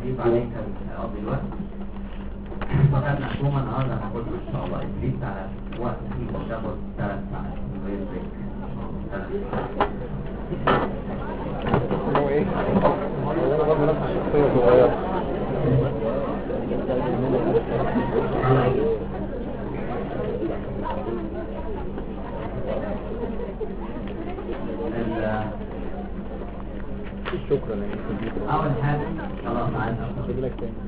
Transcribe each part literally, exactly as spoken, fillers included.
دي بعدين كان هيقضي الوقت. فخدنا حكومة النهارده هناخدها ان شاء الله ادريس على وقت فيه تاخد ثلاث ساعات غير بريك. هو ايه؟ هو برضه نفس الشخصية صغيرة. شكرا لك. اول حاجة خلاص عايز اقول لك تاني.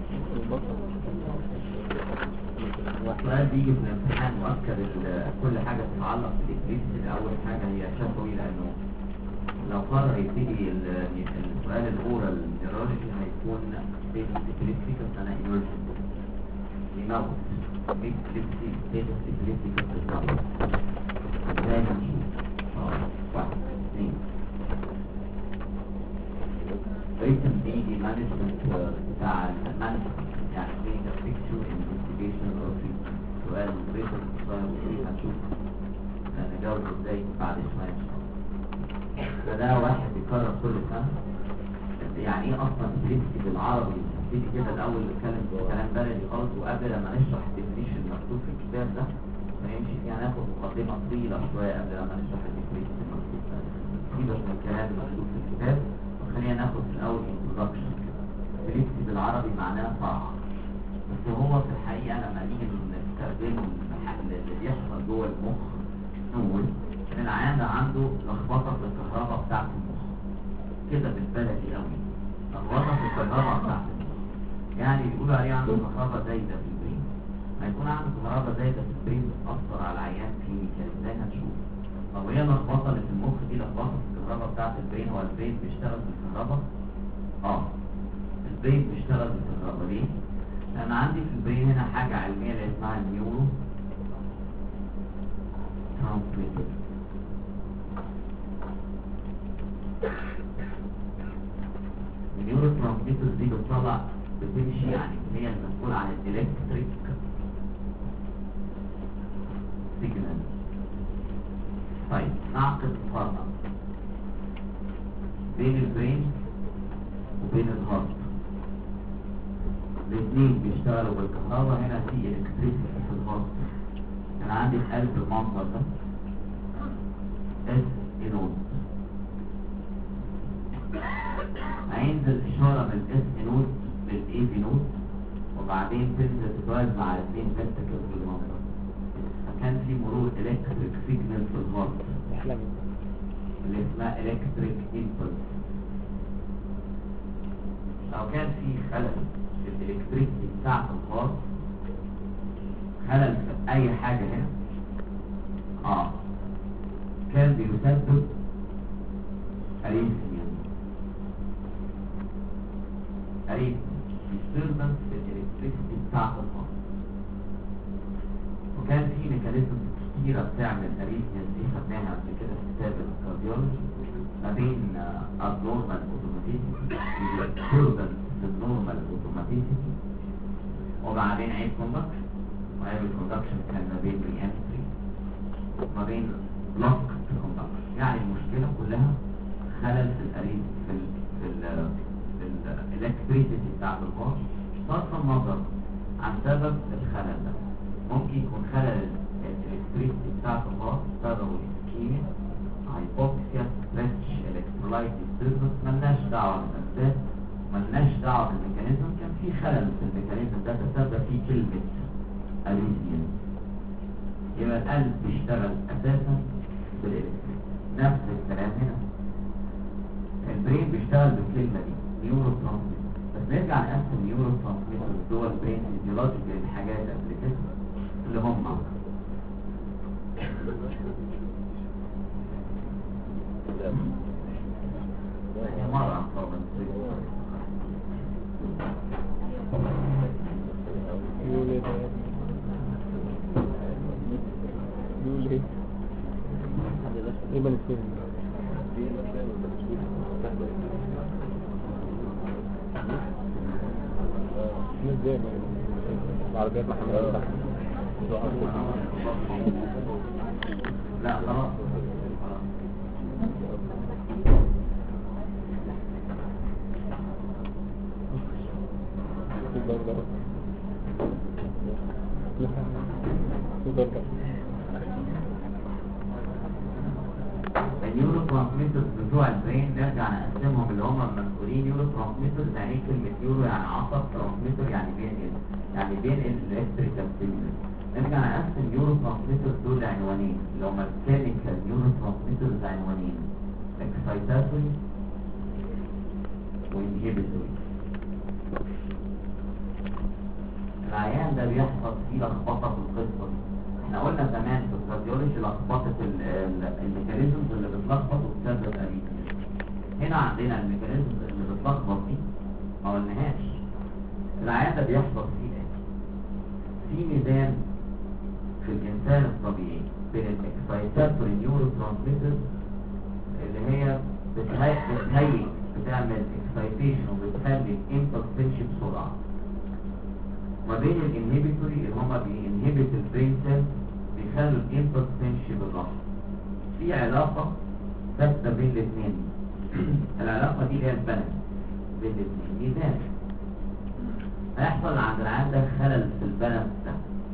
السؤال بيجي في الامتحان مؤكد كل حاجة تتعلق بالإكليبس. أول حاجة هي شفوي، لأنه لو قرر يبتدي السؤال الأورال النيورولوجي هيكون ستيت إكليبسيكس أنا إيمرجنت ينوت إكليبسي ستيت إكليبسيكس بالظبط. ازاي هنشوف؟ اه واحد اثنين ريتم بيجي مانجمنت بتاع المانجمنت يعني clinical picture investigation or treatment. سؤال ريتم سؤال وكيف هنشوف نجاوب ازاي بعد شوية ان شاء الله. فده واحد بيكرر كل سنة. يعني ايه اصلا إكليبسي بالعربي؟ نبتدي كده الاول نتكلم كلام بلدي خالص، وقبل ما نشرح الديفينيشن المكتوب في الكتاب ده فنمشي فيها ناخد مقدمة طويلة شوية قبل ما نشرح الإكليبسي المكتوب ده. سيبك من الكلام المكتوب في الكتاب وخلينا ناخد في الاول introduction. إكليبسي بالعربي معناه صرع، بس هو في الحقيقة لما نيجي نستخدمه اللي بيحصل جوه المخ نقول ان العيان ده عنده لخبطة في الكهرباء بتاعت المخ كده بالبلدي قوي. لخبطة في الكهرباء بتاعت المخ يعني بيقولوا عليه عنده كهرباء زايدة في البرين. ما يكون عنده كهرباء زايدة في البرين بتأثر على العيان كلينيكال ازاي هنشوف. طب هي اللخبطة اللي في المخ دي لخبطة في الكهرباء بتاعت البرين. هو البرين بيشتغل بالكهرباء؟ اه البرين بيشتغل بالكهرباء. ليه؟ لأن عندي في البرين هنا حاجة علمية اللي اسمها النيورو ترانسميتر. النيورو ترانسميتر دي بتطلع بتمشي يعني هي المسؤولة عن الإلكتريك سيجنال. طيب نعقد مقارنة بين البرين وبين الهارت. الاثنين بيشتغلوا بالكهرباء. هنا في الكتريسيتي في الهارت. كان عندي القلب المنظر ده اس انود، هينزل اشاره من الاس انود للاي في نود وبعدين تنزل تتوازن مع الاثنين فينتكلز بالمنظر. فكان في مرور الكتريك سيجنال في الهارت اللي اسمها الكتريك امبلس. لو كان في خلل الالكتريكتي بتاعت الخاص خلل في اي حاجة هنا اه كان بيسبب اريثميا اريثميا disturbance في الالكتريكتي بتاعت الخاص. وكان في ميكانيزم كتيرة بتعمل اريثميا دي خدناها قبل كده في كتاب الكارديولوجي ما بين abnormal automaticity disturbance النورمال اوتوماتيسيتي وبعدين عيب كوندكشن. وعيب الكوندكشن كان ما بين ري انتري وما بين بلوك كوندكشن. يعني المشكله كلها خلل في الاريث في ال في ال في الالكتريسيتي بتاعت الهارت بصرف النظر عن سبب الخلل ده. ممكن يكون خلل الالكتريسيتي بتاعت الهارت سببه الاسكيميا هايبوكسيا ستريتش الكترولايت ديستربنس. ملناش دعوه بالاسباب ملناش دعوه بالميكانيزم. كان في خلل في الميكانيزم ده تسبب فيه كلمه اريثميا. يبقى القلب بيشتغل اساسا بالالكتريك. نفس الكلام هنا البرين بيشتغل بالكلمه دي نيورو ترانسميتر. بس نرجع نقسم نيورو ترانسميتر جوه البرين فيزيولوجيك للحاجات قبل كده اللي هم مرة طبعا يقول ايه يقول ايه ايه بنسين مش زي ما العربيات محمد لا خلاص برجر في برجر النيورو ترانسميترز بتوع البرين نرجع نقسمهم اللي هم المسؤولين. نيورو ترانسميترز يعني ايه كلمة نيورو؟ يعني عصب، ترانسميتر يعني بينقل، يعني بينقل الالكتريكال سيجنال. نرجع نقسم نيورو ترانسميترز دول لعنوانين اللي هم الكيميكال نيورو ترانسميترز عنوانين، اكسايتاتوري وانهبيتوري. العيان ده بيحصل فيه لخبطة في القصة دي. احنا قلنا زمان في الكارديولوجي لخبطة الميكانيزمز اللي بتلخبط وبتسبب اريثميا. هنا عندنا الميكانيزمز اللي بتلخبط دي ما قلناهاش. العيان ده بيحصل فيه ايه؟ في ميزان في الانسان الطبيعي بين الاكسايتاتوري نيورو ترانسميترز اللي هي بتهيئ بتعمل اكسايتيشن وبتخلي الامبلس تمشي بسرعه، ما بين الانهبيتوري اللي هما بينهبت البرين سيل بيخلوا الامبلس تمشي بالراحه. في علاقه ثابته بين الاثنين. العلاقه دي اللي هي البالانس بين الاثنين، ميزان. هيحصل عند العيان ده خلل في البالانس ده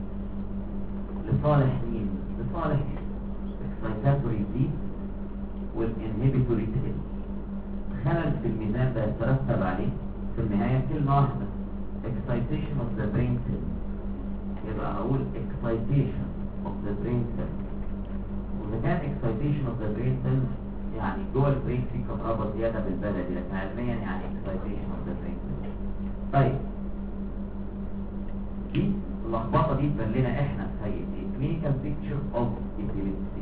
لصالح مين؟ لصالح اكسايتاتوري دي والانهبيتوري تقل. خلل في الميزان ده يترتب عليه في النهايه كلمه واحده، excitation of the brain cell. يبقى هقول excitation of the brain cell. وإذا كان excitation of the brain cell يعني جوه البرين في كهرباء زيادة بالبلدي، لكن علميا يعني excitation of the brain cell. طيب دي اللخبطة دي تبان لنا احنا في هيئة ايه؟ clinical picture of epilepsy.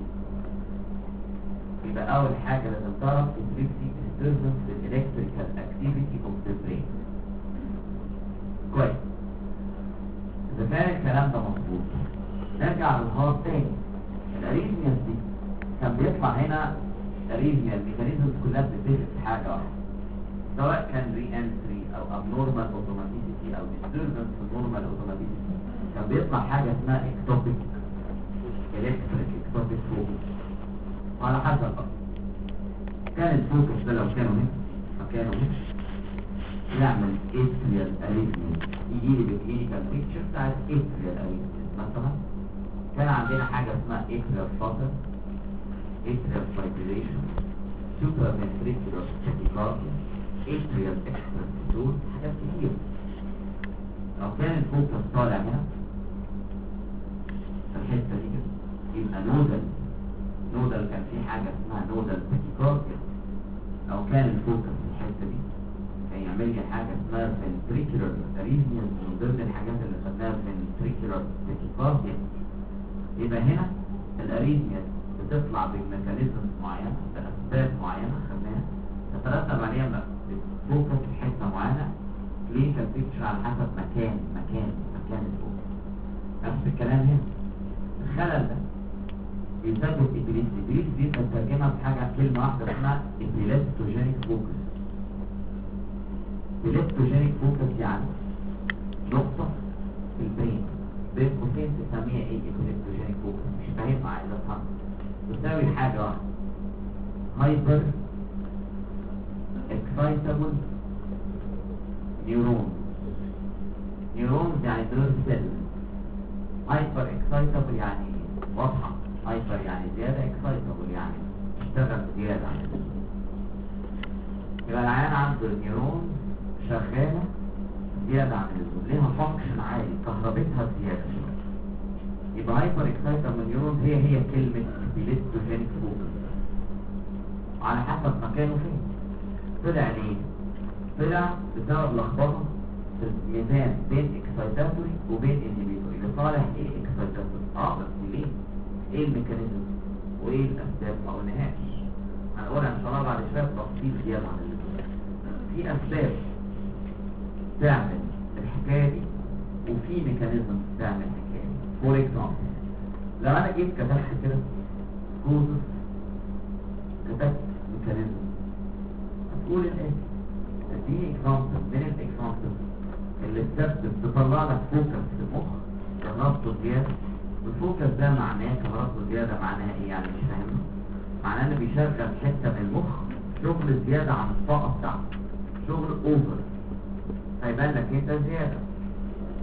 يبقى أول حاجة لازم تعرف epilepsy disturbance في electrical activity of the brain. كويس. إذا كان الكلام ده مظبوط نرجع للهارت تاني. الاريثمياز دي كان بيطلع هنا اريثميا، الميكانيزمز كلها بتتفق في حاجة واحدة، سواء كان ري انتري او abnormal automaticity او disturbance في normal automaticity. كان بيطلع حاجة اسمها ectopic electric ectopic focus. وعلى حسب بقى كان الفوكس ده لو كانوا هنا مكانه هنا يعمل اتريال اريثميا، يجي لي بالكلينيكال بيكتشر بتاعت اتريال اريثميا. مثلا كان عندنا حاجه اسمها اتريال فلتر، اتريال فايبريشن، سوبر فنتريكولار تاكيكارديا، اتريال اكستراسيتول، حاجات كتير. لو كان الفوكس طالع هنا في الحته دي كده يبقى نودل. نودل كان في حاجه اسمها نودل تاكيكارديا. لو كان الفوكس في الحته دي يعمل لي حاجه اسمها ventricular arrhythmia، من ضمن الحاجات اللي خدناها ventricular tachycardia. يبقى هنا الاريثميا بتطلع بميكانيزم معينه باسباب معينه خدناها تترتب عليها فوكس في حته معينه، كلينيكال بيكتشر على حسب مكان مكان مكان الفوكس. نفس الكلام هنا. الخلل ده بيسبب ابيليبسي. ابيليبسي دي بنترجمها بحاجه كلمه واحده اسمها epileptogenic focus. epileptogenic focus يعني نقطة في البرين بين قوسين تسميها ايه؟ epileptogenic focus. مش فاهمها، عايز افهم. بتساوي حاجة واحدة، hyper excitable neuron. neurons يعني nerve cell. hyper excitable يعني واضحة، hyper يعني زيادة، excitable يعني اشتغل زيادة. يبقى العيان عنده النيورون شغالة زيادة عن اللزوم، ليها فانكشن عالي، كهربتها زيادة شوية. يبقى هايبر اكسايتر من نيورون هي هي كلمة epileptogenic focus على حسب مكانه فين. طلع ليه؟ طلع بسبب لخبطة في الميزان بين اكسايتاتوري وبين انهبيتوري لصالح ايه؟ اكسايتاتوري. اه بس ليه؟ ايه الميكانيزم؟ وايه الاسباب؟ ما قلناهاش، هنقولها ان شاء الله بعد شوية بتفصيل زيادة عن اللزوم. في اسباب تعمل الحكاية دي وفي ميكانيزم تعمل الحكاية دي. فور اكزامبل لو انا جيت كتبت كده كوزس، كتبت ميكانيزم، هتقول الايه؟ اديني اكزامبل من الاكزامبل اللي تثبت تطلع لك فوكس في المخ كهربته زيادة. الفوكس ده معناه كهربته زيادة معناه ايه يعني؟ مش فاهم. معناه انه بيشغل حتة من المخ شغل زيادة عن الطاقة بتاعته، شغل اوفر، فيبان لك انت زيادة.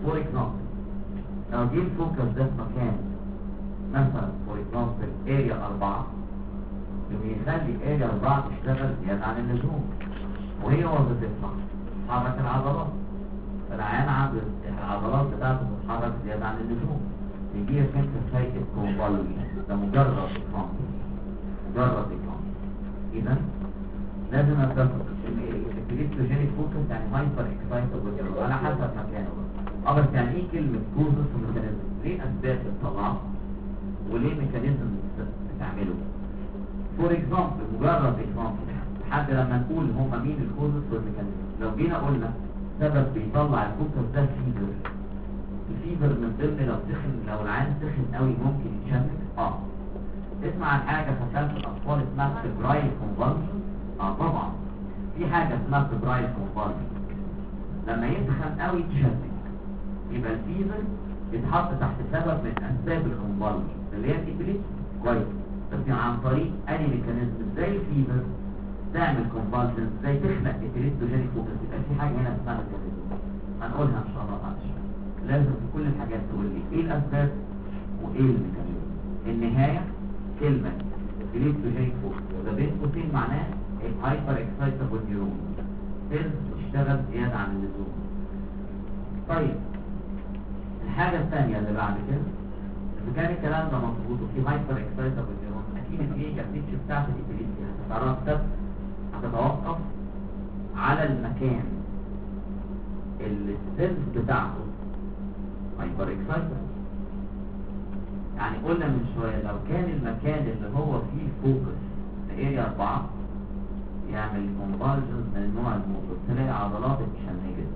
فور اكزامبل لو جه الفوكس ده في مكان مثلا فور اكزامبل اريا أربعة، يقوم يخلي اريا أربعة تشتغل زيادة عن اللزوم، وهي وظيفتها تحرك العضلات. فالعيان عنده العضلات بتاعته بتتحرك زيادة عن اللزوم، يجي لك انت سايكل كونفوليوشن. ده مجرد اكزامبل، مجرد اكزامبل. اذا لازم اتفق ان الكريبتوجينيك فوكس يعني هايبر اكسايتابل على حسب مكانه. اه بس يعني ايه كلمه كوزس وميكانيزم؟ ليه اسباب بتطلعه وليه ميكانيزم بتعمله؟ فور اكزامبل، مجرد اكزامبل، لحد لما نقول هما مين الكوزس والميكانيزم. لو جينا قلنا سبب بيطلع الفوكس ده فيفر، الفيفر من ضمن لو سخن، لو العين سخن قوي ممكن يتشنج. اه اسمع عن حاجه خفيفه في الاطفال اسمها فيبرايل كونفالجن. اه طبعا في حاجه اسمها فيبرايل كونفالجن، لما يسخن قوي يتشنج، يبقى الفيفر يتحط تحت سبب من اسباب الكونفالجن اللي هي الابليس. كويس، بس عن طريق اني ميكانيزم زي الفيفر تعمل كونفالجن، زي تخلق الكريبتوجينيك فوكس. يبقى في حاجه هنا اسمها ميكانيزم هنقولها ان شاء الله بعد شويه. لازم في كل الحاجات تقول لي ايه الاسباب وايه الميكانيزم. النهايه كلمه كريبتوجينيك فوكس ده بين قوسين معناه هايبر اكسايتابل نيورون سيلز تشتغل زياده عن اللزوم. طيب الحاجه الثانيه اللي بعد كده، اذا كان الكلام ده مظبوط وفي هايبر اكسايتابل نيورون، اكيد الكلينيكال بيكتشر بتاعت الابيليبسي هتترتب هتتوقف على المكان اللي السيلز بتاعته هايبر اكسايتابل. يعني قلنا من شويه لو كان المكان اللي هو فيه فوكس في اريا أربعة يعمل كونفالجنز من النوع الموجود، تلاقي عضلات اتشنجت.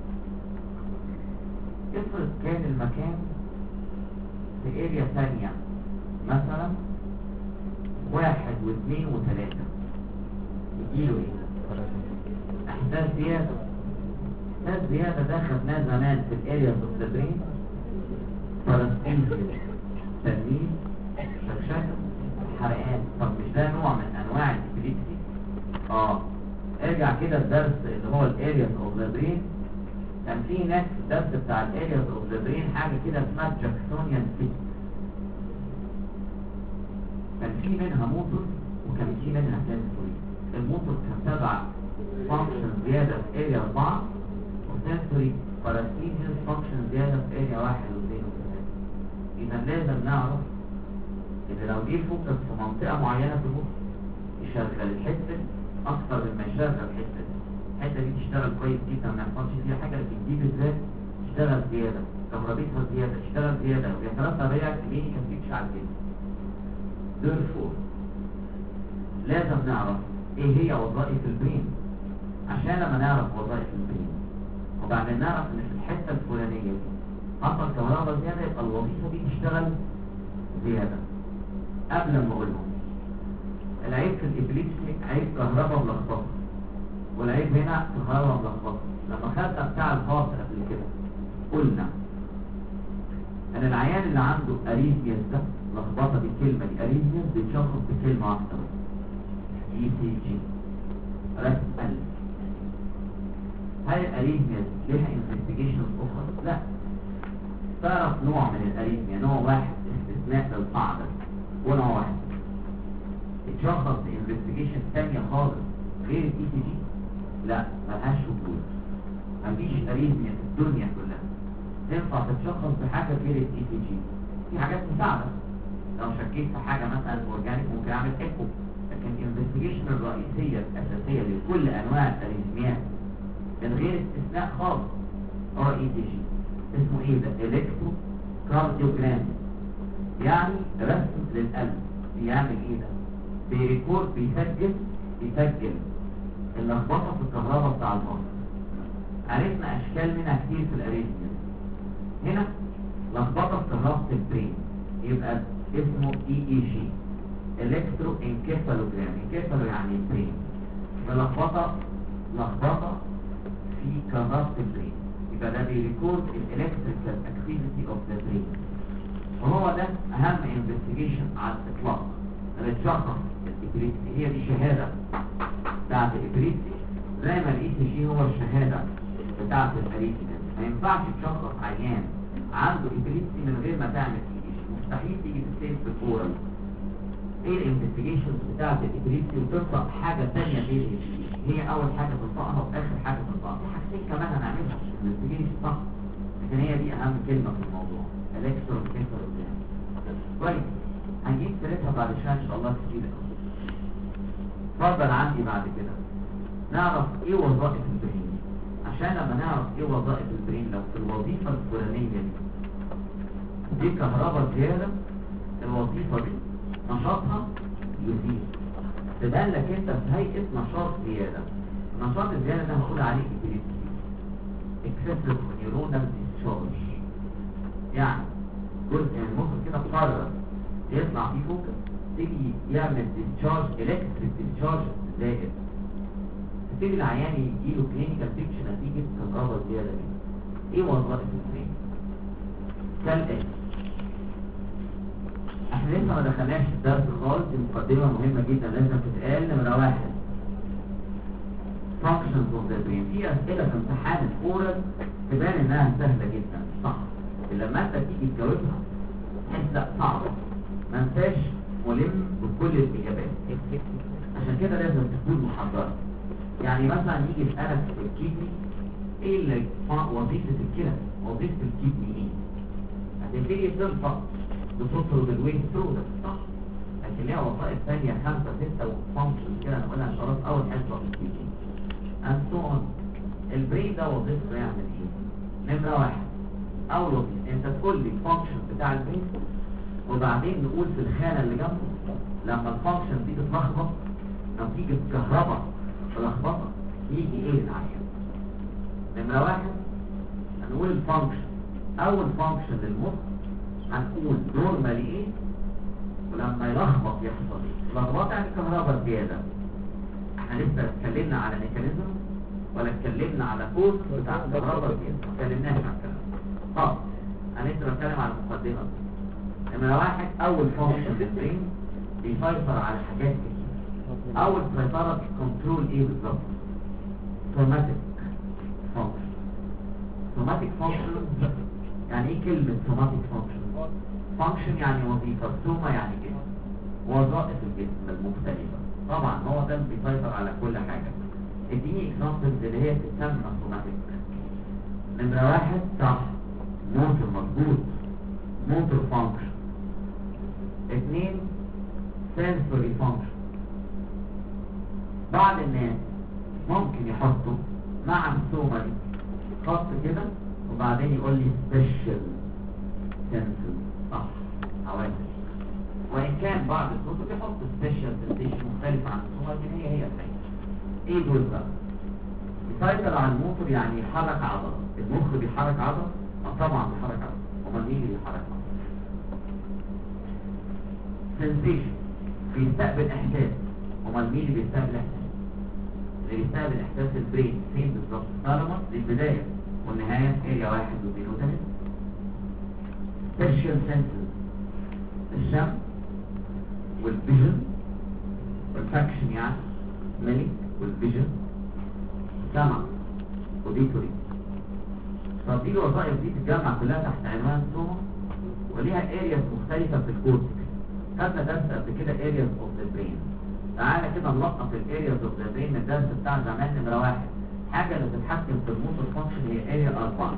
افرض كان المكان في اريا ثانيه مثلا واحد واثنين وثلاثه، يجيله ايه؟ احساس زياده. احساس زياده ده خدناه زمان في الاريا اوف ذا برين، فرنسيزيا، تنميل، شكشكه، حرقان. طب مش ده نوع من انواع الابيليبسي؟ اه ارجع كده الدرس اللي هو الاريا اوف ذا برين، كان في هناك في الدرس بتاع الاريا اوف ذا برين حاجه كده اسمها جاكسونيان فيت. كان في منها موتور وكان في منها سنسوري. الموتور كان تبع فانكشن زياده في اريا أربعة، وسنسوري باراسينيال فانكشن زياده في اريا واحد واثنين وثلاثه. اذا لازم نعرف ان لو جه فوكس في منطقه معينه في المخ يشغل الحته اكثر مما يشغل الحته دي. الحته دي تشتغل كويس جدا ما يحصلش فيها حاجه، لكن دي بالذات تشتغل زياده، كهربيتها زياده، تشتغل زياده، ويترتب عليها كلينيكال بيكتشر على كده. therefore لازم نعرف ايه هي وظائف البرين، عشان لما نعرف وظائف البرين وبعدين نعرف ان في الحته الفلانيه دي حصل كهرباء زياده، يبقى الوظيفه دي تشتغل زياده. قبل ما اقولهم العيب في الابليبسي عيب كهرباء ملخبطه، والعيب هنا كهرباء ملخبطه. لما خدنا بتاع الهارت قبل كده قلنا ان العيان اللي عنده اريثمياس ده لخبطه بالكلمه دي، اريثمياس بيتشخص بكلمه واحده اي سي جي، رسم قلب. هل الاريثمياس ليها انفستيجيشنز اخرى؟ لا. تعرف نوع من الاريثميا، نوع واحد استثناء للقاعده ونوع واحد اتشخص بانفستيجيشن ثانيه خالص غير الاي سي جي؟ لا، ملهاش وجود. مفيش اريثميا في الدنيا كلها تنفع تتشخص بحاجه غير الاي سي جي. في حاجات مساعده، لو شكيت في حاجه مثلا اورجانيك ممكن اعمل ايكو، لكن الانفستيجيشن الرئيسيه الاساسيه لكل انواع الاريثميات من غير استثناء خالص هو اي سي جي. اسمه ايه ده؟ الكترو كارديوجرام، يعني رسم للقلب. بيعمل ايه ده؟ بيريكورد، بيسجل بيسجل اللخبطه في الكهرباء بتاع المخ. عرفنا اشكال منها كتير في الاريثميا. هنا لخبطه في كهرباء البرين يبقى اسمه اي اي جي، الكترو انكيفالوجرام. انكيفالو يعني البرين، لخبطه لخبطه في كهرباء البرين، يبقى ده بيريكورد الالكتريكال اكتيفيتي اوف ذا برين. وهو ده اهم انفستيجيشن على الاطلاق اللي تشخص الابريبسي. هي دي شهاده بتاعت الابريبسي، زي ما الاي سي جي هو الشهاده بتاعة الابيليبسي. ما ينفعش تشخص عيان عنده ابيليبسي من غير ما تعمل سي. مستحيل تيجي تستيل في الكورة ايه الانفستيجيشنز بتاعة الابيليبسي وتنطق حاجة تانية غير الابيليبسي. هي اول حاجة تنطقها واخر حاجة تنطقها. في حاجتين كمان هنعملها الانفستيجيشن صح، لكن هي دي اهم كلمة في الموضوع. الكترون كيسر قدام كويس، هنجيب سيرتها بعد شوية ان شاء الله كتير. اتفضل عندي بعد كده نعرف ايه وظائف البرين. عشان لما نعرف ايه وظائف البرين، لو في الوظيفة الفلانية دي دي كهرباء زيادة، الوظيفة دي نشاطها يزيد، تبان لك انت في هيئة نشاط زيادة. النشاط الزيادة ده هقول عليه ابيليبسي اكسسيف نيورونال ديسشارج، يعني جزء من المخ كده قرر يطلع فيه فوكس، تيجي يعمل ديسشارج الكتريك ديسشارج زائد، تبتدي العيان يجيله كلينيكال بيكتشر نتيجة كهرباء زيادة دي. ايه وظائف البرين؟ كالآتي. احنا لسه ما دخلناش في الدرس خالص، دي مقدمة مهمة جدا لازم تتقال. نمرة واحد functions of the brain. في اسئلة في امتحان الاورال تبان انها سهلة جدا صح، لما انت تيجي تجاوبها تحس لا صعبة، ما انتاش ملم بكل الاجابات. عشان كده لازم تكون محضر. يعني مثلا يجي يسألك الكيدني ايه اللي وظيفة الكلى، وظيفة الكيدني ايه، هتبتدي تنطق بتطرد الويت ثرو ده صح، لكن ليها وظائف ثانية خمسة ستة وفانكشن كده نقولها ان شاء الله في اول حصة في الكيدني and so on. البرين ده وظيفته يعمل ايه؟ نمرة واحد اول وظيفة انت تقول لي الفانكشن بتاع البرين، وبعدين نقول في الخانة اللي جنبه لما الفانكشن دي تتلخبط نتيجة كهرباء تلخبطها يجي ايه للعيان. نمرة واحد هنقول الفانكشن، اول فانكشن للمخ هنقول نورمالي ايه، ولما يلخبط يحصل ايه. لخبطه يعني كهرباء زياده. احنا لسه اتكلمنا على ميكانيزم ولا اتكلمنا على كود بتاع الكهرباء زياده؟ ما اتكلمناش عن الكلام. طب انا لسه بتكلم على المقدمه. نمرة واحد اول فانكشن للبرين بيسيطر على حاجات كتير. اول سيطره كنترول ايه بالظبط؟ سوماتيك فانكشن. سوماتيك فانكشن يعني ايه كلمه سوماتيك فانكشن؟ فانكشن يعني وظيفه، سوما يعني جسم، وظائف الجسم المختلفه. طبعا هو ده اللي بيسيطر على كل حاجه. اديني اكزامبلز اللي هي تسمى سوماتيك. نمرة واحد صح، موتور مظبوط، موتور فانكشن. اثنين سنسوري فانكشن. بعض الناس ممكن يحطوا مع السوما دي خط كده وبعدين يقول لي سبيشال سنسوري صح، حواسس. وان كان بعض الكتب يحط سبيشال سنسيشن مختلفه عن السوما، لكن هي هي الحقيقه. ايه دول بقى؟ يسيطر على الموتور يعني يحرك عضله. المخ بيحرك عضله؟ اه طبعا بيحرك عضله. امال مين اللي بيحرك عضله؟ سنسيشن بيستقبل احساس. امال مين اللي بيستقبل احساس؟ اللي بيستقبل احساس البرين فين بالظبط؟ طالما للبدايه والنهايه اريا واحد واثنين وثلاثه. سبيشال سنسز الشم والفيجن والفاكشن يعني ملك والفيجن، سمع اوديتوري. طب دي الوظائف دي تتجمع كلها تحت عنوان سوما، وليها ارياز مختلفه في الكورتكس. خدنا درس قبل كده ارياز اوف ذا برين. تعالى كده نلقط الارياز اوف ذا برين من الدرس بتاع زمان. نمره واحد حاجه اللي بتتحكم في الموتور فانكشن هي اريا أربعة،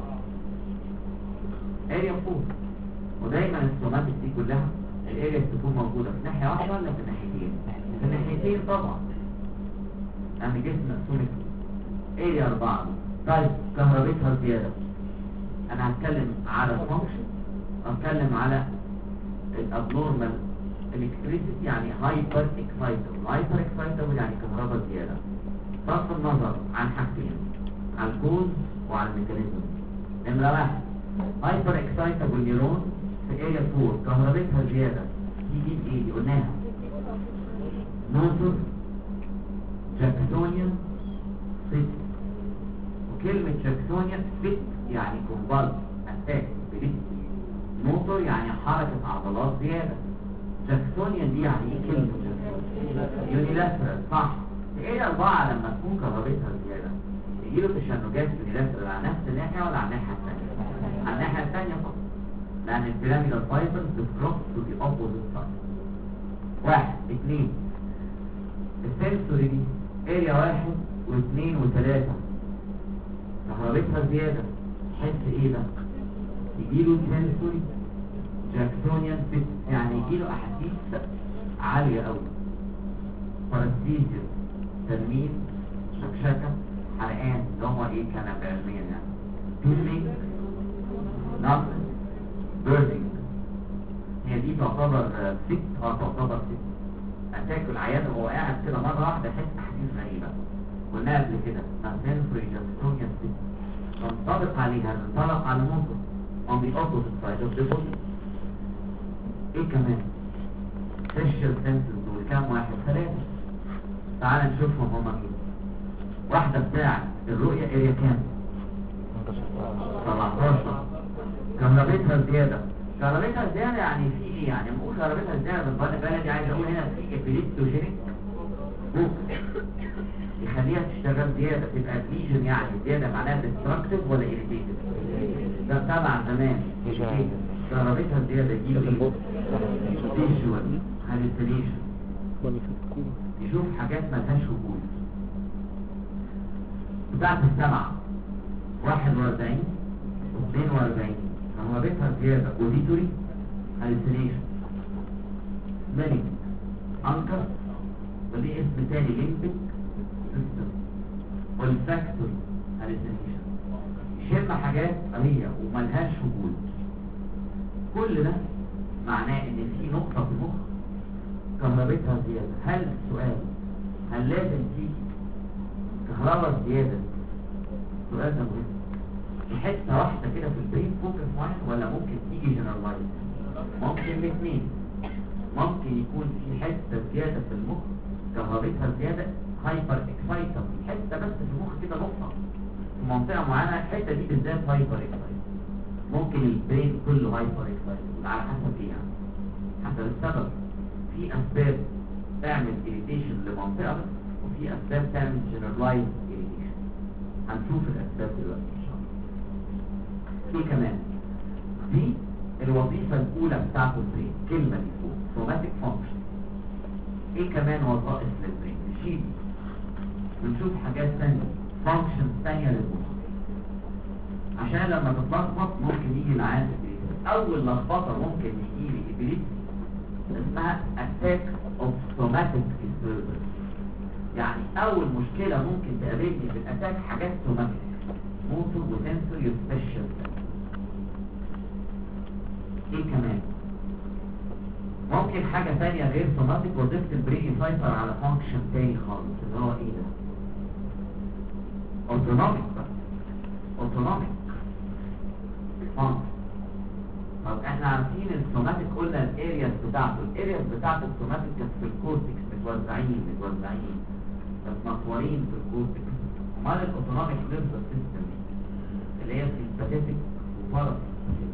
اريا فور. ودايما السوماتيك دي كلها الارياز تكون موجوده في ناحيه واحده ولا في الناحيتين؟ في الناحيتين طبعا، يعني جسم مقسوم اريا أربعة. طيب كهربتها زياده، انا هتكلم على الفانكشن، هتكلم على الابنورمال الكتريسيتي يعني هايبر اكسايتبل. هايبر اكسايتبل يعني كهرباء زياده. صرف النظر عن حاجتين، على الكوز وعلى الميكانيزم. نمره واحد هايبر اكسايتبل نيرون في اريا فور كهربتها زياده، تيجي بايه دي؟ قلناها موتور جاكسونيان فيت. وكلمه جاكسونيان فيت يعني كونفالس اتاك بليت. موتور يعني حركه عضلات زياده. جاكسونيان دي يعني ايه كلمه جاكسونيان؟ يونيلاترال صح. في اريا أربعة لما تكون كهربتها زياده يجيله تشنجات يونيلاترال على نفس الناحية ولا على الناحية الثانية؟ على الناحية الثانية فقط، لأن البيراميدال فايبرز بتكروس تو ذا اوبوزيت سايد. واحد اثنين السنسوري دي اريا واحد واثنين وثلاثة كهربتها زيادة، حس ايه ده؟ يجيله سنسوري جاكسونيان فيت، يعني يجيله احاسيس عالية قوي، بارستيزيا، تلميذ، شكشكة، حرقان، اللي هو ايه كان علميا يعني بيلينج، نقص، بيرنينج. هي دي تعتبر ست اه تعتبر ست اتاكل العيان وهو قاعد كده مرة واحدة يحس احاسيس غريبة. قلنا قبل كده سنسوري جاكسونيان فيت تنطبق عليها تنطبق على المنطق on the opposite side of the body. ايه كمان؟ facial senses دول كام واحد؟ ثلاثة. تعال نشوفهم هما مين. واحدة بتاعت الرؤية اريا كام؟ سبعتاشر. كهربتها زيادة. كهربتها زيادة يعني في ايه؟ يعني نقول كهربتها زيادة بالبلدي عايز اقول هنا في ابيليبتوجينيك يخليها تشتغل زيادة، تبقى ليجن يعني زيادة معناها ديستراكتيف ولا إيريتيتيف؟ ده تبع زمان إيريتيتيف. كهربتها زيادة يجيله ايه؟ فيجوال هاليوسينيشن، يشوف حاجات ملهاش وجود. بتاعت السمع واحد واربعين واثنين واربعين كهربتها زيادة، اوديتوري هاليوسينيشن، سميلينج، انكر، ودي اسم تاني ليمبك سيستم، والفاكتوري هاليوسينيشن، يشم حاجات هي وملهاش وجود. كل ده معناه ان في نقطة في المخ كهربتها زيادة. هل السؤال هل لازم تيجي كهرباء زيادة؟ السؤال ده مهم. في حتة واحدة كده في البرين فوكس معين ولا ممكن تيجي جنرالايز؟ ممكن الاثنين. ممكن يكون في حتة زيادة في المخ كهربتها زيادة هايبر اكسايتر، حتة بس في المخ كده نقطة في منطقة معينة، الحتة دي بالذات هايبر اكسايتر. ممكن البرين كله هايبر اكسايتد على حسب ايه يعني؟ حسب السبب. في اسباب تعمل اريتيشن لمنطقه بس، وفي اسباب تعمل جنرالايز اريتيشن. هنشوف الاسباب دلوقتي ان شاء الله. ايه كمان؟ دي الوظيفه الاولى بتاعت البرين، كلمه دي فوق سوماتيك فانكشن. ايه كمان وظائف للبرين؟ نشيل ونشوف حاجات ثانيه، فانكشن ثانيه للمخ، عشان لما تتلخبط ممكن يجي معاك ابيليبسي. اول لخبطه ممكن يجي لي ابيليبسي اسمها اتاك اوف سوماتيك ديسبيربنس. يعني اول مشكله ممكن تقابلني في الاتاك حاجات سوماتيك، موتور وسنسوري وسبيشال. ايه كمان؟ ممكن حاجه ثانيه غير سوماتيك، وظيفه البرين يسيطر على فانكشن تاني خالص اللي هو ايه ده؟ اوتونوميك بقى، اوتونوميك فانكشن. طب احنا عارفين السوماتيك قلنا الارياز بتاعته، الارياز بتاعت السوماتيك كانت في الكورتكس متوزعين متوزعين متنطورين في الكورتكس. امال الاوتونوميك نيرفس سيستم اللي هي سيمباثيك وباراسيمباثيك،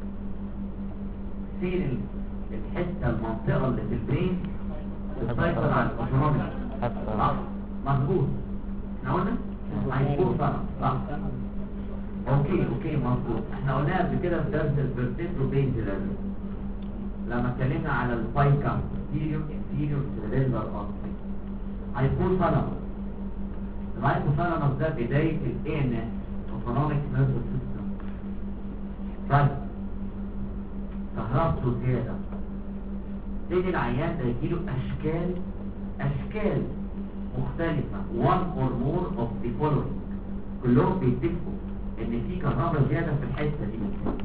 فين الحته المنطقه اللي في البرين بتسيطر على الاوتونوميك؟ صح مظبوط. احنا قلنا هيكون صح صح اوكي اوكي مظبوط. احنا قلنا قبل كده في درس الفيرتيبرو بينزل لما اتكلمنا على البايكا انتيريور انتيريور سيريبرال ارتري هيكون ثالاموس. الهايبوثالاموس ده بدايه الاي ان اس اوتونوميك نيرفس سيستم. طيب كهربته زياده تيجي العيان ده يجيله اشكال اشكال مختلفه one or more of the following، كلهم بيتفقوا ان في كهرباء زياده في الحته دي.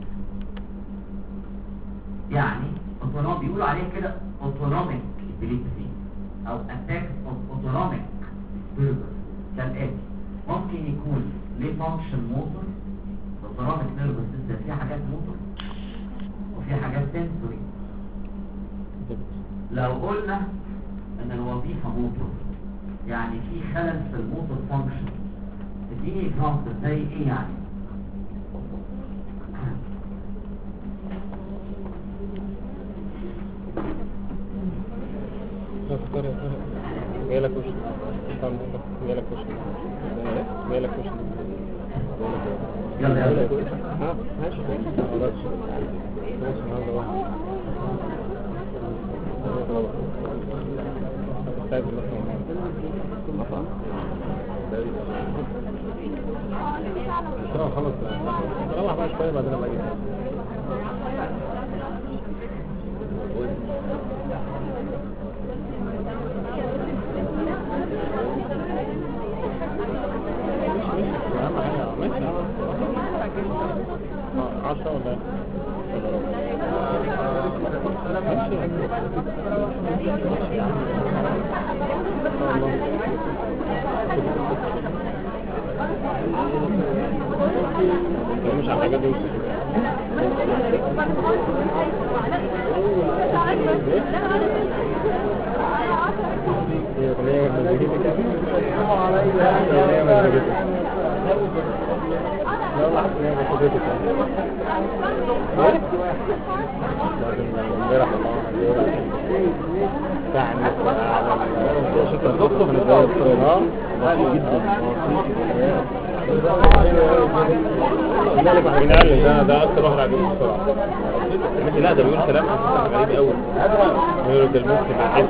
يعني اوتونوم بيقولوا عليه كده اوتونوميك ابيليبسي او اتاك اوف اوتونوميك ديسبيربنس. كالاتي ممكن يكون ليه فانكشن موتور، اوتونوميك نيرفس سيستم فيه حاجات موتور وفي حاجات سنسوري. لو قلنا ان الوظيفه موتور يعني في خلل في الموتور فانكشن، اديني اكزامبل زي ايه يعني؟ لا تقدر جاي لك وش فاهم جالك وش جالك وش يلا يلا ها ماشي خلاص ماشي النهارده واحد طيب مثلا خلاص نروح بقى شويه بعدين ابقى اجي عشرة ولا مش على حاجة دي ايه مزاجتك ايه مزاجتك لا لا ايه مزاجتك امبارح يعني شكرا دكتور من الدكتور اه جدا مالك واحد بينعلم ده ده اكتر واحد عجبني بسرعه لا ده بيقول كلام غريب قوي بيقول ده المسلم عايز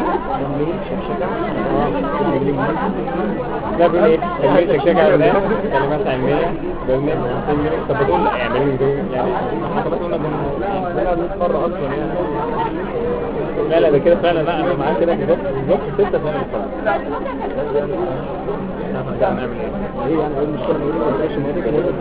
لا بيقول ايه كلمات تشجع على الناس كلمات علميه برنامج طب بتقول يعني يعني حاجات قلنا ده بنتفرج اصلا يعني لا لا ده كده فعلا لا انا معاك كده بالظبط بالظبط ستة فعلا بسرعه نعمل ايه ايه يعني ايه المشكله نقول ما بقاش ما كده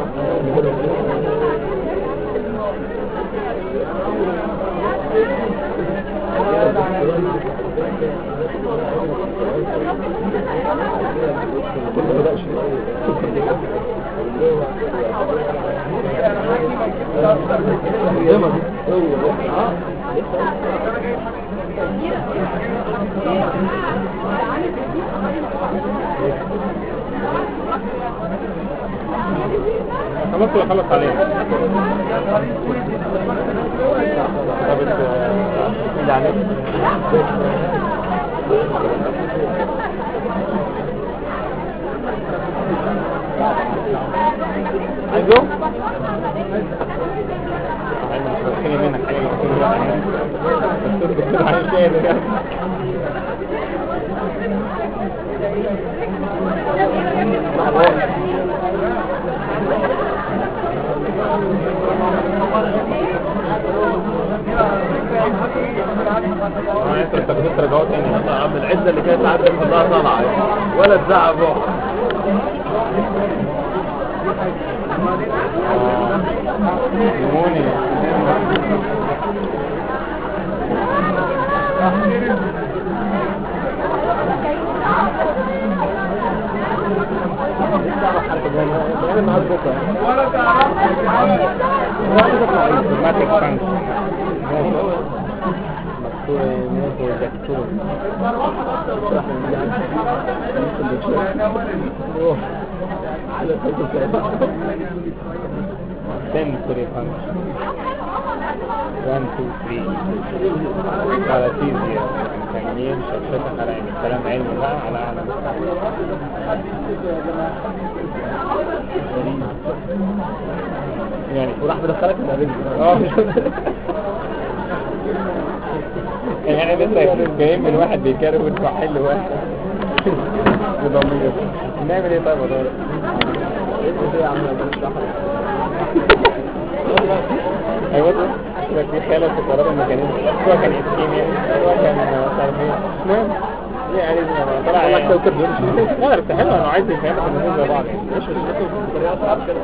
خلاص ولا خلص علينا طب انت عليك عايزه عايز تشتري منك حاجه بس عايز ايه ده اه انت بتاخد رجعات تاني من العزه اللي كانت عدت كلها طالعه ولا تزعق بقى ليموني ولا تعرف ولا تطلع ما تكفنش مكتوب مكتوب دكتور sensory function one two three paresthesia تنميل شخصيتك على علم الكلام علمي بقى على أعلى يعني وراح بدخلك من الرجل اه يعني لسه جايين من واحد بيكره وتحل واحد بضمير نعمل ايه طيب يا طارق ايه يا عم ايوه ده في خلل في قرار الميكانيزم هو كان اسكيميا هو كان صارمين المهم يعني طلع على كوكب بيمشي لا بس حلو انا عايز يفهمك ان زي بعض مش مش بطريقه صعبه كده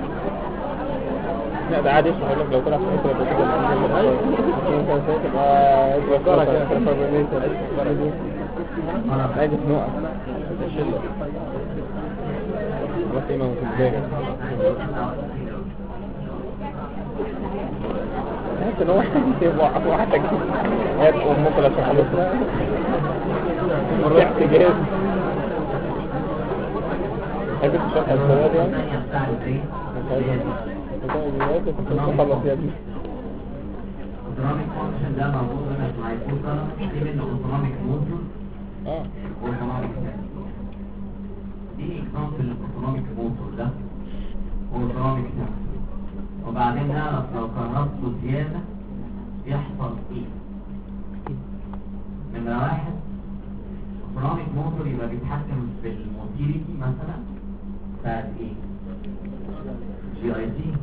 لا ده عادي يشرح لك لو طلع في الاسره بتبقى انت تبقى ذكرك كده في البرنامج عايز نقط تشيله بس ما هو في البدايه حاسس ان هو واحد واحد هات امك لا تخلصنا مرة احتجاز حبيت تشرح السؤال يعني مش تخلص يا ابني autonomic function ده موجود هنا في الهايبوثالاموس في منه autonomic motor اه اوتونوميك سنسور. دي اكزامبل الاوتونوميك موتور ده اوتونوميك سنسور. وبعدين نعرف لو كهربته زيادة يحصل ايه. نمرة واحد اوتونوميك موتور يبقى بيتحكم في الموتيليتي مثلا بتاعت ايه؟ جي اي تي.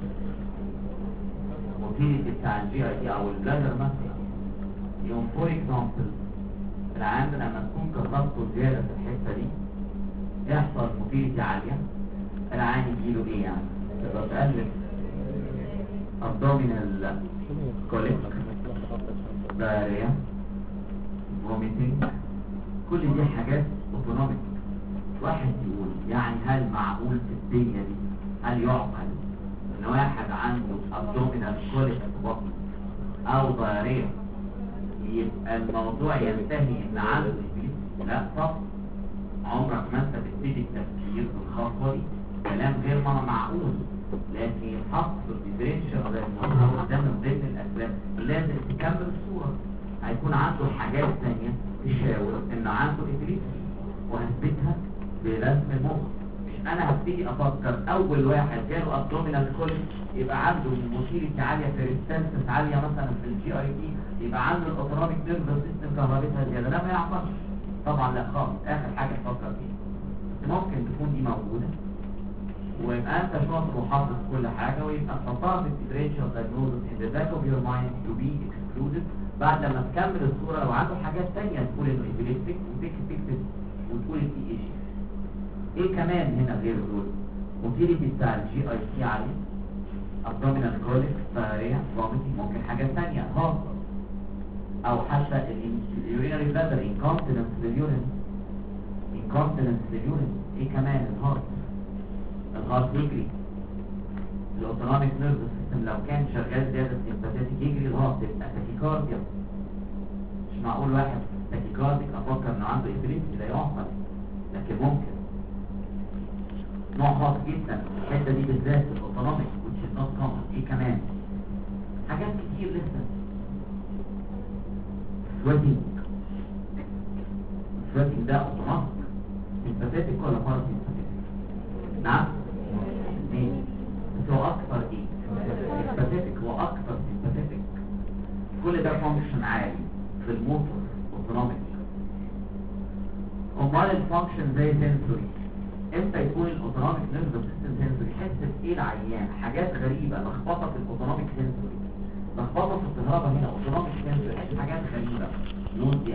الموتيليتي بتاع الجي اي تي او البلادر مثلا. يوم فور اكزامبل العام لما تكون كهربته زيادة في الحتة دي يحصل موتيليتي عالية، العام يجيله ايه يعني؟ تبقى تقلب abdominal colic diarrhea vomiting. كل دي حاجات اوتونوميك. واحد يقول يعني هل معقول في الدنيا دي هل يعقل ان واحد عنده abdominal colic في بطنه او diarrhea يبقى الموضوع ينتهي ان عنده إبليس؟ لا طبعا. عمرك ما انت بتبتدي التفكير بالخطوه دي، كلام غير ما معقول. لكن يتحط في الديفرنشال ده من ضمن الاسباب لازم تكمل الصوره. هيكون عنده حاجات ثانيه تشاور ان عنده إبليس وهثبتها برسم المخ. مش انا هبتدي افكر اول واحد جاله ابدومينال كوليك يبقى عنده موتيليتي عاليه في ريستانسس عاليه مثلا في الجي اي تي، يبقى عنده الاوتونوميك نيرفس سيستم كهربتها زياده. لا ما يعرفش طبعا، لا خالص. اخر حاجه تفكر فيها ممكن تكون دي موجوده ويبقى انت شاطر وحافظ كل حاجه، ويبقى تحطها في الديفرنشال دايجنوستس ان ذا باك اوف يور مايند تو بي اكسكلودد. بعد لما تكمل الصوره لو عنده حاجات ثانيه تقول انه ايبيليبتيك وتكتب وتقول ان في ايشي. ايه كمان هنا غير دول؟ موتيليتي بتاع الجي اي تي عاليه، ابدومينال كوليك، diarrhea، vomiting. ممكن حاجات ثانيه هارت او حتى اليورينري بلادر انكونتيننس لليورين انكونتيننس لليورين. ايه كمان؟ الهارت الهارت يجري. الاوتونوميك نيرفس سيستم لو كان شغال زياده سيمباثيك يجري الهارت، يبقى تاكيكارديا. مش معقول واحد تاكيكارديك افكر انه عنده ابليس، لا يعقل. لكن ممكن نوع خاص جدا الحته دي بالذات الاوتونوميك which is not common. ايه كمان؟ حاجات كتير لسه. سويتنج سويتنج ده اوتونوميك سيمباثيك ولا باراسيمباثيك؟ نعم اثنين، بس هو اكثر ايه؟ سيمباثيك. هو اكثر سيمباثيك. كل ده فانكشن عالي في الموتور اوتونوميك. امال الفانكشن زي سنسوري. امتى يكون الاوتونوميك نيرفس سيستم سنسوري؟ يحس بايه العيان؟ حاجات غريبه، لخبطه في الاوتونوميك سنسوري، لخبطه في الكهرباء هنا اوتونوميك سنسوري، يحس حاجات غريبه، نوزيا،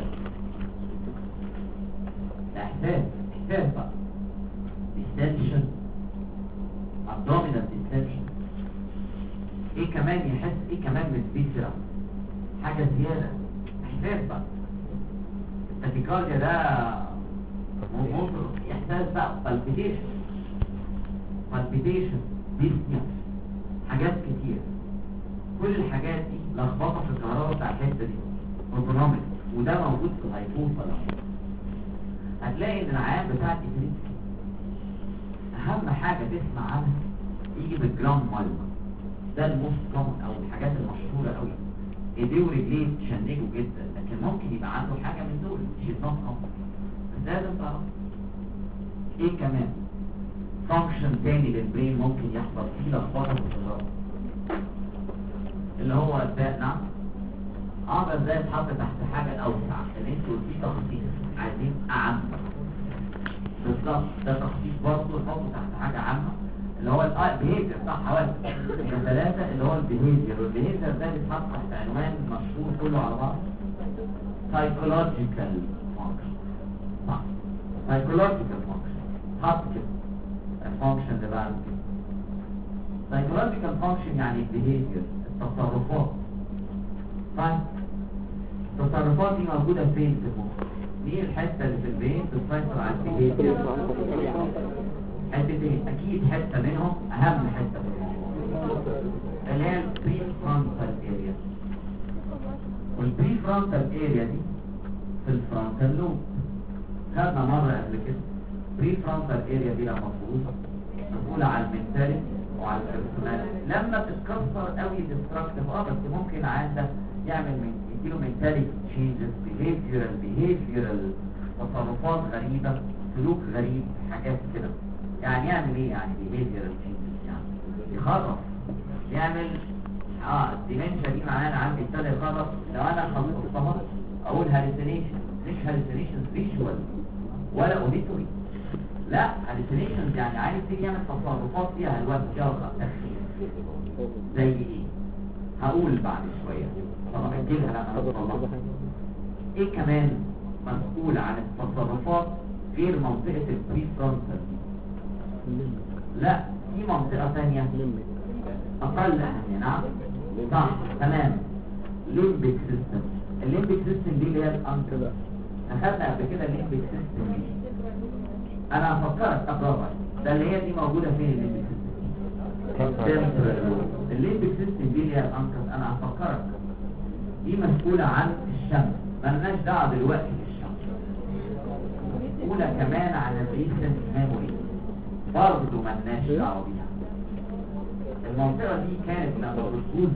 احساس احساس بقى ديستنشن، ابدومينال ديستنشن. ايه كمان يحس؟ ايه كمان من الفيسرا؟ حاجه زياده، احساس بقى. التاكيكارديا ده موتور، احساس بقى، بالبيتيشن بالبيتيشن ديسنيا، حاجات كتير. كل الحاجات دي لخبطه في الكهرباء بتاع الحته دي اوتونوميك، وده موجود في الهايبوثالاموس. هتلاقي ان العيان بتاع الابليس اهم حاجه تسمع عنها يجي بالجرام مايلما. ده الموست كومن او الحاجات المشهوره قوي. ايديه ورجليه تشنجوا جدا، لكن ممكن يبقى عنده حاجه من دول مش نوت كومن. لازم تعرف. ايه كمان؟ فانكشن تاني للبرين ممكن يحصل فيه لخبطه في الكهرباء اللي هو الباء. نعم اه بس ده يتحط تحت حاجه اوسع اللي انتوا فيه تخصيص عايزين اعم بالظبط. ده تخصيص برضه نحطه تحت حاجه عامه اللي هو البيهيفير. صح حوالي من ثلاثه اللي هو البيهيفير. والبيهيفير ده بيتحط تحت عنوان مشهور كله على بعض سايكولوجيكال فانكشن. صح سايكولوجيكال فانكشن. حط كده الفانكشن اللي بعد كده سايكولوجيكال فانكشن يعني البيهيفير، التصرفات. طيب التصرفات دي موجوده فين في المخ؟ دي الحته اللي في البين بتسيطر على البيهيفير. حتتين اكيد، حته منهم اهم حته في المخ اللي هي البري فرونتال اريا. والبري فرونتال اريا دي في الفرونتال لوب. خدنا مره قبل كده بري فرونتال اريا دي لما تفوز مسؤوله عن المنتاليتي وعلى البيرسوناليتي. لما تتكسر قوي ديستراكتيف اه بس ممكن عندك يعمل من يديله منتاليتي تشينجز، بيهيفيرال بيهيفيرال تصرفات غريبة، سلوك غريب، حاجات كده. يعني يعمل ايه؟ يعني behavioral changes، يعني يخرف، يعمل اه الديمنشا دي معناها انا عندي ابتدى يخرف. لو انا خلصتها اقول hallucination، مش hallucinations visual ولا auditory، لا hallucinations يعني عايز تيجي يعمل تصرفات فيها الوقت جرى تخيل. زي ايه؟ هقول بعد شوية، طبعا اجلها لما نوصل. ايه كمان مسؤول عن التصرفات غير منطقة البري فرونتال؟ لا في منطقة ثانية اقل اهمية. نعم صح تمام، ليمبيك سيستم. الليمبيك سيستم دي اللي هي الانتر، اخذنا قبل كده الليمبيك سيستم دي. انا هفكرك اقربها، ده اللي هي دي موجودة فين الليمبيك سيستم؟ الليمبيك سيستم دي اللي هي الانتر. انا هفكرك دي مسؤولة عن الشمس، مالناش دعوة دلوقتي بالشمس. مسؤولة كمان عن الريسنت ميموري، برضه مالناش دعوة بيها. المنطقة دي كانت لما بتجوز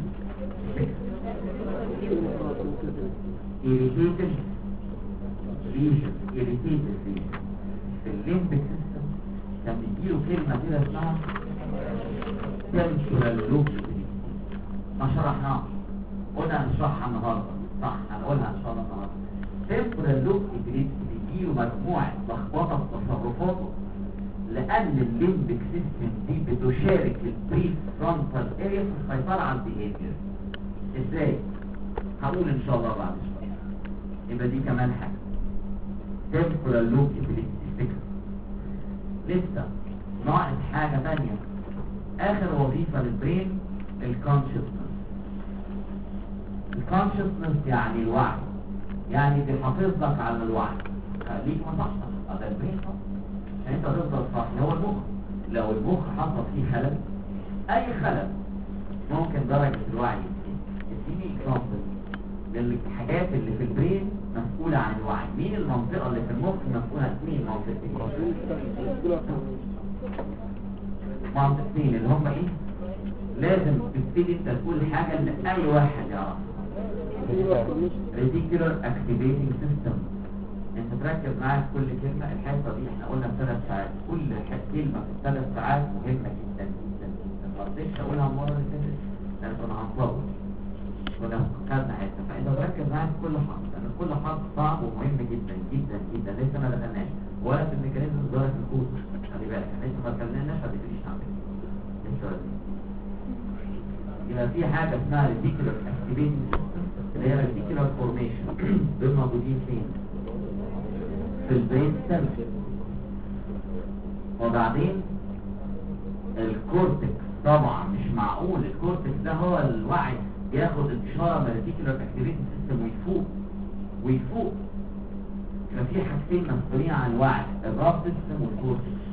irritated lesion irritated lesion في الليمبيك سيستم، كان بيجيله كلمة كده اسمها temporal lobe. ما شرحناها، قلنا هنشرحها النهارده صح، هنقولها ان شاء الله النهارده. temporal lobe بيجيله مجموعة لخبطة في تصرفاته، لأن الليمبيك سيستم دي بتشارك البري فرونتال اريا في السيطرة على البيهيفير. ازاي؟ هقول ان شاء الله بعد شوية. يبقى دي كمان حاجة temporal lobe epileptic. لسه ناقص حاجة تانية، آخر وظيفة للبرين الكونشسنس. الكونشسنس يعني الوعي، يعني بيحافظ لك على الوعي، خليك مصحصح. هذا البرين صح عشان انت تفضل صاحي. هو المخ، لو المخ حصل فيه خلل، اي خلل ممكن درجة الوعي يزيد. اديني اكزامبل للحاجات اللي في البرين مسؤولة عن الوعي. مين المنطقة اللي في المخ مسؤولة؟ مين منطقتين؟ منطقتين اللي هم ايه؟ لازم تبتدي انت تقول حاجة اللي اي واحد يعرفها. reticular activating system. انت تركز معايا في كل كلمة. الحصة دي احنا قلنا ثلاث ساعات، كل كلمة في الثلاث ساعات مهمة جدا جدا جدا. ما رضيتش اقولها المرة اللي فاتت لان كنا هنطول، كنا خدنا حتة. فانت تركز معايا في كل حرف، لان كل حرف صعب ومهم جدا جدا جدا. لسه ما دخلناش ولا في الميكانيزم ولا في الكود، خلي بالك احنا لسه ما اتكلمناش ما تدريش نعمل لسه. يبقى في حاجة اسمها reticular activating system اللي هي reticular formation. دول موجودين فين؟ في البرين ستيم. وبعدين الكورتكس، طبعا مش معقول الكورتكس ده هو الوعي ياخد انتشاره من الريتيكولار اكتيفيتي سيستم ويفوق ويفوق. يبقى في حاجتين مسؤولين عن الوعي، الراب سيستم والكورتكس.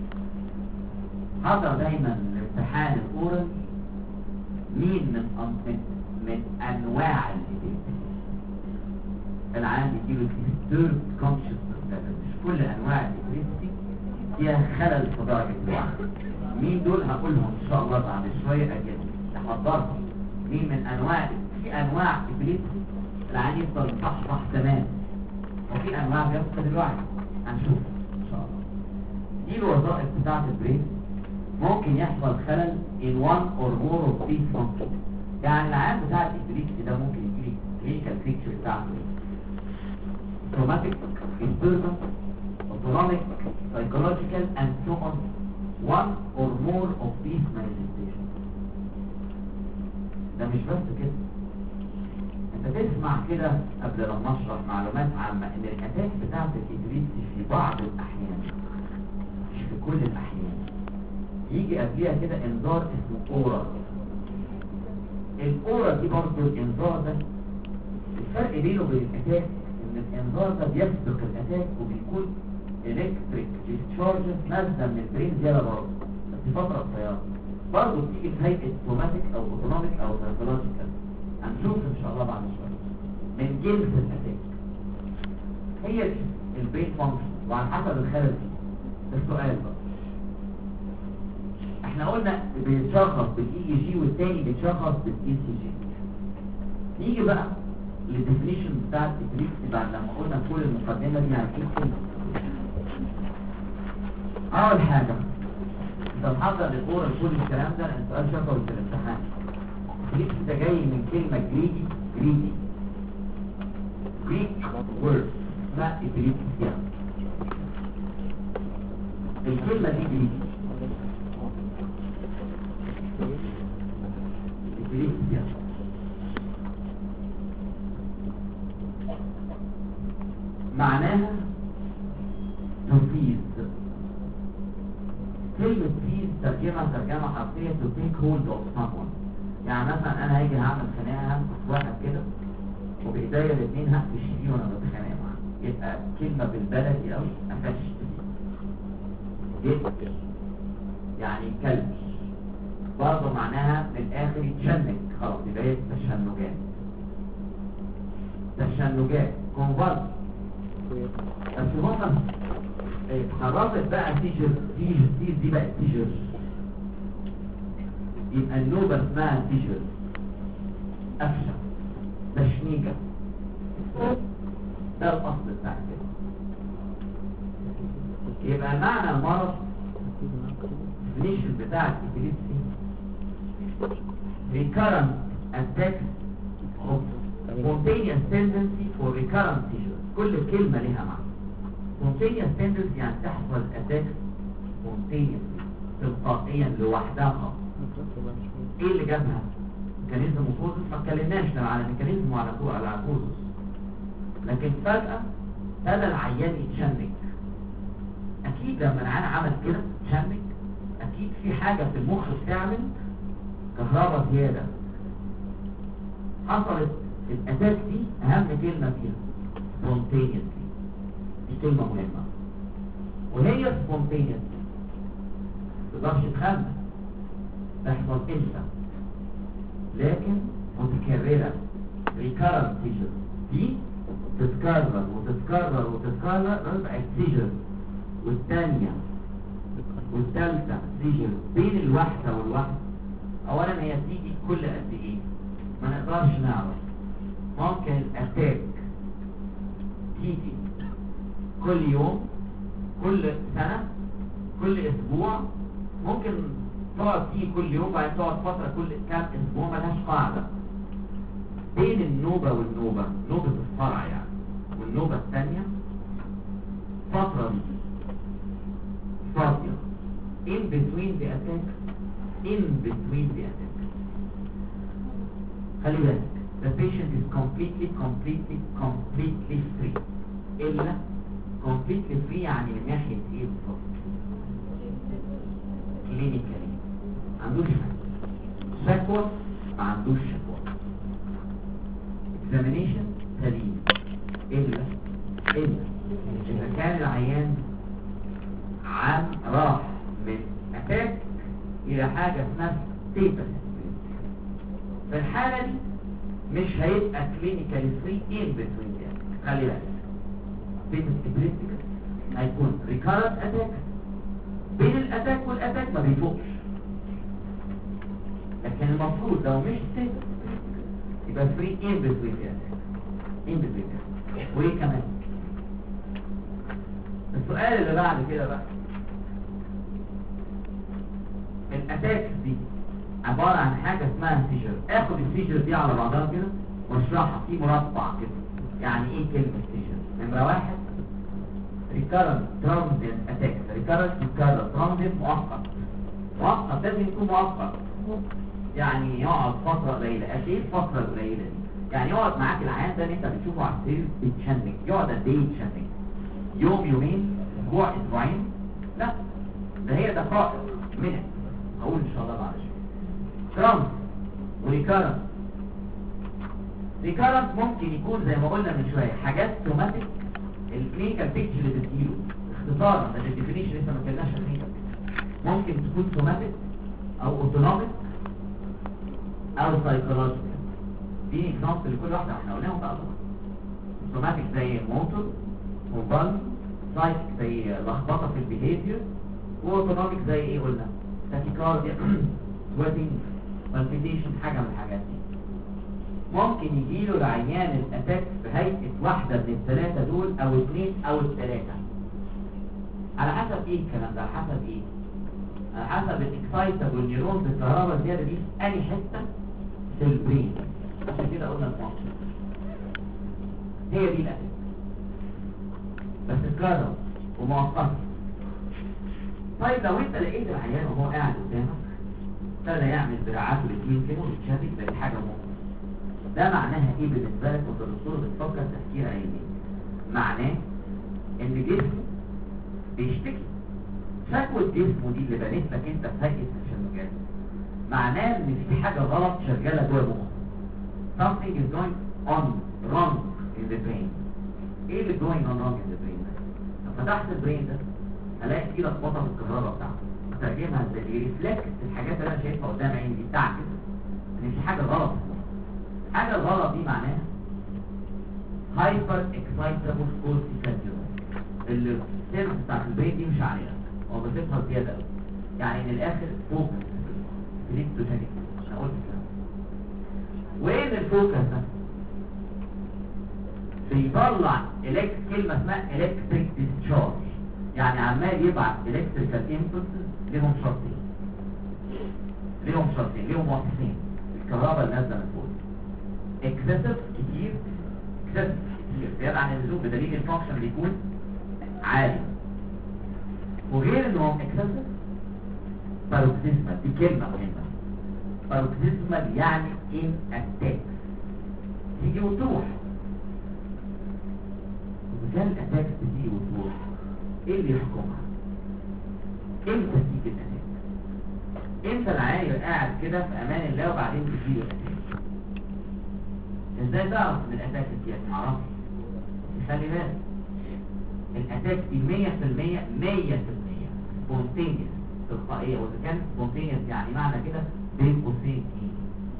حضر دايما الامتحان الاورال مين من من, من انواع الابيليتي. العام بيجيله ديستورد كونشسنس ليفل. مش كل انواع الابيليتي فيها خلل في درجه الوعي. مين دول؟ هقولهم ان شاء الله بعد شويه. اجل نحضرهم. مين من انواع؟ في انواع ابيليتي العام يفضل يصحصح تمام، وفي انواع بيفقد الوعي. هنشوف ان شاء الله. دي الوظائف بتاعه البرين. ممكن يحصل خلل in one or more of these functions. يعني العام بتاع الابيليتي ده ممكن يجيلي clinical picture بتاعته traumatic, disturbance, autonomic, psychological and so on. One or more of these manifestations. ده مش بس كده، انت تسمع كده قبل لما اشرح معلومات عامة ان الاتاك بتاعت الابيليتي في بعض الاحيان، مش في كل الاحيان، يجي قبليها كده انذار اسمه اورا. الاورا دي برضه الانذار ده الفرق بينه وبين الاتاك ان الانذار ده بيسبق الاتاك وبيكون الكتريك ديسشارجز نازله من البرين زياده برضه بس في فتره قصيره. برضه بتيجي في هيئه سوماتيك او اوتونوميك او سايكولوجيكال. هنشوف ان شاء الله بعد شويه من جنس الاتاك. هي دي البرين فانكشن وعلى حسب الخلل دي. السؤال بقى احنا قلنا بيتشخص بالاي اي جي والتاني بيتشخص بالاي سي جي. نيجي بقى للديفينيشن بتاع الابيليبسي بعد لما قلنا كل المقدمه دي يعني ايه كلمه. اول حاجه انت محضر للقرى كل الكلام ده لان سؤال شفوي في الامتحان. الابيليبسي ده جاي من كلمه جريدي جريدي جريك وورد اسمها ابيليبسي. الكلمه دي جريدي ابيليبسي معناها تفيز. كلمة فيز ترجمة ترجمة حرفية to take hold of someone. يعني مثلا انا هاجي هعمل خناقة هنفس واحد كده وبإيديا الاثنين هقفش فيه وانا بتخانق معاه، يبقى كلمة بالبلدي قوي قفشت فيه. يعني كلب برضه معناها من الاخر يتشنج، خلاص يبقى هي تشنجات. تشنجات كونفرت. بس هما اتحركت بقى تيجر تيجر تيجر دي بقى تيجر، يبقى النوبة اسمها تيجر أفشة تشنيجة. ده الأصل بتاع كده. يبقى معنى المرض الديفينيشن بتاع الإبيليبسي recurrent attacks of spontaneous tendency for recurrent seizures. كل كلمة لها معنى. spontaneous tendency يعني تحصل attacks spontaneously تلقائيا لوحدها خالص. ايه اللي جابها؟ ميكانيزم وفوزس. ما اتكلمناش لا على ميكانيزم وعلى على فوزس، لكن فجأة ابتدى العيان يتشنج. اكيد لما العيان عمل كده تشنج اكيد في حاجة في المخ بتعمل كهرباء زيادة. حصلت الاتاك دي اهم كلمة فيها spontaneously. دي كلمة مهمة وهي spontaneously تقدرش تخمن تحصل امتى، لكن متكررة recurrent seizures. دي تتكرر وتتكرر وتتكرر ربعت seizures، والثانية والثالثة seizures بين الواحدة والواحدة. اولا هي تيجي كل قد ايه ما نقدرش نعرف. ممكن الاتاك تيجي كل يوم، كل سنة، كل اسبوع. ممكن تقعد تيجي كل يوم بعدين تقعد فترة كل كام اسبوع، ملهاش قاعدة. بين النوبة والنوبة، نوبة الصرع يعني والنوبة الثانية فترة فاضية in between the attack in between the attack. خلي بالك the patient is completely completely completely free. إلا completely free يعني من ناحية ايه بالظبط؟ clinically ما عندوش شكوى، ما عندوش شكوى. examination سليم. إلا إلا إذا كان العيان عام راح من أتاك إلى حاجة اسمها ستيبل. في الحالة دي مش هيبقى كلينيكالي فري ان بتوين ده. خلي بالك بين الابليبتيك هيكون ريكارنت اتاك، بين الاتاك والاتاك ما بيفوقش. لكن المفروض لو مش ستيبل يبقى فري ان بتوين ده ان بتوين ده. وايه كمان السؤال اللي بعد كده بقى، الاتاك دي عبارة عن حاجة اسمها سيجر. اخد السيجر دي على بعضها كده واشرحها في مربع كده. يعني ايه كلمة سيجر؟ نمرة واحد recurrent transient attacks. recurrent يتكرر، transient مؤقت. مؤقت لازم يكون مؤقت، يعني يقعد فترة قليلة. قد ايه الفترة القليلة دي؟ يعني يقعد معاك العيان ده اللي انت بتشوفه على السرير بيتشنج، يقعد قد ايه يتشنج؟ يوم، يومين، اسبوع، اسبوعين؟ لا، ده هي دقائق منت. هقول ان شاء الله بعد شوية. ترانس وريكارنت. ريكارنت ممكن يكون زي ما قلنا من شويه حاجات سوماتيك، الكلينيكال بيكتشر اللي بتجيله اختصارا لان الديفينيشن لسه ما اتكلمناش عن الكلينيكال بيكتشر. ممكن تكون سوماتيك او اوتونوميك او سايكولوجيكال. دي اكزامبل لكل واحده احنا قلناهم بقى. سوماتيك زي موتور موبال، سايكيك زي لخبطه في البيهيفير، واوتونوميك زي ايه قلنا؟ تاكيكارديا، سويتنج، بالبيتيشن، حاجة من الحاجات دي. ممكن يجيله العيان الاتاك بهيئة واحدة من الثلاثة دول او اثنين او الثلاثة، على حسب ايه الكلام ده؟ على حسب ايه؟ على حسب الاكسايتر والنيورونز الكهرباء الزيادة دي في انهي حتة في البرين. عشان كده قلنا الفانكشن هي دي الاتاك، بس تكرر ومؤقتة. طيب لو انت لقيت العيان وهو قاعد قدامك ابتدى يعمل دراعاته الاثنين كده ويتشابك، ده حاجه مهمه. ده معناها ايه بالنسبه لك وانت الدكتور بتفكر تفكير علمي؟ معناه ان جسمه بيشتكي. شكوى جسمه دي اللي بنت لك انت في هيئه الشمجات معناه ان في حاجه غلط شغاله جوه مخك. something is going on wrong in the brain. ايه اللي going on wrong in the brain ده؟ لو فتحت البرين ده هلاقي في لخبطه في الكهرباء بتاعته، اترجمها ازاي؟ ريفلكت الحاجات اللي انا شايفها قدام عيني دي بتاعتك ان في حاجه غلط. حاجه غلط دي معناها هايبر اكسايتابل كورتيكال نيورون، اللي السيلز بتاعت البرين دي مش عليها وظيفتها زياده قوي. يعني من الاخر فوكس الكتروجينيك. انا قلت كده. وايه الفوكس ده؟ بيطلع الكت كلمه اسمها الكتريك ديسشارج، يعني عمال يبعت الكتريكال امبلسز ليهم شرطين ليهم شرطين ليهم وصفين الكهرباء اللي نازله من فوق. اكسسيف كتير، اكسسيف كتير زياده عن اللزوم بدليل الفانكشن بيكون عالي. وغير انه اكسسيف باروكسيزمال، دي كلمه مهمه. باروكسيزمال يعني ان اتاك، تيجي وتروح. وكان الاتاك تيجي وتروح ايه اللي يحكمها؟ امتى تيجي الاتاك؟ امتى العيان يبقى قاعد كده في امان الله وبعدين تجي له الاتاك؟ ازاي تعرف ان الاتاك دي؟ معرفش. خلي بالك الاتاك دي مية في المية مية في المية سبونتينيوس، تلقائيه. واذا كانت سبونتينيوس يعني معنى كده بين قوسين ايه؟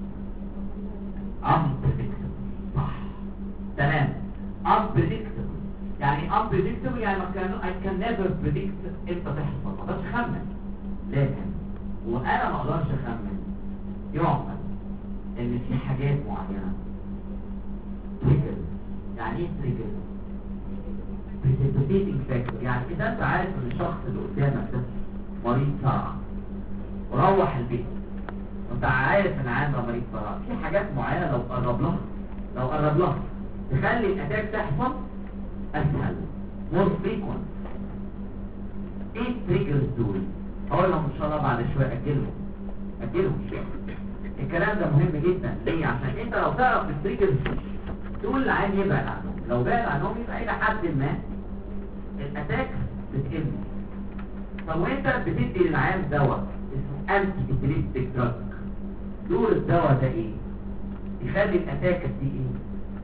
unpredictable. صح تمام. unpredictable يعني unpredictable يعني ما كان I can never predict امتى تحصل، ما اقدرش اخمن. لكن وانا ما اقدرش اخمن يعقل ان في حاجات معينه تريجر. يعني ايه تريجر؟ precipitating factor. يعني اذا انت عارف ان الشخص اللي قدامك ده مريض صرع وروح البيت وانت عارف ان عنده مريض صرع، في حاجات معينه لو قرب لها لو قرب لها تخلي الاتاك تحصل اسهل، more frequent. ايه التريجرز دول؟ اقول لهم ان شاء الله بعد شويه. اجلهم اجلهم شويه. الكلام ده مهم جدا. ليه؟ عشان انت لو تعرف التريجرز تقول للعيان يبعد عنهم. لو بعد عنهم يبقى الى حد ما الاتاك بتقل. طب وانت بتدي للعيان دواء اسمه انتي ابيليبتيك دراج، دور الدواء ده ايه؟ يخلي الاتاك دي ايه؟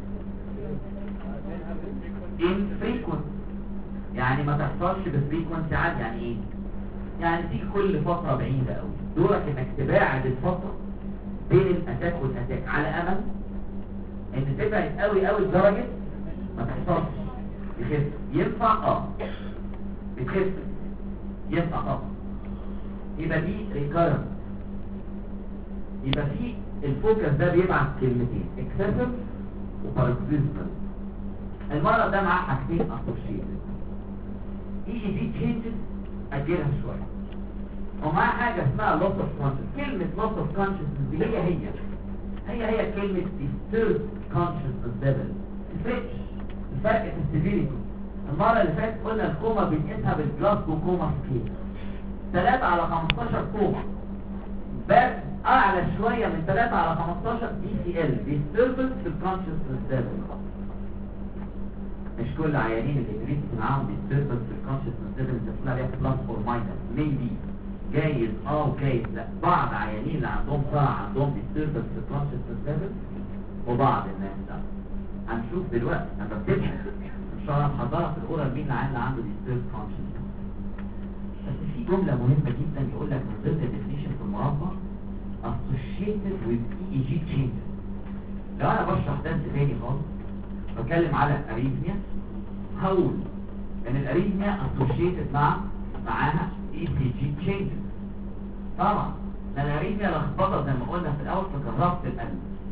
infrequent، يعني ما تحصلش بفريكونسي عالي. يعني ايه؟ يعني تيجي كل فترة بعيدة قوي. دورك انك تباعد الفترة بين الاتاك والاتاك على امل ان تبعد قوي قوي لدرجة ما تحصلش. يخف ينفع؟ اه بتخف ينفع طبعا. يبقى دي ريكارنت. يبقى في الفوكس ده بيبعت كلمتين اكسسيف وباروكسيزمال. المرض ده معاه حاجتين اسوشيتد. اي اي دي تشينجز اجلها شويه. ومعاه حاجه اسمها لوس اوف كونشس. كلمه لوس اوف كونشس دي هي هي هي هي كلمه disturbed consciousness level. الفرق الفرق في السيفيريتي. المره اللي فاتت قلنا الكوما بنقيسها بالجلاسكو كوما سكيل ثلاثة على خمستاشر كوما، بس اعلى شويه من ثلاثة على خمستاشر دي سي ال disturbance في الكونشسنس level. مش كل عيانين اللي جريت معاهم disturbance في الكونشسنس level بتطلع عليها بلس اور ماينس ميبي، جايز اه وجايز لا. بعض عيانين اللي عندهم صرع عندهم disturbance في الكونشسنس level وبعض الناس لا. هنشوف دلوقتي انا بكتبها ان شاء الله محضرها في الاورال مين اللي عنده disturbed consciousness. بس في جمله مهمه جدا يقول لك من ضمن الديفينيشن في المربع associated with E E G changes. لو انا بشرح درس تاني خالص بتكلم على الاريثميا هقول ان الاريثميا associated مع معاها E C G changes. طبعا الاريثميا لخبطه زي ما قلنا في الاول في كهربة القلب.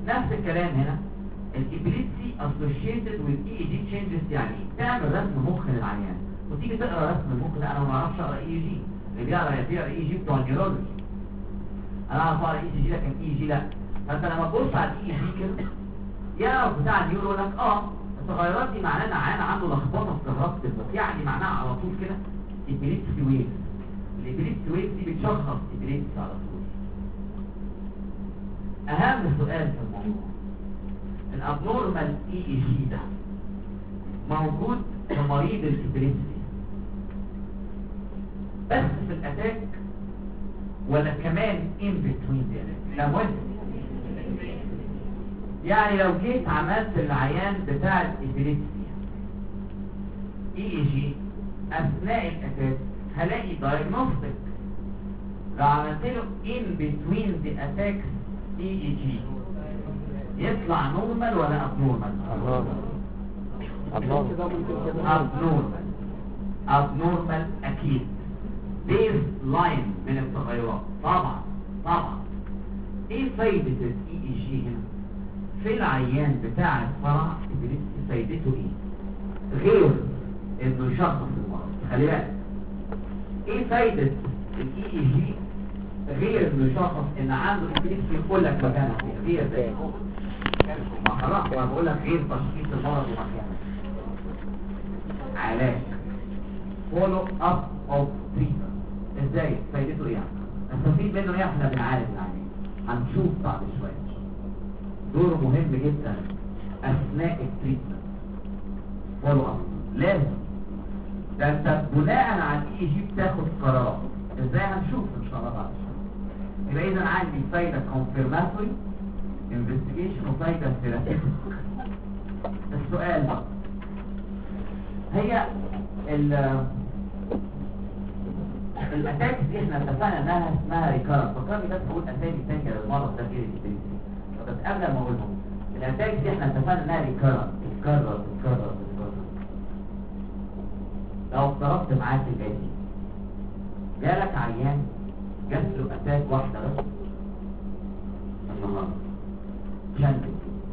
نفس الكلام هنا، الابيليبسي اسوشيتد والاي اي جي تشينجز، يعني تعمل رسم مخ للعيان وتيجي تقرا رسم المخ ده. انا ما اعرفش اقرا اي جي، اللي بيقرا يقرا اي جي بتوع النيورولوجي، انا اعرف اقرا اي جي لكن اي جي لا. فانت لما تبص على الاي جي كده يعرف بتاع النيورو لك اه التغيرات دي معناها ان عيان عنده لخبطه في كهرباء المخ، يعني معناها على طول كده ابيليبسي ويف. الابيليبسي ويف دي بتشخص ابيليبسي على طول. اهم سؤال في الموضوع، الابنورمال اي اي جي ده موجود في مريض الابيليبسي بس في الاتاك ولا كمان ان بتوين دي؟ لا مهم. يعني لو جيت عملت العيان بتاع الابيليبسي اي اي جي اثناء الاتاك هلاقي دايجنوستيك. لو عملت له ان بتوين دي اتاكس اي اي جي يطلع نورمال ولا ابنورمال؟ ابنورمال. ابنورمال اكيد. بيز لاين من التغيرات طبعا طبعا. ايه فايدة الاي اي جي هنا في العيان بتاع الصرع الابيليبسي؟ فايدته ايه غير انه يشخص المرض؟ خلي بالك، ايه فايدة الاي اي جي غير انه يشخص ان عنده ابيليبسي يقول لك مكانه فين؟ غير ده ما خلاص انا بقول لك غير تشخيص المرض ومكانه. علاج فولو اب اوف تريتمنت ازاي؟ فايدته ايه يعني؟ نستفيد منه ايه؟ احنا بنعالج العيان هنشوف بعد شويه. دوره مهم جدا اثناء التريتمنت فولو اب لازم. ده انت بناء على الاي جي بتاخد قرارات ازاي هنشوف ان شاء الله بعد شويه. يبقى اذا عندي فايده كونفيرماتوري انفستيجيشن وفايده ثيرابيوتيك. السؤال بقى هي ال الاتاكس دي احنا اتفقنا انها اسمها ريكارنت. فكرني بس اقول اسامي ثانيه للمرض ده غير الابيليبسي بس قبل ما اقولهم. الاتاكس دي احنا اتفقنا انها ريكارنت، تتكرر تتكرر تتكرر. لو افترضت معاك الاتي، جالك عيان جات له اتاك واحده بس النهارده شنكت،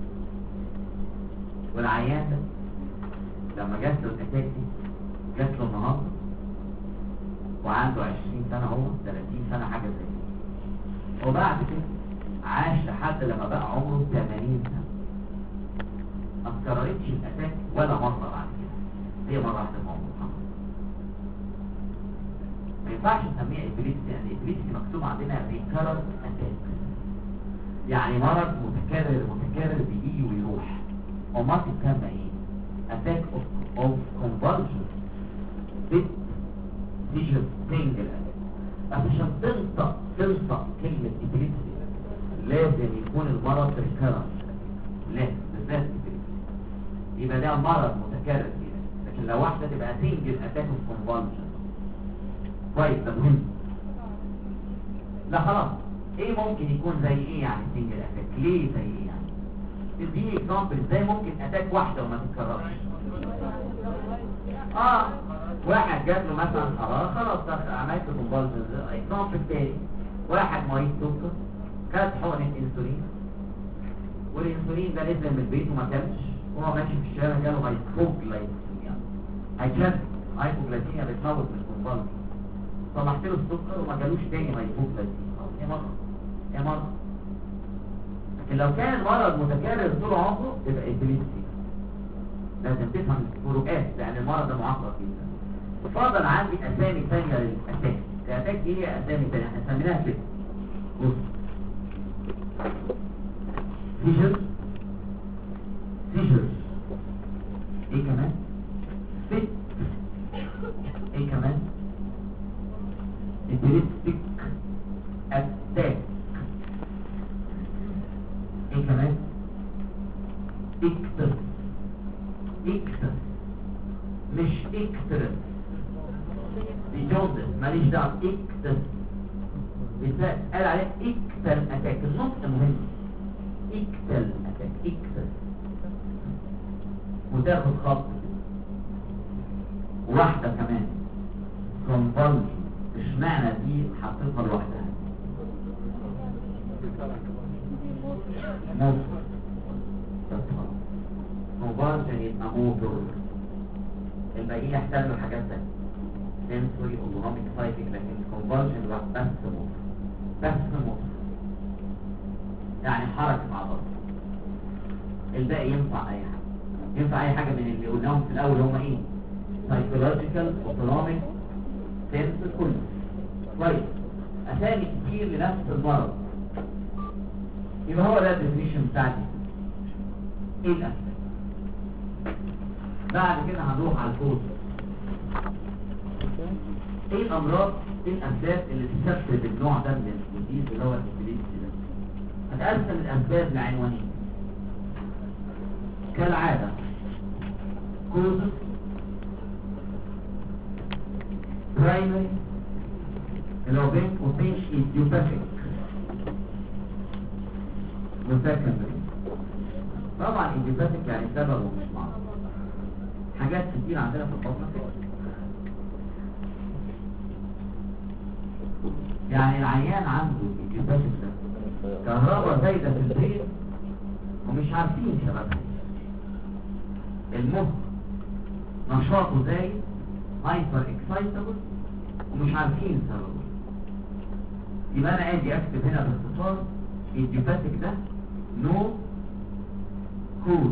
والعيان ده لما جات له الاتاك دي جات له النهارده وعنده عشرين سنة هو ثلاثين سنة حاجة زي كده، وبعد كده عاش لحد لما بقى عمره ثمانين سنة ما اتكررتش الأتاك ولا مرة بعد كده، هي مرة واحدة في عمره. ما ينفعش نسميها ابيليبسي، يعني ابيليبسي مكتوب عندنا ريكارنت أتاك، يعني مرض متكرر متكرر بيجي ويروح. وما تسمى ايه؟ أتاك اوف كونفرجن سيجر سنجل. بس عشان تنطق تنطق كلمة ابيليبسي لازم يكون المرض ريكارنت، لازم بالذات ابيليبسي يبقى ده مرض متكرر كده. لكن لو واحدة تبقى سنجل اتاك اوف كونفرجن كويس، ده مهم. لا خلاص، ايه ممكن يكون زي ايه يعني سنجل اتاك؟ ليه زي ايه يعني؟ تديني اكزامبل ازاي ممكن اتاك واحدة وما تتكررش. اه واحد جات له مثلا حراره خلاص عملت كونفالجن. اكزامبل تاني، واحد مريض سكر خد حقنه انسولين والانسولين ده نزل من البيت وما كانش، وهو ماشي في الشارع جاله هايبوغلايكيميا. هيتشد هايبوغلايكيميا بتموت من الكونفالجن. صلحت له السكر وما جالوش تاني هايبوغلايكيميا. ايه مره ايه مره لكن لو كان المرض متكرر طول عمره يبقى ابيليبسي. لازم تفهم الفروقات لان المرض ده معقد جدا. فضل عندي اسامي ثانيه للاتاك. الاتاك دي هي اسامي ثانيه احنا سميناها كده. بص، سيجر سيجر ايه كمان؟ فيت ايه كمان؟ ابيليبتيك اتاك ايه كمان؟ اكتر اكتر مش اكتر دي جوزف ماليش دعوه. اكتر بالذات قال عليه اكتر اتاك، النطق مهم. اكتر اتاك اكتر وتاخد خط واحده كمان كونفالجن. اشمعنى دي حطيتها لوحدها؟ موتور بس خلاص. كونفرجن يبقى موتور، الباقيين يحتاجوا حاجات تانية سنسوري اوتونوميك سايكيك، لكن الكونفرجن بس موتور بس موتور يعني حركة عضلة. الباقي ينفع اي حاجة، ينفع اي حاجة من اللي قلناهم في الاول. هم ايه؟ سايكولوجيكال اوتونوميك سنس كله كويس. اسامي كتير لنفس المرض، يبقى هو ده الديفينيشن بتاعتي. ايه الاسباب؟ بعد كده هنروح على الكود. ايه الامراض، ايه الاسباب اللي تسبب النوع ده من الديزيز اللي هو الابيليبسي ده؟ هتقسم الاسباب لعنوانين كالعاده: كوزس، برايمري اللي هو بين قوسين ايديوباثيك، وسكندري. طبعا ايديوباثيك يعني سبب ومش معروف. حاجات كتير عندنا في البطن كده، يعني العيان عنده ايديوباثيك ده كهرباء زايده في البيت ومش عارفين سببها. المخ نشاطه زايد، هايبر اكسايتابل، ومش عارفين سببه. يبقى انا اجي اكتب هنا باختصار ايديوباثيك ده نو كوز.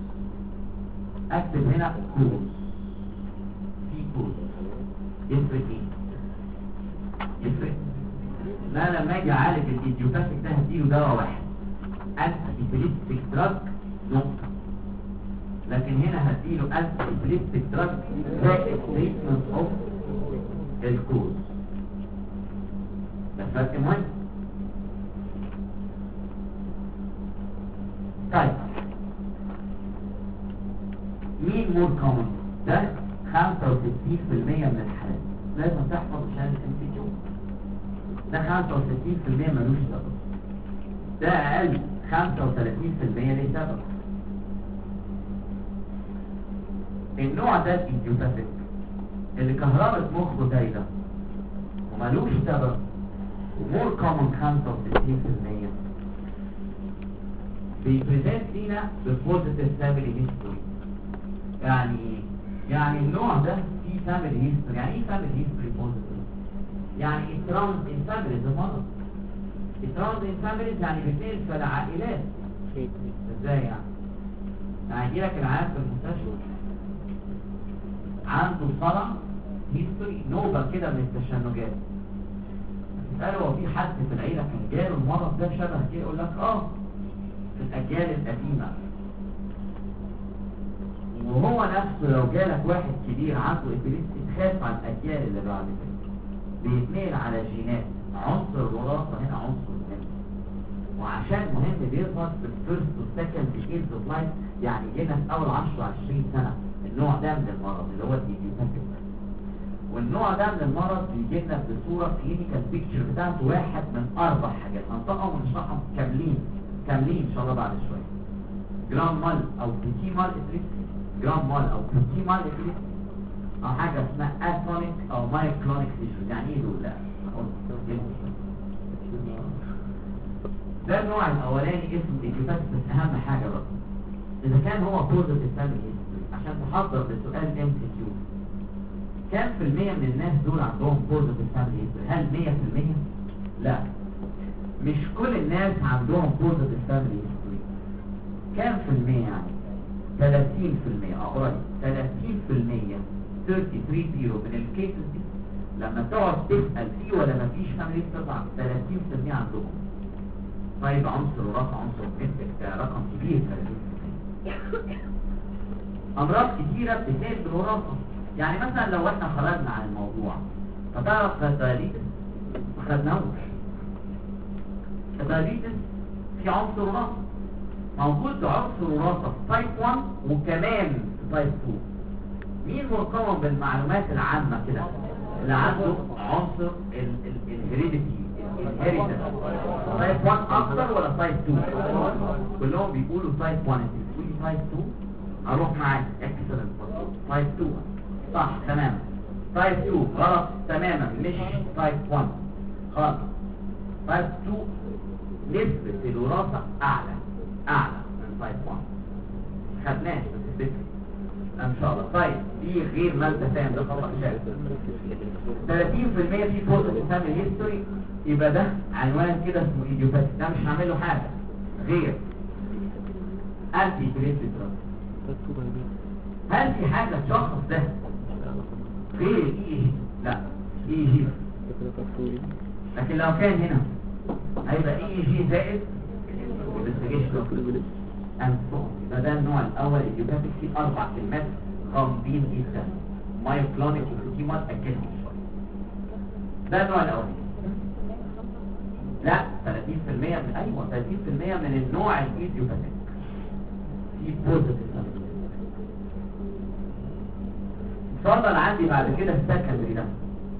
اكتب هنا كوز، في كوز. يفرق ايه؟ يفرق لا لما اجي اعالج الايديوباثيك ده هديله دواء واحد انتي دراج نقطه، لكن هنا هديله انتي دراج زائد تريتمنت اوف الكوز. ده فرق مهم. طيب مين مور كومن؟ ده خمسة وستين بالمية من الحالات لازم تحفظ عشان الام سي كيو. ده خمسة وستين بالمية ملوش سبب، ده اقل خمسة وثلاثين بالمية ليه سبب. النوع ده الايديوباثيك اللي كهرباء مخه زايده وملوش سبب ومور كومن خمسة وستين بالمية بيبريزنت لينا ببوزيتيف فاميلي هيستوري. يعني يعني النوع ده فيه فاميلي هيستوري. يعني ايه فاميلي هيستوري بوزيتيف؟ يعني الترانز ان فاميليز مرض. الترانز ان فاميليز يعني بتنقل في العائلات. ازاي يعني؟ يعني يجي لك العيان في المستشفى عنده صرع هيستوري، نوبه كده من التشنجات. تسأله هو في حد في العيله كان جاله المرض ده شبه كده؟ يقول لك اه في الاجيال القديمه. وهو نفسه لو جالك واحد كبير عنده ابيليبسي تخاف على الاجيال اللي بعد كده. بيتنقل على جينات. عنصر الوراثه هنا عنصر مهم، وعشان مهم بيظهر في الفيرست والسكند ديكيدز اوف لايف، يعني هنا في اول عشرة عشرين سنه. النوع ده من المرض اللي هو الايديوباثيك، والنوع ده من المرض بيجي لنا بصوره كلينيكال بيكتشر بتاعته واحد من اربع حاجات هنطقهم ونشرحهم كاملين كاملين ان شاء الله بعد شويه. جرام مال او بيتي مال ابيليبسي، جرام مال او بيتي مال ابيليبسي، او حاجه اسمها اتونيك او مايوكلونيك ليجن. يعني ايه دول؟ لا ده النوع الاولاني اسمه ايديوباثيك. بس اهم حاجه بقى اذا كان هو بوزيتيف فاميلي هيستوري، عشان تحضر لسؤال ام سي كيو كام في المية من الناس دول عندهم بوزيتيف فاميلي هيستوري؟ هل مية في المية؟ لا، مش كل الناس عندهم بوزيتيف فاميلي هيستوري. كام في المية يعني؟ ثلاثين في المية. اقرأي ثلاثين في المية ثلاثين بالمية من الكيسز دي لما تقعد تسأل فيه ولا ما فيش فاميلي تطلع ثلاثين في المية عندهم. طيب عنصر وراثة عنصر نسبة رقم كبير ثلاثين في المية. امراض كتيرة بتتنقل بالوراثة. يعني مثلا لو احنا خرجنا عن الموضوع فتعرف الدايابيتس ما خدناهوش. الدايابيتس في عنصر وراثة موجود، عنصر وراثة في تايب واحد وكمان في تايب اتنين. مين مرتبط بالمعلومات العامة كده اللي عنده عنصر الهيريديتي الهيريديتي تايب واحد اكتر ولا تايب اتنين؟ كلهم بيقولوا تايب واحد. تقولي تايب اتنين اروح معاك اكسلنت. تايب اتنين صح تماما. تايب اتنين غلط تماما، مش تايب واحد خالص. تايب اتنين نسبة الوراثة اعلى اعلى من تايب واحد. خدناش بس الفكرة ان شاء الله. طيب دي غير ما انت فاهم، ده خطأ شائع. ثلاثين في المية في بوزيتيف فاميلي هيستوري، يبقى ده عنوان كده اسمه ايديوباثي، ده مش هعمل له حاجة غير انتي بليتلت دراج. هل في حاجة تشخص ده غير الاي جي؟ لا، اي جي بس. لكن لو كان هنا هيبقى اي جي زائد انفستيجيشن انفوم. يبقى ده النوع الاول الايديوباثيك، فيه اربع كلمات غامضين جدا، مايوكلونيك وفيتيمات اكيد. ده النوع الاولاني. لا ثلاثين في المية من ايوه ثلاثين في المية من النوع الايديوباثيك في بوزيتيف. اتفضل عندي بعد كده السكندري ده.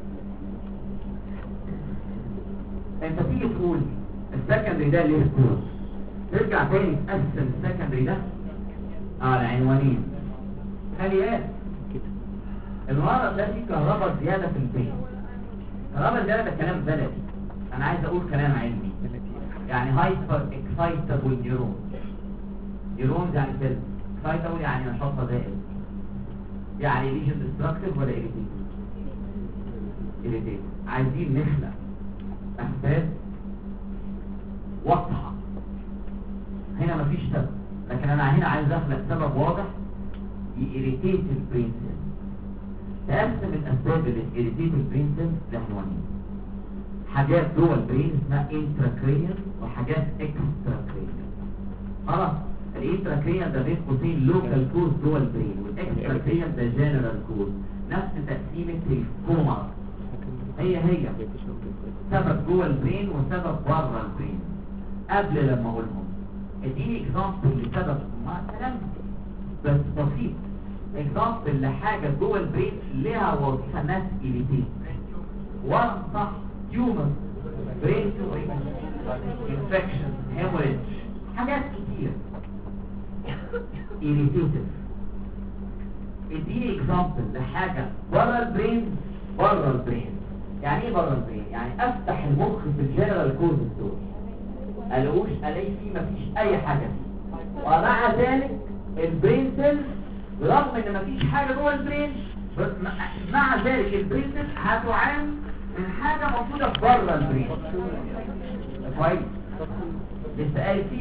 انت تيجي تقول السكندري ده ليه كورس، ترجع تاني تقسم السكندري ده على عنوانين. خليات المرض ده فيه كهرباء زيادة في البين. كهرباء زيادة ده كلام بلدي، انا عايز اقول كلام علمي. يعني هايبر اكسايتابل نيورون. نيورون يعني كده، اكسايتابل يعني نشاطها زائد. يعني ليجن ديستراكتيف ولا إيريتيتيف؟ إيريتيتيف. عايزين نخلق أسباب واضحة. هنا مفيش سبب، لكن أنا هنا عايز أخلق سبب واضح يإيريتيت البرين سيل. تقسم الأسباب اللي تإيريتيت البرين سيل لعنوانين. حاجات جوه البرين اسمها انتراكرينيال وحاجات اكستراكرينيال. خلاص، الانتراكرينيال ده بين قوسين لوكال كوز جوه البرين، والاكستراكرينيال ده جنرال كوز. نفس تقسيمه الكوما، هي هي سبب جوه البرين وسبب بره البرين. قبل لما اقولهم اديني اكزامبل لسبب، ما كلام بس بسيط. اكزامبل لحاجه جوه البرين لها وظيفه ناس إليتيت. وان صح، تيومر، برين تيومر، انفكشن، هيموريدج، حاجات كتير irritative. اديني اكزامبل لحاجه بره البرين. بره البرين يعني ايه بره البرين؟ يعني افتح المخ في الجنرال كوز دول، الاقوش الاقي فيه مفيش اي حاجه فيه، ومع ذلك البرين سيل برغم ان مفيش حاجه جوه البرين، مع ذلك البرين سيل هتعاني من حاجه موجوده بره البرين. كويس، لسه قايل فيه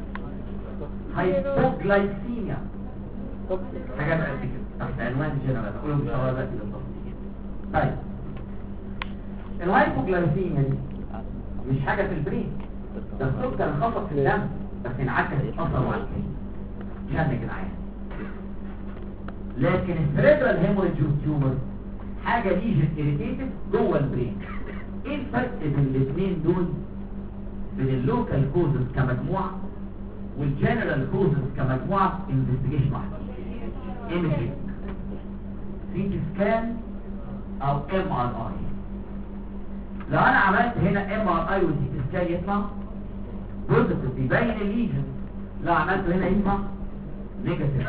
هايبوغلايسيميا، حاجات قد كده تحت عنوان جنرال هقولهم ان شاء الله دلوقتي بالتفصيل. طيب الهايبوغلايسيميا دي مش حاجه في البرين، ده السكر انخفض في الدم بس انعكس اثره على الكلى كان يا جدعان. لكن السريبرال هيموريدج والتيومر حاجه ليجن إيريتيتيف جوه البرين. ايه الفرق بين الاثنين دول، بين اللوكال كوزز كمجموعه والجنرال كوزز كمجموعه؟ انفستيجيشن واحده، ايميجينج، سي سكان او ام ار اي. لو انا عملت هنا ام ار اي وسي سكان يطلع بوزيتيف يبين الليجن، لو عملته هنا يطلع نيجاتيف.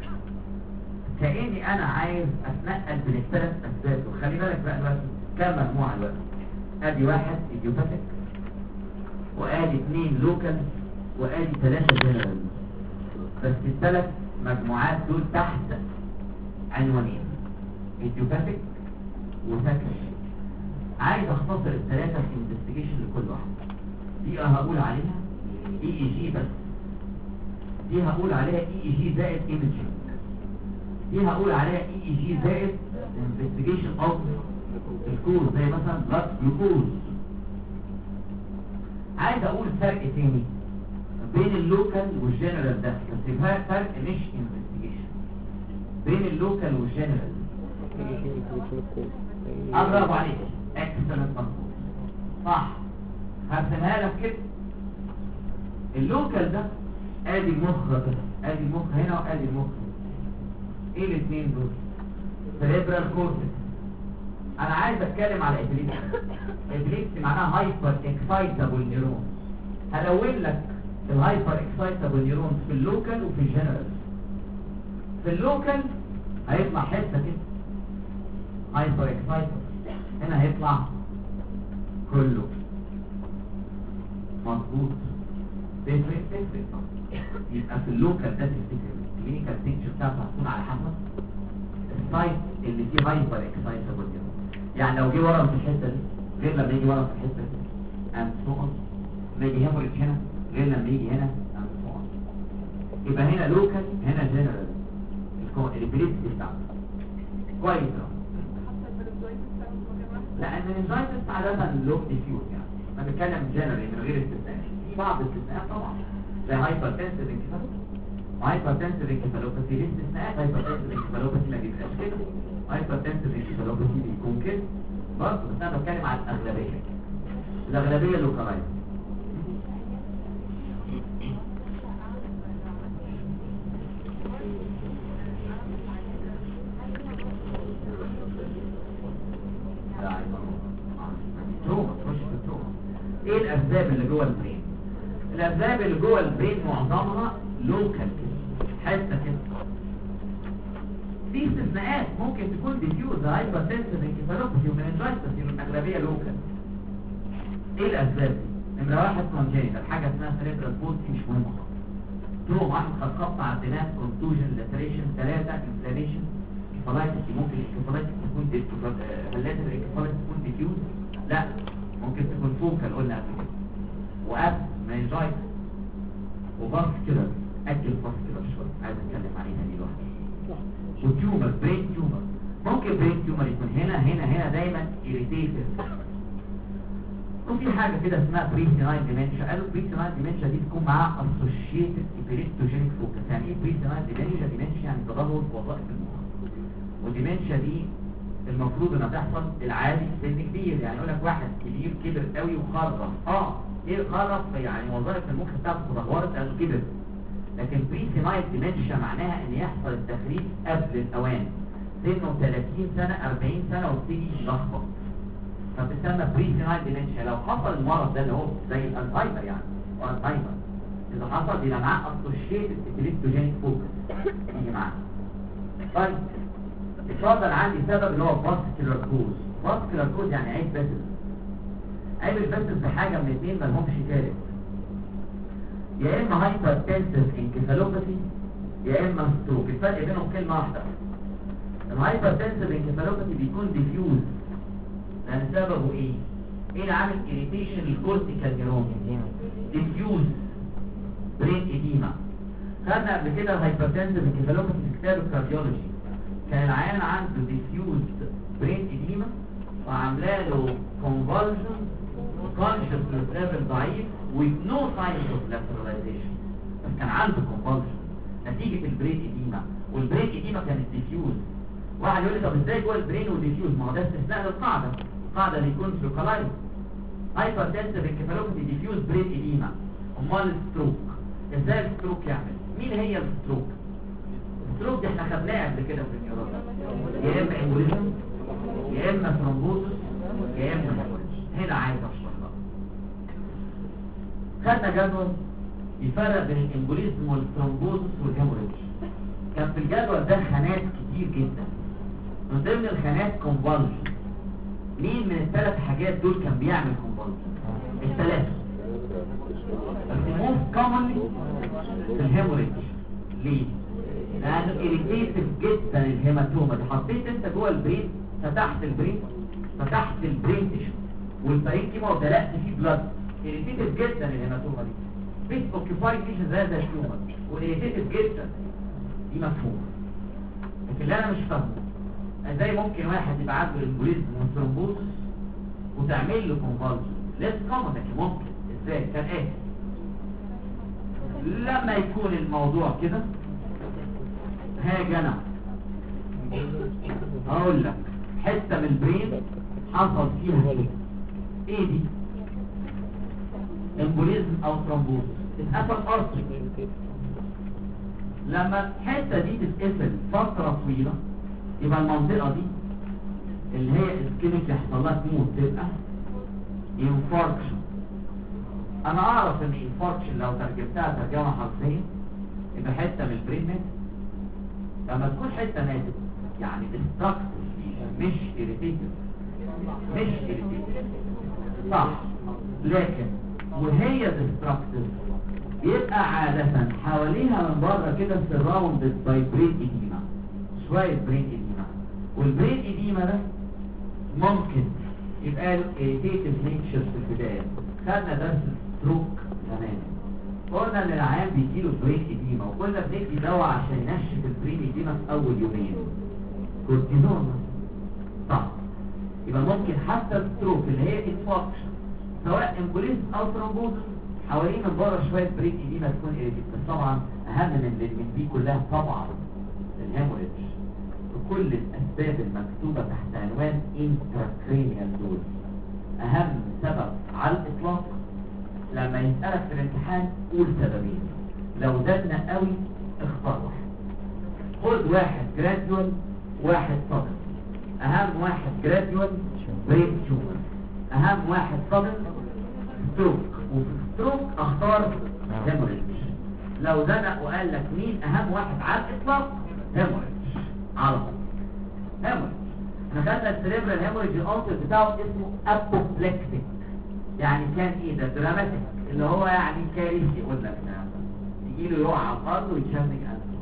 كاني انا عايز اتنقل بين الثلاث اسباب. وخلي بالك بقى دلوقتي كام مجموعه دلوقتي؟ ادي واحد ايديوباثيك، وادي اثنين لوكال، وادي ثلاثة جنرال. بس الثلاث مجموعات دول تحت عنوانين، ايديوباثيك وسكندري. عايز اختصر الثلاثة في انفستيجيشن لكل واحد. دي هقول عليها اي اي جي بس، دي هقول عليها اي اي جي زائد ايميجينج، دي هقول عليها اي اي جي زائد انفستيجيشن اوف الكوز زي مثلا بلاد جلوكوز. عايز اقول فرق تاني بين اللوكال والجنرال ده، بس يبقى فرق مش انفستيجيشن بين اللوكال والجنرال. اضرب عليك اكسلنت مظبوط صح. هرسمها لك كده. اللوكال ده ادي المخ كده، ادي المخ هنا وادي المخ هنا. ايه الاثنين دول؟ سيريبرال كورتكس. انا عايز اتكلم على ابليبسي. ابليبسي معناها هايبر اكسايتابل نيورون. هلون لك الهايبر اكسايتابل نيورون في اللوكال وفي الجنرال. في اللوكال هيطلع حته كده هايبر اكسايتابل، هنا هيطلع كله. مظبوط تفرق تفرق طبعا. يبقى في اللوكال ده تفتكر الكلينيكال بيكتشر بتاعته هتكون على حسب السايت اللي فيه هايبر اكسايتابل. يعني لو جه ورم في الحته دي غير لما يجي ورم في الحته دي اند سو اون، لما يجي هيموريج هنا غير لما يجي هنا اند سو اون. يبقى هنا لوكال هنا جنرال البريد بتاعته كويس. لا المننجايتس عاده لوك ديفيوز، يعني انا بتكلم جنرال من غير استثناء. في بعض الاستثناءات طبعا زي هايبرتنسيف انكفالوباثي، هايبرتنسيف انكفالوباثي ليه استثناءات. هايبرتنسيف انكفالوباثي ما بيبقاش كده، هايبرتنسيف انكفالوباثي بيكون كده برضه، بس انا بتكلم على الاغلبيه. الاغلبيه لوكالايز. ايه الاسباب اللي جوه البرين؟ الاسباب اللي جوه البرين معظمها لوكال كده، حته كده. في استثناءات ممكن تكون ديفيوز هايبرتنسيف انكفالوباثي ومننجايتس، يبقى الاغلبيه لوكال. ايه الاسباب دي؟ نمره واحد كونجينيتال، حاجه اسمها سيريبرال بولسي مش مهمه خالص. تروم واحد خد خبطه على الدماغ، كونتوجن، لاتريشن، ثلاثه انفلاميشن، انكفالايتس. ممكن الانكفالايتس تكون هلات الانكفالايتس تكون ديفيوز؟ لا، ممكن تكون فوكال قلنا قبل كده، واب مننجايتس، وباص كده. اجل باص كده شويه عايز اتكلم عليها دي لوحدها. وتيومر، برين تيومر. ممكن برين تيومر يكون هنا هنا هنا دايما irritated. وفي حاجه كده اسمها بريسينايل ديمنشيا. قالوا بريسينايل ديمنشيا دي بتكون معاها اسوشيتد هيبريتوجينيك فوكس. يعني ايه بريسينايل ديمنشيا؟ ديمنشيا يعني تدهور في وظائف المخ. وديمنشيا دي المفروض انها تحصل العادي في سن كبير. يعني يقول لك واحد كبير كبر قوي وخرف. اه ايه خرف؟ يعني وظائف المخ بتاعته تدهورت او كبر. لكن بريسينايل ديمنشيا معناها ان يحصل التخريف قبل الاوان، سنه ثلاثين سنه أربعين سنه وبتيجي يلخبط، فبتسمى بريسينايل ديمنشيا. لو حصل المرض ده اللي هو زي الالزهايمر، يعني الالزهايمر اذا حصل بيبقى معاه اسوشيتد هيبريتوجينيك فوكس يجي معاه. طيب اتفضل، عندي سبب اللي هو فاسكولار كوز. فاسكولار كوز يعني عيب باسل. عيب الباسل في حاجه من اثنين ما لهمش ثالث، يا اما هايبرتنسيف انكفالوباثي يا اما ستروك. الفرق بينهم كلمه واحده. الهايبرتنسيف انكفالوباثي بيكون ديفيوز لان سببه ايه؟ ايه اللي عامل اريتيشن للكورتيكال نيرون؟ ديفيوز برين اديما. خدنا قبل كده الهايبرتنسيف انكفالوباثي في كتاب الكارديولوجي. كان العيان عنده ديفيوز برين اديما وعامله له كونفولجن وكونشسنس ليفل ضعيف with no signs of lateralization، بس كان عنده convulsion نتيجة البرين إديما، والبرين إديما كانت ديفيوز. واحد يقول لي طب ازاي جوه البرين وديفيوز؟ ما هو ده استثناء للقاعدة. القاعدة اللي يكون لوكالايز. هايبرتنسيف انكفالوباثي ديفيوز برين إديما. امال الستروك ازاي الستروك يعمل؟ مين هي الستروك؟ الستروك دي احنا خدناها قبل كده في النيورولوجي، يا اما امبوليزم يا اما ثرومبوزس يا اما هيموريج. هنا عايز اشرح بقى. خدنا جدول يفرق بين الامبوليزم والثرومبوزس والهيموريج. كان في الجدول ده خانات كتير جدا، من ضمن الخانات كونفولجن. مين من الثلاث حاجات دول كان بيعمل كونفولجن؟ الثلاثه. الموست كومنلي في الهيموريج. ليه؟ لانه اريتيتيف جدا الهيماتوما دي. حطيت انت جوه البرين، فتحت البرين فتحت البرين تيشو والبارينكيما ودلقت فيه بلاد، اريتيتيف جدا الهيماتوما دي. بيت اوكيفايد ليشن زي ده التيومر واريتيتيف جدا، دي مفهومه. لكن اللي انا مش فاهمه ازاي ممكن واحد يبقى عنده امبوليزم وثرومبوزس وتعمل له كونفولجن؟ ليس كومن لكن ممكن. ازاي؟ كان ايه؟ لما يكون الموضوع كده هاجي انا اقول لك حته من البرين حصل فيها كده، ايه دي؟ امبوليزم او ثرومبوزس، اتقفل ارتري. لما الحته دي تتقفل فتره طويله يبقى المنطقه دي اللي هي اسكيميك يحصل لها تموت، تبقى انفاركشن. انا اعرف ان انفاركشن لو ترجمتها ترجمه حرفيه يبقى حته من البرين ماتت. لما تكون حته ماتت يعني ديستراكتيف مش اريتيتيف، مش اريتيتيف صح. لكن وهي ديستراكتيف يبقى عادة حواليها من بره كده سراوندد باي برين إديما، شوية برين إديما، والبرين إديما ده ممكن يبقى له irritative nature في البداية. خدنا درس ستروك زمان، قلنا ان العيان بيجيله برين إديما وقلنا بندي دواء عشان ينشف البرين إديما في اول يومين، كورتيزون. صح، يبقى ممكن حتى الستروك اللي هي انفاكشن سواء امبوليزم او ثرومبوز حوالين من بره شويه برين إديما تكون irritative. بس طبعا اهم من من دي كلها طبعا الهيموريدج بكل الاسباب المكتوبه تحت عنوان intracranial dose. اهم سبب على الاطلاق لما يسألك في الامتحان قول سببين، لو زادنا قوي اختار واحد. خد واحد جراديوال واحد صدر. اهم واحد جراديوال برين تيومر، اهم واحد صدر ستروك، وفي ستروك اختار هيموريدج. لو زنق وقال لك مين اهم واحد على الاطلاق هيموريدج على طول. هيموريدج احنا خدنا السريبرال هيموريدج الانصر بتاعه اسمه ابوبلكتيك، يعني كان ايه ده دراماتيك اللي هو يعني كارثي. يقول لك يجي له يقع على الارض ويتشنج قلبه.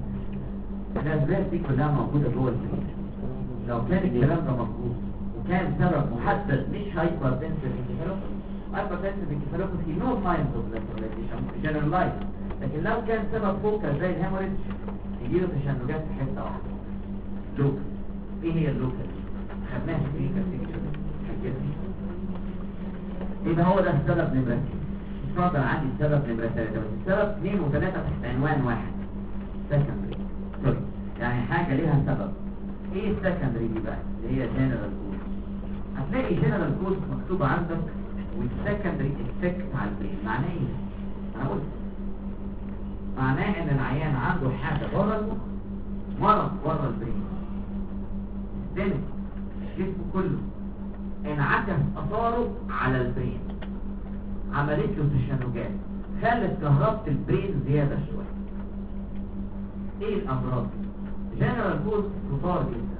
الاسباب دي كلها موجوده جوه الجسم. لو كان الكلام ده مظبوط وكان سبب محدد مش هايبرتنسيف انكفالوباثي، هايبرتنسيف انكفالوباثي نو ساينز اوف لاتراليزيشن جنرالايز، لكن لو كان سبب فوكال زي الهيموريدج يجي له تشنجات في حته واحده لوكال. ايه هي اللوكال؟ خدناها في كلينيكال بيكتشر. يبقى هو ده السبب نمرة اتفضل. عندي السبب نمرة ثلاثة، بس السبب اثنين وثلاثة تحت عنوان واحد سكندري. سوري، يعني حاجة ليها سبب. ايه السكندري دي بقى؟ اللي هي جنرال كوز. هتلاقي جنرال كوز مكتوبة عندك والسكندري افكت على البرين. معناه ايه؟ انا قلت معناه ان العيان عنده حاجة بره المخ، مرض بره البرين، دمج جسمه كله، انعكس اثاره على البرين، عملت له تشنجات، خلت كهربة البرين زيادة شوية. ايه الامراض؟ جنرال كوز خطار جدا.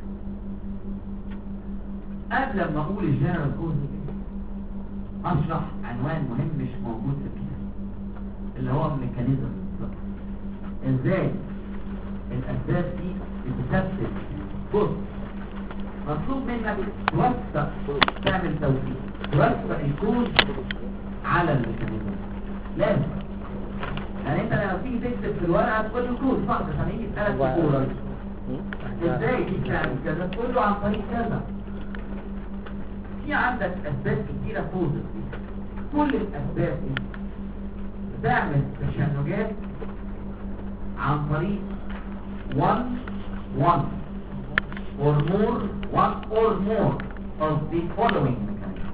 قبل ما اقول الجنرال كوز اشرح عنوان مهم مش موجود في الكتاب اللي هو ميكانيزم ازاي الاسباب دي بتسبب كوز. مطلوب منك توسع، تعمل توسيع، توسع الكود على الميكانيزم. لازم يعني انت لما تيجي تكتب في الورقه تقول له كود صح عشان يجي يسالك الكود ازاي دي بتعمل كذا، تقول له عن طريق كذا. في عندك اسباب كتيره توصف فيها، كل الاسباب دي بتعمل تشنجات عن طريق one one or more one or more of the following mechanism.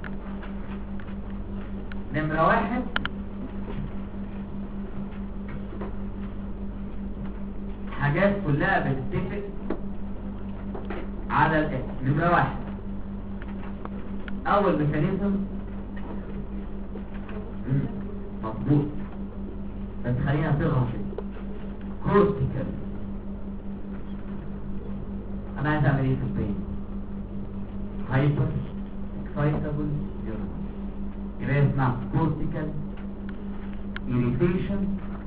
نمرة واحد حاجات كلها بتتفق على الاسم. نمرة واحد اول ميكانيزم مظبوط بس خلينا نصيغها كده كورتيكال. انا عايز اعمل ايه في البين؟ هايبر اكسايتابل نيورون، يبقى اسمها كورتيكال irritation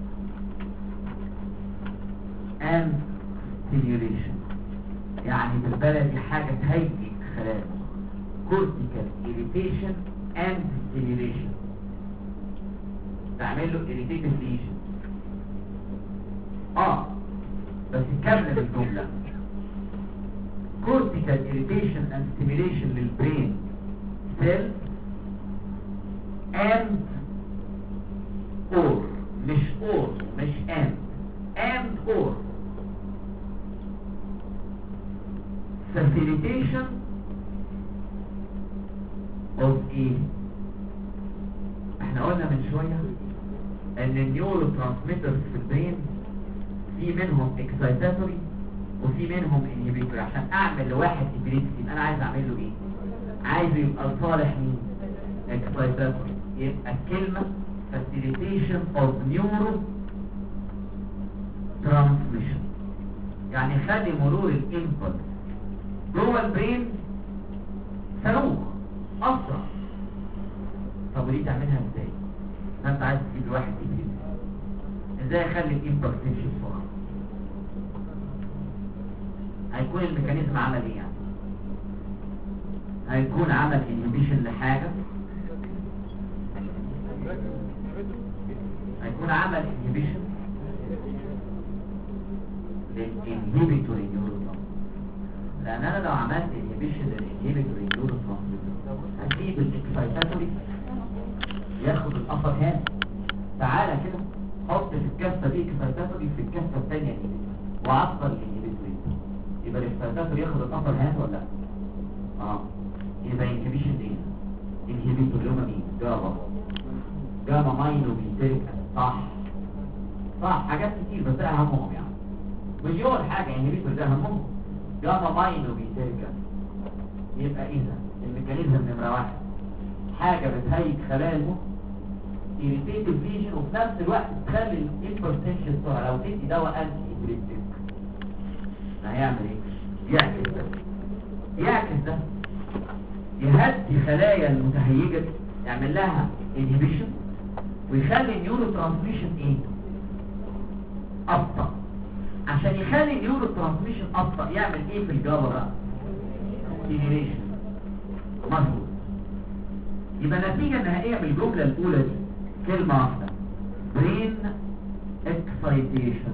and stimulation. يعني بالبلدي حاجة تهيج خلايا cortical irritation and stimulation، تعمل له irritative lesion. اه بس كمل الجملة. cortical irritation and stimulation للبرين cell and or مش or مش and and or facilitation of ايه؟ احنا قلنا من شوية ان النيورو ترانسميترز في البرين في منهم excitatory وفي منهم inhibitory. عشان اعمل لواحد epilepsy انا عايز اعمل له ايه؟ عايزه يبقى لصالح مين؟ excitatory. يبقى الكلمة facilitation of neuro transmission، يعني خلي مرور الانبولس جوه البرين صاروخ اسرع. طب ودي تعملها ازاي؟ ما انت عايز تجيب واحد يجيب ازاي اخلي الامبلس تمشي بسرعه؟ هيكون الميكانيزم عمل ايه يعني؟ هيكون عمل انهبيشن لحاجه، هيكون عمل انهبيشن للانهبيتوري نيوروترانسميتر. لان انا لو عملت انهبيشن للانهبيتوري نيوروترانسميتر هسيب الاكسايتاتوري ياخد الابر هاند. تعالى كده حط في الكفه دي اكسايتاتوري في الكفه الثانيه دي وعطل الانهبيتوري، يبقى الاكسايتاتوري ياخد الابر هاند ولا لا؟ اه يبقى انهبيشن ايه؟ انهبيتوري هما مين؟ جاما جاما ماينو بيتريك. صح صح، حاجات كتير بس ده اهمهم يعني، مليون حاجه انهبيتوري ده اهمهم. جاما ماينو بيتريك. يبقى اذا الميكانيزم نمره واحد حاجه بتهيج خلايا المخ irritative lesion وفي نفس الوقت تخلي الانبرتنشن بسرعه. لو تدي دواء انتي ابليبتيك هيعمل ايه؟ يعكس ده يعكس ده يهدي خلايا المتهيجه دي، يعمل لها انهبيشن ويخلي النيورو ترانسميشن ايه؟ ابطا. عشان يخلي النيورو ترانسميشن ابطا يعمل ايه في الجابا بقى؟ ستيميوليشن. مظبوط. يبقى النتيجه النهائيه من الجمله الاولى دي كلمه واحده، برين اكسايتيشن.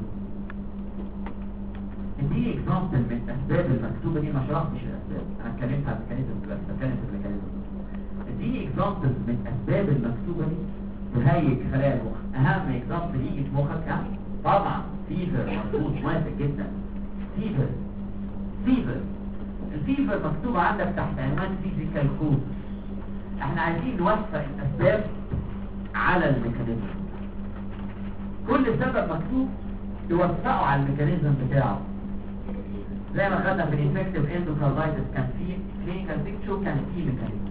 دي اكزامبل من الاسباب المكتوبه دي، ما شرحتش الاسباب، انا اتكلمت عن الميكانيزم بس بتكلم في الميكانيزم. دي اكزامبل من الاسباب المكتوبه دي تهيج خلايا المخ. اهم اكزامبل يجي في مخك يعني طبعا فيفر. مظبوط، موافق جدا. فيفر فيفر الفيفر مكتوبه عندك تحت عنوان فيزيكال كوز. احنا عايزين نوفق الاسباب على الميكانيزم. كل سبب مكتوب توفقه على الميكانيزم بتاعه. زي ما خدنا في الانفكتيف اندوكاردايتس كان في كلينيكال بيكتشر، كان في ميكانيزم.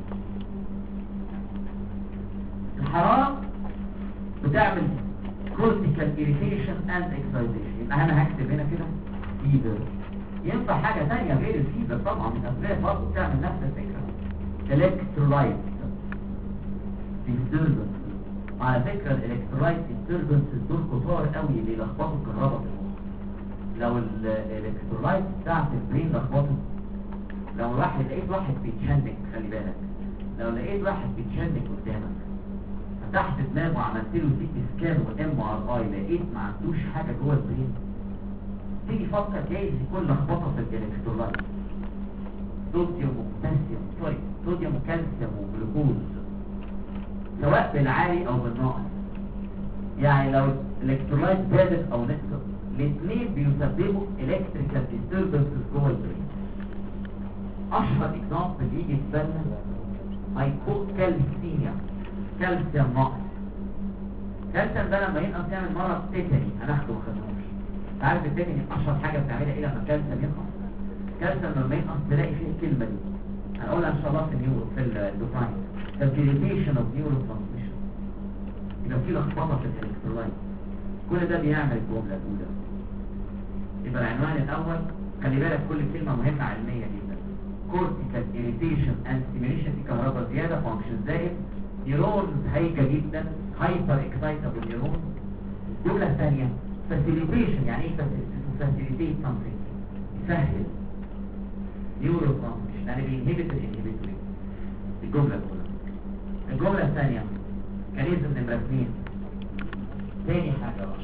الحراره بتعمل كورتيكال اريتيشن اند اكسايتيشن. يبقى انا هكتب هنا كده فيفر. ينفع حاجه ثانيه غير الفيفر طبعا، من اسباب برضه بتعمل نفس الفكره. الكترولايت disturbance. على فكره الالكترولايت disturbance دول كتار قوي بيلخبطوا الكهرباء في المخ. لو الالكترولايت بتاعت البرين لخبطت، لو واحد لقيت واحد بيتشنج، خلي بالك لو لقيت واحد بيتشنج قدامك فتحت دماغه وعملت له سي تي سكان وام ار اي لقيت ما عندوش حاجه جوه البرين، تيجي فكر جايز يكون لخبطه في الالكترولايت. صوديوم وبوتاسيوم سوري صوديوم وكالسيوم وجلوكوز سواء بالعالي او بالناقص. يعني لو الالكترولايت زادت او نقصت الاثنين بيسببوا الكتريكال ديستربنسز جوه البرين. اشهر اكزامبل يجي في بالنا هايبوكالسيميا، كالسيوم ناقص. كالسيوم ده لما ينقص يعمل مرض تيتاني، هناخده ما خدناهوش. عارف التيتاني اشهر حاجه بتعملها ايه لما الكالسيوم ينقص؟ الكالسيوم لما ينقص تلاقي فيه الكلمه دي هنقولها ان شاء الله في النيورو في الدوفاين، facilitation of neurotransmission. يبقى في لخبطه في الالكترولايت. كل ده بيعمل الجمله الاولى. يبقى العنوان الاول خلي بالك كل كلمه مهمه علميه جدا. cortical irritation and stimulation في كهرباء زياده، فانكشن زائد، نيرونز هايجه جدا، هايبر اكسايتابل نيرون. الجمله الثانيه facilitation، يعني ايه facilitate something؟ يسهل neurotransmission، يعني بينهبت الانهبيتوري. الجمله الاولى. الجمله الثانيه ميكانيزم نمره اثنين. تاني حاجه بقى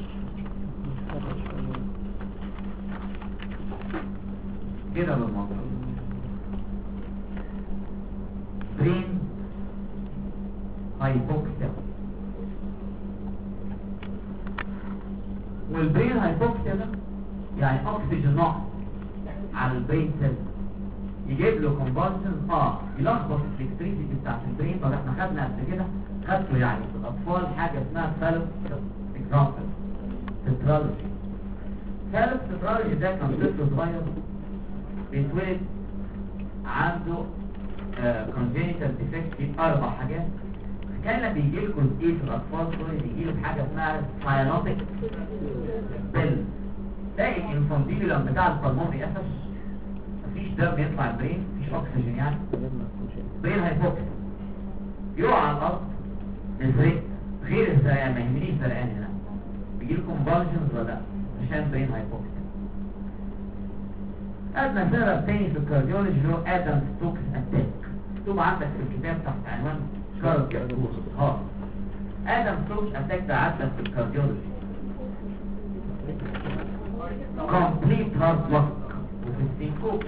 كده بالمنطق، برين هايبوكسيا. والبرين هايبوكسيا ده يعني اكسجين نقص على البرين سيل، يجيب له كونفالسنس اه يلخبط الالكتريسيتي بتاعت البرين. طب احنا خدنا قبل كده خدته يعني في الاطفال حاجه اسمها فالوس اكزامبل تترالوجي. فالوس تترالوجي ده كان طفل صغير بيتولد عنده كونجينيتال ديفكت في اربع حاجات. كان لما بيجي لكم ايه في الاطفال دول بيجي له حاجه اسمها ساينوتيك بيل. تلاقي الانفانتيبيولم بتاع البلمون بيقفش، مفيش دم يطلع البرين، مفيش اكسجين، يعني برين هايبوكسيا. يقع على الارض نزرق غير الزرقان، ما يهمنيش زرقان هنا، بيجيله كونفالجنز ولا لا عشان برين هايبوكسيا. أدنى سبب تاني في الكارديولوجي هو آدم ستوكس أتاك، مكتوب عندك في الكتاب تحت عنوان كاردياك خالص. آدم ستوكس أتاك ده عدد في الكارديولوجي كومبليت هارت بلوك وفي السينكوب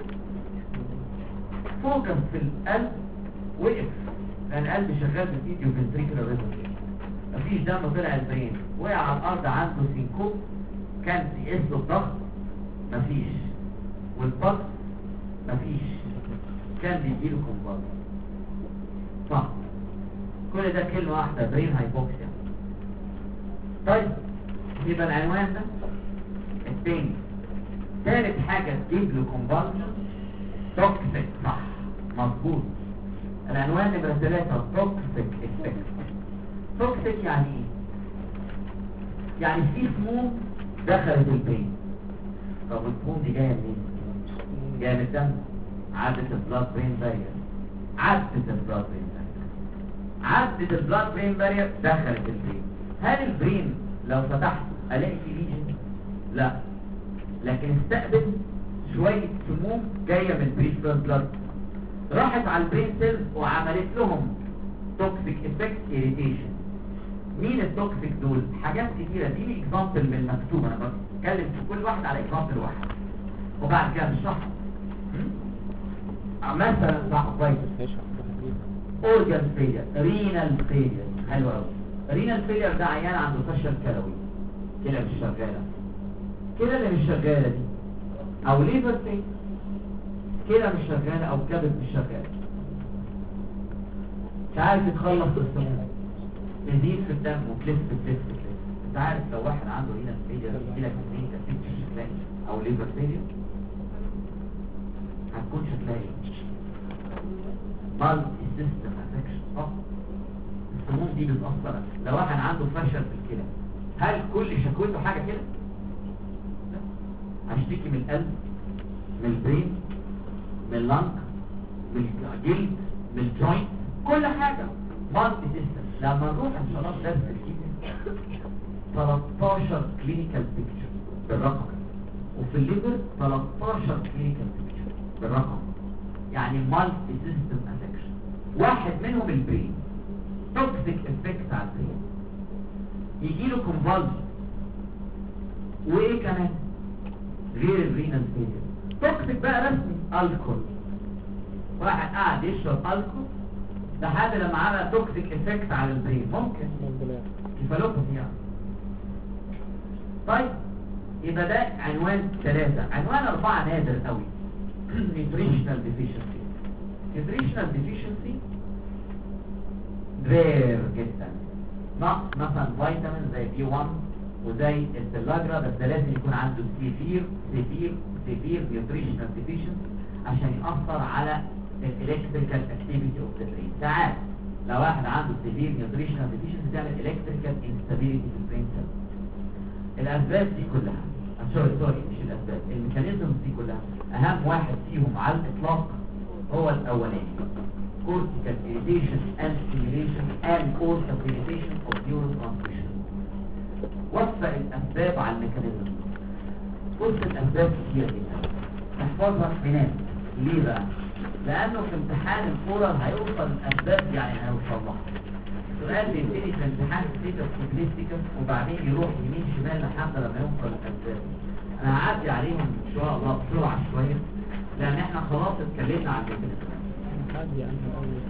فوكس في القلب وقف لأن القلب شغال بالفيديو فنتريكولار ريزم، مفيش دم طلع البرين، وقع على الأرض عنده سينكوب، كان يقيس له الضغط مفيش، والبلس مفيش، كان بيجيله كومبالس. صح، كل ده كلمة واحدة، برين هايبوكسيا. طيب يبقى العنوان ده التاني. ثالث حاجة تجيب له كومبالس توكسيك، صح مظبوط. العنوان نمرة ثلاثة توكسيك افكت. توكسيك يعني ايه؟ يعني في سموم دخلت البرين. طب السموم دي جاية منين؟ جاية من الدم، عدت البلاد برين بارير، عدت البلاد برين بارير عدت البلاد برين بارير دخلت البرين. هل البرين لو فتحته الاقي فيه ليجن؟ لا، لكن استقبل شوية سموم جاية من بريفرال بلاد، راحت على البرين سيلز وعملت لهم توكسيك افكت اريتيشن. مين التوكسيك دول؟ حاجات كتيرة، دي اكزامبل من المكتوب، انا بتكلم في كل واحد على اكزامبل واحد وبعد كده نشرح. مثلا صح كويس، اورجان فيلير، رينال فيلير، حلو قوي. رينال فيلير ده عيان عنده فشل كلوي، كلى مش شغاله، كلى اللي مش شغاله دي، او ليفر فيلير، كلى مش شغاله او كبد مش شغاله، مش عارف يتخلص من السموم، تزيد في الدم وتلف تلف تلف. انت عارف لو واحد عنده رينال فيلير يجي لك اثنين تسيب شكلاني او ليفر فيلير هتكون شكلاني مالتي سيستم افكشن. اه السموم دي بتأثر. لو واحد عنده فشل في الكلى، هل كل شكوته حاجة كده؟ لا، هشتكي من القلب، من البرين، من اللنج، من الجلد، من الجوينت، كل حاجة مالتي سيستم. لما نروح ان شاء الله درس الكيمياء ثلاثتاشر كلينيكال بيكتشر بالرقم، وفي الليفر ثلاثتاشر كلينيكال بيكتشر بالرقم، يعني مالتي سيستم افكشن. واحد منهم البرين، توكسيك افكت على البرين، يجي له كونفالجن. وايه كمان غير الرينال فيلير؟ توكسيك بقى رسمي، الكحول. واحد قاعد يشرب الكحول لحد لما عمل توكسيك افكت على البرين، ممكن كيفالوباثي يعني. طيب يبقى ده عنوان ثلاثة. عنوان أربعة نادر قوي، nutritional deficiency. nutritional deficiency rare جدا، نقص مثلا فيتامين زي بي واحد وزي التلاجرا، بس ده لازم يكون عنده سيفير سيفير سيفير nutritional deficiency عشان يأثر على الالكتريكال اكتيفيتي اوف ذا برين. ساعات لو واحد عنده سيفير nutritional deficiency تعمل الكتريكال انستابيليتي في البرين سيل. الاسباب دي كلها، سوري سوري مش الاسباب، الميكانيزمز دي كلها، اهم واحد فيهم على الاطلاق هو الاولاني، cortical irritation and stimulation and or facilitation of neurotransmission. وفق الاسباب على الميكانيزم. بص الاسباب كتير جدا، نحفظها منين؟ ليه بقى؟ لانه في امتحان الفورال هيوصل الاسباب، يعني هيوصل لها سؤال بيبتدي في امتحان ستيكس وبليستيكس وبعدين يروح يمين شمال لحد لما يوصل الاسباب. انا هعدي عليهم ان شاء الله بسرعه شويه لان احنا خلاص اتكلمنا عن الميكانيزم. عادي يعني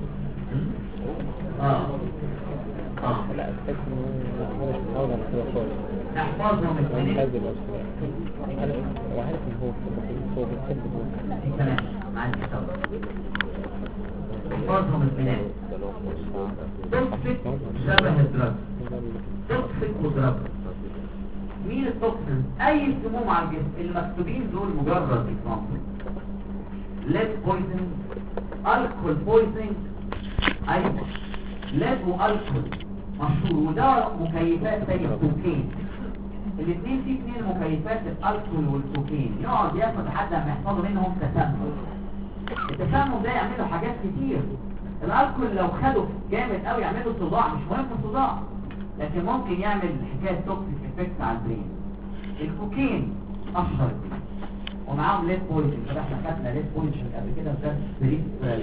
اه اه لا استكفى انه مش متعود على كده خالص. احفظهم انا الاثنين. عايز الاسئله عارف وعارف ان هو هو بيحب دي كمان معاك طبعا. احفظهم الاثنين. توكسيك شبه الدراج، توكسيك ودراج. مين التوكسين؟ اي سموم على الجسم. المكتوبين دول مجرد اكزامبل. lead poisoning، alcohol poisoning، ايوه lead والكحول مشهور، وده مكيفات زي الكوكين. الاثنين في اثنين مكيفات، الالكحول والكوكين، يقعد ياخد لحد ما يحصل منهم تسمم. التسمم ده يعملوا حاجات كتير، الالكول لو خده جامد قوي يعمل له صداع، مش مهم الصداع، لكن ممكن يعمل حكايه توكسيك افكت على البرين. الكوكين اشهر ومعاهم ليد بويزن، كده احنا خدنا ليد بويزن قبل كده في درس بريد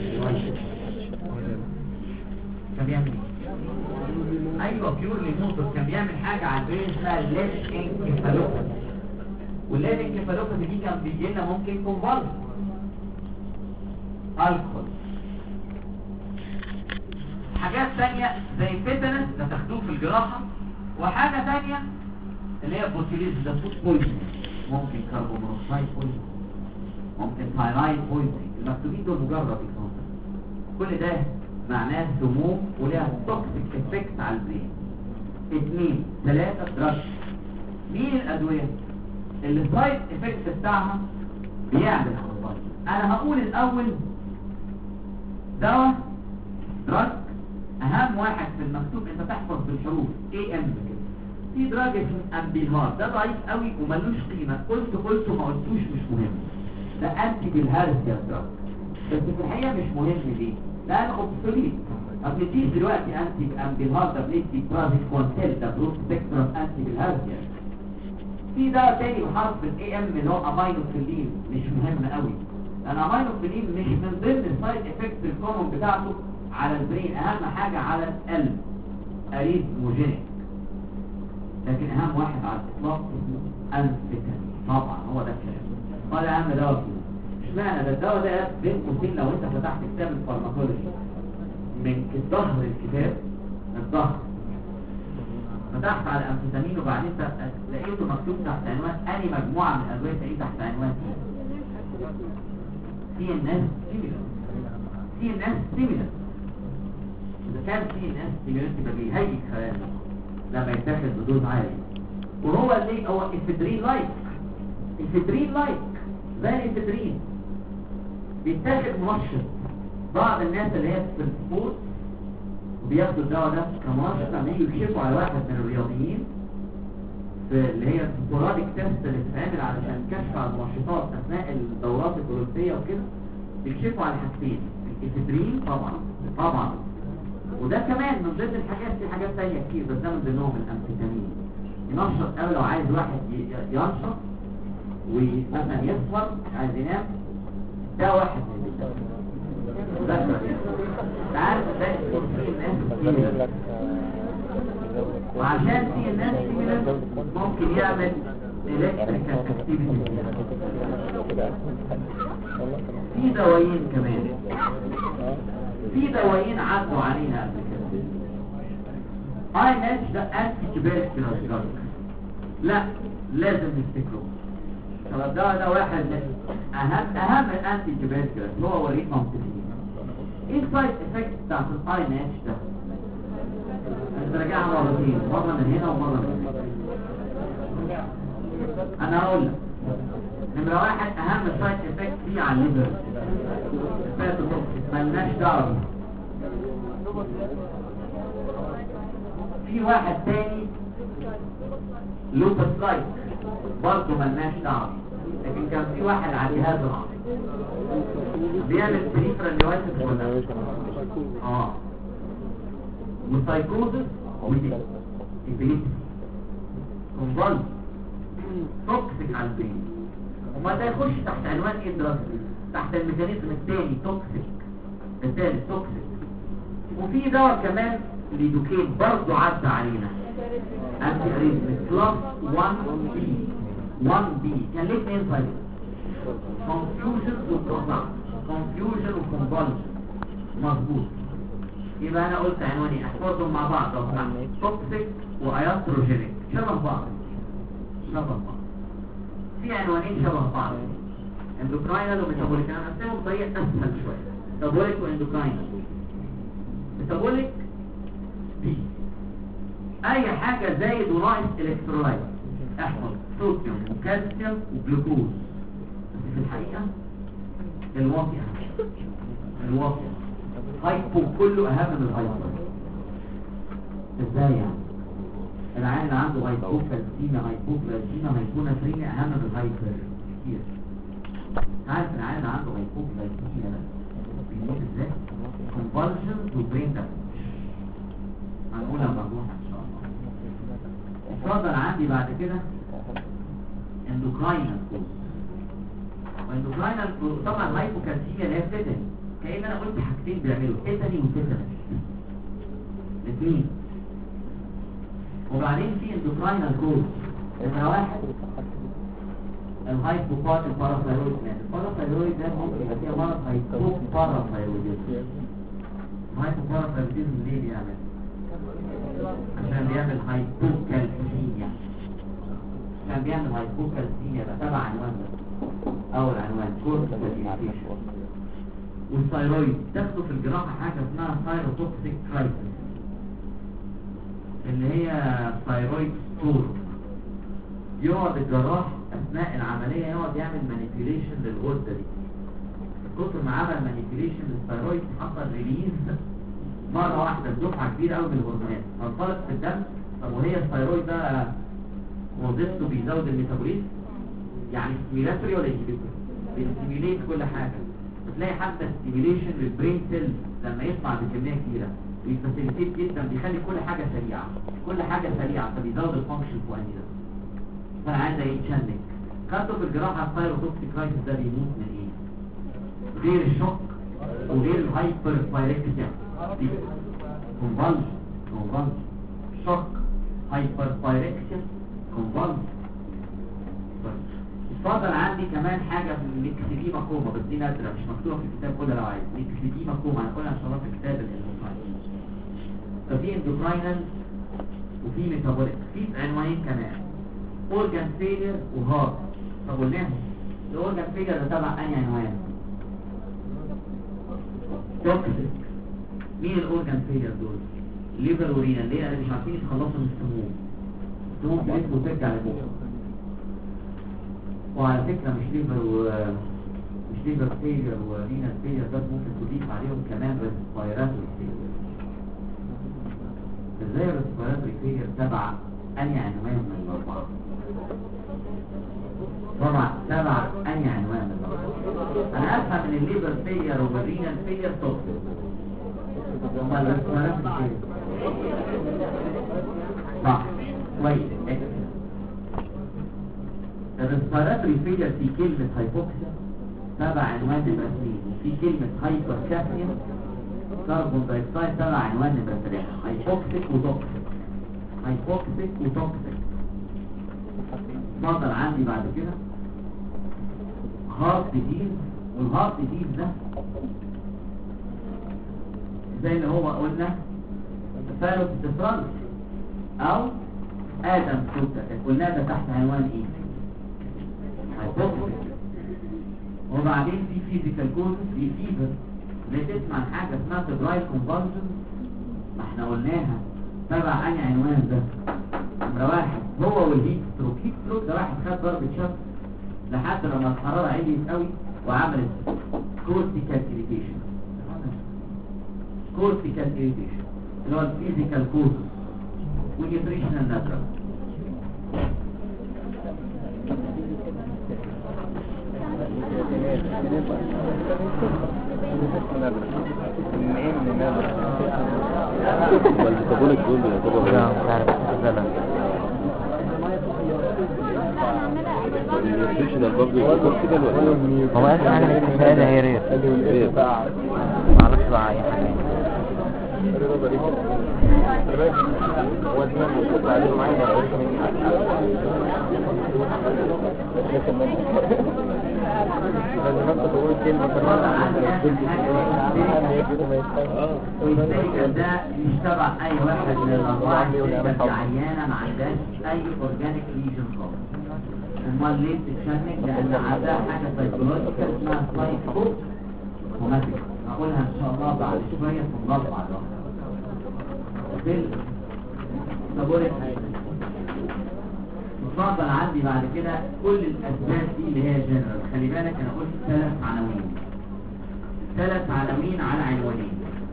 كان بيعمل ايه؟ ايوه بيورلي موتور، كان بيعمل حاجه على البرين اسمها الليد انكفالوباثي، والليد انكفالوباثي دي كان بيجي لنا ممكن كونفالس الكحول. حاجات ثانيه زي تيتانس ده تاخدوه في الجراحه، وحاجه ثانيه اللي هي بوتيليز ده فود بويزن، ممكن كربونوكسيد بويزن، ممكن ثايرويد بويزن. المكتوبين دول مجرد اكزامبل، كل ده معناه سموم ولها توكسيك افكت على البرين. اثنين ثلاثة دراج. مين الادوية اللي السايد افكت بتاعها بيعمل خطايا؟ انا هقول الاول دواء دراج اهم واحد في المكتوب، انت تحفظ بالحروف اي ام كده. في دراج اسمه امبيلهار، ده ضعيف قوي وملوش قيمه، قلت قلت ما قلتوش مش مهم، ده انتي بالهارسيا دراج، بس في الحقيقه مش مهم ليه؟ لانه اوبسوليت. ما بنديش دلوقتي انتي امبيلهار، ده بندي برازيك كونتيل، ده برود سبيكترم انتي بالهارسيا. في دواء تاني بحرف الاي ام اللي هو امينوفيلين، مش مهم قوي، لان امينوفيلين مش من ضمن السايد افكت الكومن بتاعته على البرين، اهم حاجه على القلب اريثموجينيك، لكن اهم واحد على الاطلاق اسمه انفيتامين. طبعا هو ده الكلام، هو ده اهم دواء فيه. اشمعنى ده الدواء ده بين قوسين؟ لو انت فتحت كتاب الفارماكولوجي من ظهر الكتاب، الظهر فتحت على انفيتامين وبعدين لقيته مكتوب تحت عنوان اني مجموعه من الادويه، تلاقيه تحت عنوان سي ان اس ستيمولانت. سي ان اس ستيمولانت، اذا كان سي ان اس ستيمولانت يبقى بيهيج خلايا لما يتاخد بدوز عالي، وهو ليه هو افيدرين لايك. افيدرين لايك زي الافيدرين بيتاخد منشط. بعض الناس اللي هي في السبورت وبياخدوا الدواء ده كمنشط لما يجوا يكشفوا على واحد من الرياضيين في اللي هي سبوراديك تيست اللي بتتعمل علشان كشف على المنشطات اثناء الدورات الاولمبيه وكده، بيكشفوا على حاجتين، الافيدرين طبعا طبعا، وده كمان من ضمن الحاجات، في حاجات ثانيه كتير بس ده من ضمنهم الامفيتامين. ينشط قوي لو عايز واحد ينشط ومثلا يصفر عايز ينام، ده واحد من الفيتامين. تعرف ده في الناس وعشان في الناس ممكن يعمل الكتريكال اكتيفيتي. في دوايين كمان، في دوايين عدوا علينا قبل كده. اي ناتش ده انتي تيوبركلوز، لا لازم نفتكره. طب الدواء ده واحد اهم اهم الانتي تيوبركلوز هو وريد مامتين. ايه السايد افكت بتاعت الاي ناتش ده؟ هنرجعها مرتين، مره من هنا ومره من هنا. انا هقول لك نمره واحد اهم سايد افكت فيه على الليفر الفاتوتوكسيك، مالناش دعوه. في واحد تاني لوبس لايك برضه مالناش دعوه، لكن كان في واحد على هذا العصر بيعمل بريفرال نيواسيس ولا اه وسايكوزس ودي ابليس كونفالس توكسيك على البين. وما ده يخش تحت عنوان ايه دراج؟ تحت الميكانيزم الثاني توكسيك، الثالث توكسيك. وفي دواء كمان ليدوكين برضه عدى علينا، انتي اريثميك كلاس واحد بي. واحد بي كان ليه اثنين سايد، confusion وكونفالس، confusion وكونفالس. مظبوط. يبقى انا قلت عنواني احفظهم مع بعض لو سمحت، توكسيك واياتروجينيك شبه بعض شبه بعض في عنوانين شبه بعض، اندوكراينال وميتابوليك. انا هقسمهم بطريقه اسهل شويه، ميتابوليك واندوكراينال. ميتابوليك دي اي حاجه زايد وناقص الكترولايت، احفظ صوديوم وكالسيوم وجلوكوز. بس في الحقيقه الواطي الواطي هايبو كله اهم من الهايبو. ازاي يعني؟ العيان اللي عنده هايبوكالسيميا هايبوكالسيميا هايبوناتريميا اهم من الهايبر كتير. عارف العيان اللي عنده هايبوكالسيميا ده بيموت ازاي؟ convulsions وبرين damage. هنقولها مرجوحة ان شاء الله. اتفضل عندي بعد كده endocrine cause. واندوكراينال طبعا الهايبوكالسيميا اللي هي تيتاني، كأن انا قلت حاجتين بيعملوا تيتاني وتيتانس الاثنين. وبعدين في اندوكراينال كوز نمرة واحد الهايبوبات الباراثايرويد جلاند. الباراثايرويد ده ممكن يبقى فيها مرض هايبوباراثايرويدزم. الهايبوباراثايرويدزم ليه بيعمل؟ عشان بيعمل هايبوكالسيميا. عشان بيعمل هايبوكالسيميا ده تبع عنوان ده. اول عنوان كورتيكال إيريتيشن. والثايرويد تاخده في الجراحه حاجه اسمها ثايروتوكسيك كرايسيس اللي هي ثايرويد ستور. يقعد الجراح اثناء العمليه يقعد يعمل مانيبيوليشن للغده دي. كتر ما عمل مانيبيوليشن للثايرويد حصل ريليز مره واحده بدفعه كبيره قوي من الهرمونات فانطلقت في الدم. طب وهي الثايرويد ده وظيفته بيزود الميتابوليزم يعني ستيميلاتوري ولا انهبيتوري؟ بيستيميليت كل حاجه. بتلاقي حتى ستيميليشن للبرين سيلز لما يطلع بكميه كبيره بيفاسيليتيت جدا، بيخلي كل حاجه سريعه كل حاجه سريعه فبيزود الفانكشن فوقاني ده. فانا عايز يتشنك خدته في الجراحه الثايروتوكسيك كرايسيس ده بيموت من ايه؟ غير الشوك وغير الهايبر بايركسيا دي كونفالج كونفالج شوك هايبر بايركسيا كونفالج. اتفضل عندي كمان حاجه في الميكسيديما كوما بس دي نادره مش مكتوبه في الكتاب كله لو عايز. ميكسيديما كوما هنقولها ان شاء الله في الكتاب الاندوكراين. ففي اندوكراينال وفي ميتابوليك. في عنوانين كمان اورجان فيلير وهارت. طب قلناهم الاورجان فيلير ده تبع انهي عنوان؟ توكسيك. مين الاورجان فيلير دول؟ ليفر ورينال. ليه؟ انا مش عارفين يتخلصوا من السموم. السموم بتجيبوا ترجع لبوك. وعلى فكرة مش ليفر و مش ليفر فيلير ورينال فيلير بس ممكن تضيف عليهم كمان ريسبيراتوري فيلير. ازاي الريسبيراتوري فيلير تبع انهي عنوان من الاربعة؟ طبعا تبع انهي عنوان من الاربعة؟ انا افهم ان الليفر فيلير والرينال فيلير توكسيك. امال الريسبيراتوري فيلير صح كويس. الريسبيراتوري فيلير في كلمة هايبوكسيا تبع عنوان نمرة اثنين، وفي كلمة هايبركابنيا كربون دايوكسيد تبع عنوان نمرة ثلاثة. هايبوكسيك وتوكسيك هايبوكسيك وتوكسيك. اتفضل عندي بعد كده هارت ديزيز. والهارت ديزيز ده زي اللي هو قلنا ثايرويد او ادم سوتا قلنا ده تحت عنوان ايه؟ وبعدين في فيزيكال كوزز في فيفر. اللي تسمع عن حاجه اسمها فيبرايل كونفالجن ما احنا قلناها تبع انهي عنوان ده؟ نمره واحد هو والهيت ستروك. هيت ستروك ده واحد خد ضربه شمس لحد لما الحراره عليت قوي وعملت كورتيكال إريتيشن. كورتيكال إريتيشن اللي هو الفيزيكال كوزز والنيوتريشنال ناترال. والميتابوليك دول يعتبروا لا مش عارف لا النيوتريشنال برضه يعتبر كده ولا هو اسمع عن الاستفاده هي رير معرفش بقى اي حاجه وزنه وقطع عليه معايا لازم انت تقول كلمه كمان والسيكل ده مش تبع اي واحد من الاربعه. السيكل عيانه ما عندهاش اي اورجانيك ليجن خالص. امال ليه بتتشنج؟ لان عندها حاجه سايكولوجيكال اسمها سايكو وماتيك. هقولها ان شاء الله بعد شويه في المربع ده. طب اتفضل عندي بعد كده كل الاسباب دي اللي هي جنرال. خلي بالك انا قلت ثلاث عناوين ثلاث عناوين على عنوانين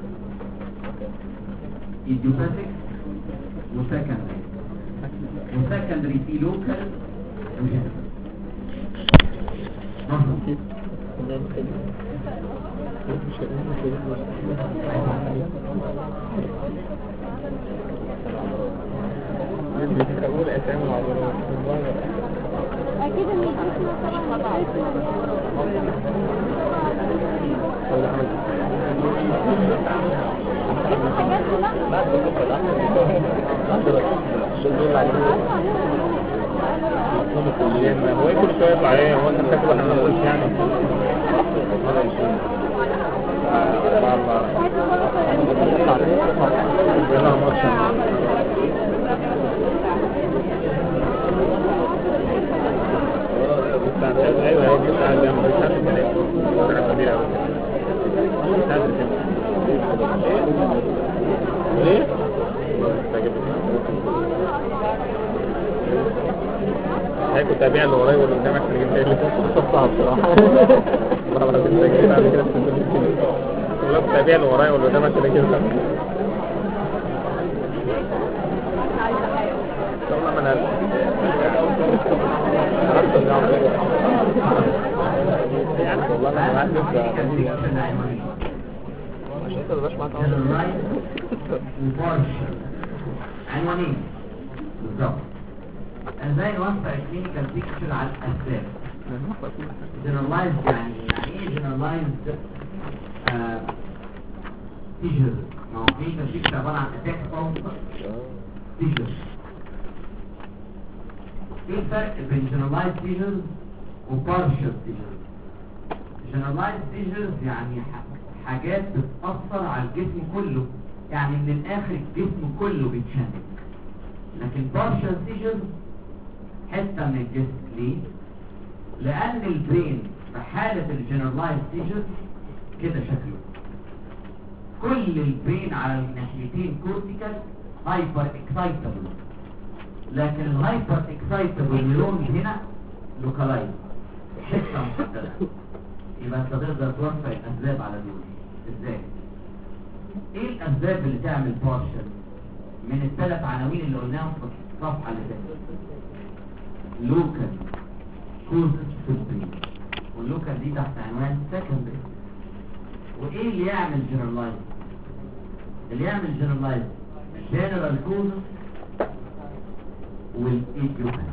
ايديوباثيك وسكندري. وسكندري في لوكال وجنرال. بيقول اسامي العضلات اكيد ان الجسم طبعا هو ايه كل شويه يطلع عليه هو انت فاكر احنا ما نقولش يعني ايوه هي بتاع الجنب مش عارف كده كبيره قوي مش عارف كده ايه هي كنت ابيع اللي ورايا واللي قدامك اللي جبت لي صفها بصراحه والله العظيم ده جبت بعد كده والله كنت ابيع اللي ورايا واللي قدامك اللي جبت والله ما انا يعني والله انا عارف عشان كده باش معاك عنوانين بالظبط ازاي نوفق الكلينيكال بيكتشر على الاسباب جنرالايز يعني يعني ايه جنرالايز تيجر ما هو كلينيكال بيكتشر عباره عن اتاك اوف تيجر ايه الفرق بين جنرالايز تيجر وبارشال تيجر جنرالايز تيجر يعني حاجات بتأثر على الجسم كله يعني من الاخر الجسم كله بيتشنج لكن بارشال تيجر حتة من الجسم ليه؟ لأن البرين في حالة الجنرالايز تيجر كده شكله كل البرين على الناحيتين كورتيكال هايبر اكسايتابل لكن الهايبر اكسايتابل نيرون هنا لوكالايز حتة محددة يبقى انت تقدر توفق الأسباب على دول ازاي؟ ايه الأسباب اللي تعمل بارشال؟ من الثلاث عناوين اللي قلناهم في الصفحة اللي فاتت لوكال كوزز في البرين واللوكال دي تحت عنوان سكندري وايه اللي يعمل جنرالايز اللي يعمل جنرالايز جنرال كوزز والايديوباثيك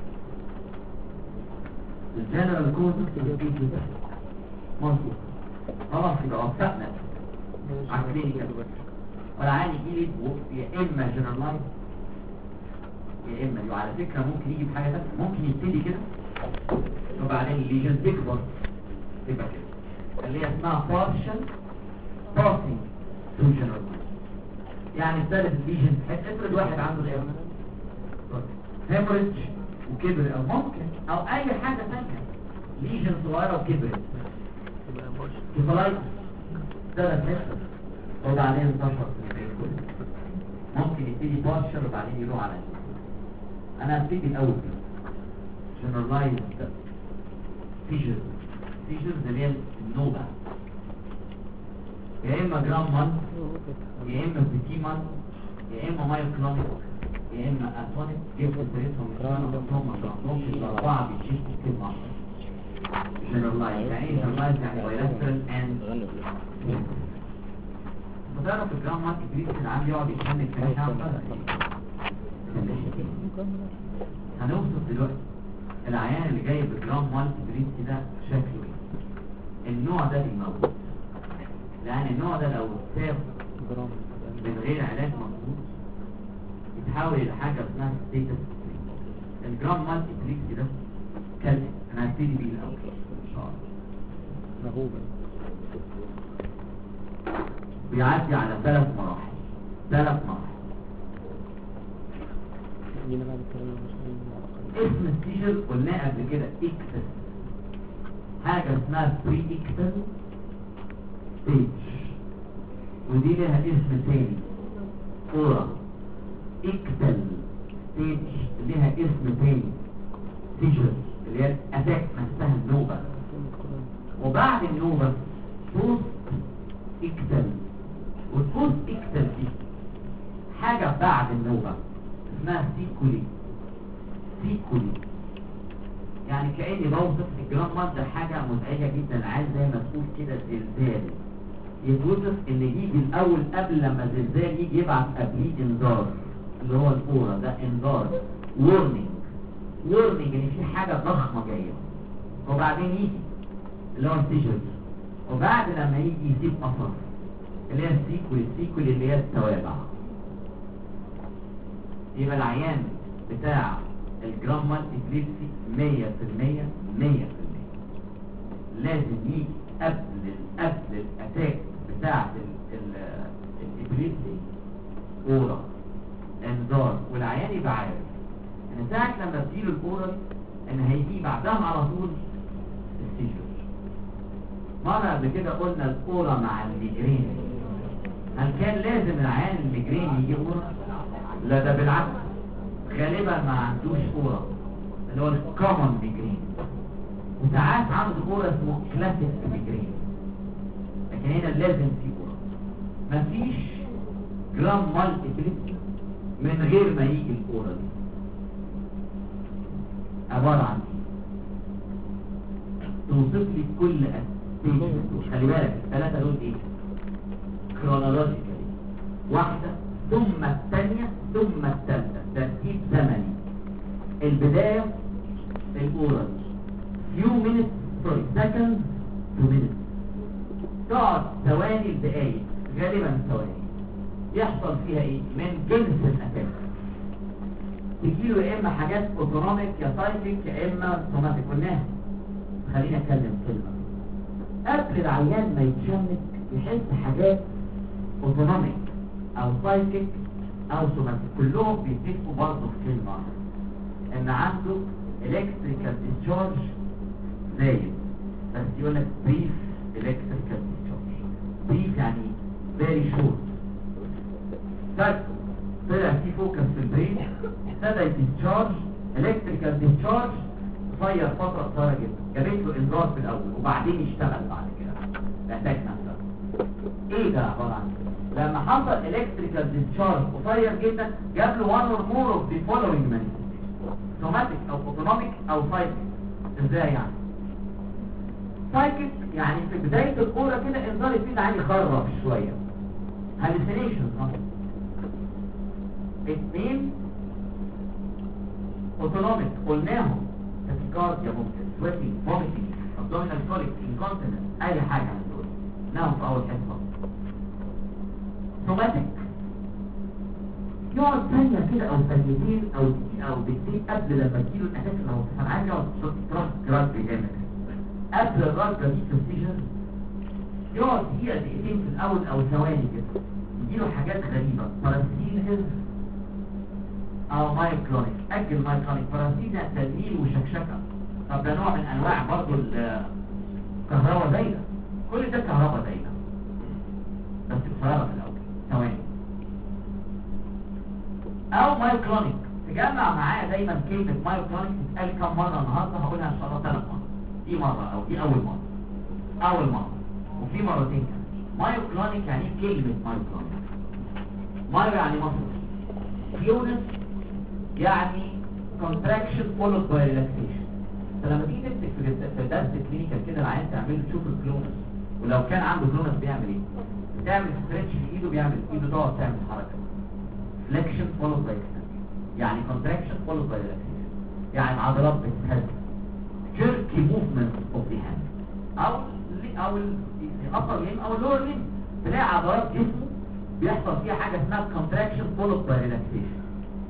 الجنرال كوزز والايديوباثيك مظبوط خلاص يبقى وفقنا على الكلينيكال والعيان يجي لي يا اما جنرالايز يا اما دي وعلى فكره ممكن يجي بحاجه ثانيه ممكن يبتدي كده وبعدين الليجن تكبر تبقى كده اللي هي اسمها partial passing to generalize يعني ابتدت الليجن افرض واحد عنده غير هيموريدج وكبر او ممكن او اي حاجه ثانيه ليجن صغيره وكبرت كفالايت ثلاث حصص وبعدين انتشر في البيت كله ممكن يبتدي بارشل وبعدين يروح على الجسم انا هبتدي الاول جنرالايزد سيجر سيجر اللي هي النوبه يا اما جرام مان يا اما بيتي مان يا اما مايوكلونيك يا اما اتونيك يبقوا بريتهم جرام ثم ممكن على بعض يشيلوا كده مع جنرالايزد يعني ايه جنرالايزد يعني بايلاترال اند وتعرف الجرام مان ابريس اللي عندي يقعد يتكلم كلام عن هنوصف دلوقتي العيان اللي جاي بجرام مالتي بريسكي ده شكله ايه النوع ده بيموت لان النوع ده لو اتساب من غير علاج مظبوط يتحول الى حاجه اسمها ستيتس الجرام مالتي بريسكي ده كلب انا هبتدي بيه الاول ان شاء الله بيعدي على ثلاث مراحل ثلاث مراحل اسم السيجر قلناه قبل كده اكتل حاجة اسمها بري اكتل ستيج ودي لها اسم تاني اورا اكتل ستيج لها اسم تاني سيجر اللي هي الاتاك نفسها النوبة وبعد النوبة بوست اكتل والبوست اكتل دي حاجة بعد النوبة اسمها سيكولي سيكولي يعني كأني بوصف الجرام مال ده حاجة مزعجة جدا العيال زي ما تقول كده زلزال. يتوصف ان يجي الاول قبل لما الزلزال يجي يبعت قبليه انذار اللي هو الكورة ده انذار وورنينج وورنينج ان في حاجة ضخمة جاية، وبعدين يجي اللي هو السيجر، وبعد لما يجي يسيب اثر اللي هي السيكول السيكول اللي هي التوابع. يبقى العيان بتاع الجرام مال ابليبسي مية في المية مية في المية لازم يجي قبل قبل الاتاك بتاعة الابليبسي اورا انذار، والعيان يبقى عارف ان ساعة لما تجيله الاورا ان هيجي بعدها على طول السيجر. مرة قبل كده قلنا الاورا مع الميجرين، هل كان لازم العيان الميجرين يجي اورا؟ لا ده بالعكس، غالبا ما عندوش اورا اللي هو الكومن ميجرين، وساعات عنده اورا اسمه كلاسيك ميجرين، لكن هنا لازم في اورا. مفيش جرام مال ابليبسي من غير ما يجي الاورا دي. عبارة عن توصف لي كل ستيج، خلي بالك الثلاثة دول ايه؟ كرونولوجيكالي، واحدة ثم الثانية ثم الثالثة، ترتيب زمني. البداية الأورال few minutes sorry seconds to minutes، تقعد ثواني لدقايق، غالبا ثواني، يحصل فيها ايه؟ من جنس الأتاك. تجيله يا اما حاجات اوتونوميك يا سايكيك يا اما سوماتيك. قلناها، خلينا اتكلم كلمة قبل العيان ما يتشنك يحس حاجات اوتونوميك او سايكيك او سوماتيك، كلهم بيتفقوا برضه في كلمة ان عنده electrical discharge زايد، بس يقول لك brief electrical discharge. brief يعني very short. طيب طلع في فوكس في البرين، ابتدى يديسشارج electrical discharge صير فترة قصيرة جدا، جابت له انذار في الاول وبعدين يشتغل بعد كده محتاج نفسه. ايه ده عبارة عن ايه؟ لما حصل electrical discharge قصير جدا جاب له one or more of the following manifestations، somatic او autonomic او psychic. ازاي يعني؟ psychic يعني في بداية الكورة كده انذار يبتدي عادي يخرب شوية hallucinations مثلا. اثنين اوتونوميك قلناهم، تاكيكارديا ممكن، سويتنج، فوميتنج، ابدومينال كوليك، انكونتيننس، اي حاجه من دول نعم في اول حصه. سوماتيك يقعد ثانيه كده او ثانيتين او دقيقه او دقيقتين قبل لما تجيله الاتاك اللي هو كان عايز يقعد تراك جراند جامد قبل الرجه دي تستيشن، يقعد دقيقه دقيقتين في الاول او ثواني كده يجيله حاجات غريبه، باراسيزيس او مايكلونيك. اجل مايكلونيك، باراسيزيا تدليل وشكشكه، طب ده نوع من انواع برضه الكهرباء زايده، كل ده كهرباء زايده بس بصراحه في الاول ثواني. او مايكلونيك، تجمع معايا دايما كلمه مايكلونيك تتقال كم مره النهارده، هقولها ان شاء الله ثلاث مرات. دي مره او دي اول مره اول مره وفي مرتين كمان. مايكلونيك يعني ايه كلمه مايكلونيك؟ مايو يعني مصر، كلونس يعني contraction followed by relaxation. فلما تيجي تمسك في درس كلينيكال كده العيان تعمله تشوف الكلونس، ولو كان عنده كلونس بيعمل ايه؟ تعمل ستريتش في ايده، بيعمل ايده تقعد تعمل حركه flexion followed by extension، يعني contraction followed by relaxation، يعني العضلات بتتهز، jerky movement of the hand او او الابر لين او اللور لين، تلاقي عضلات جسمه بيحصل فيها حاجه اسمها contraction followed by relaxation.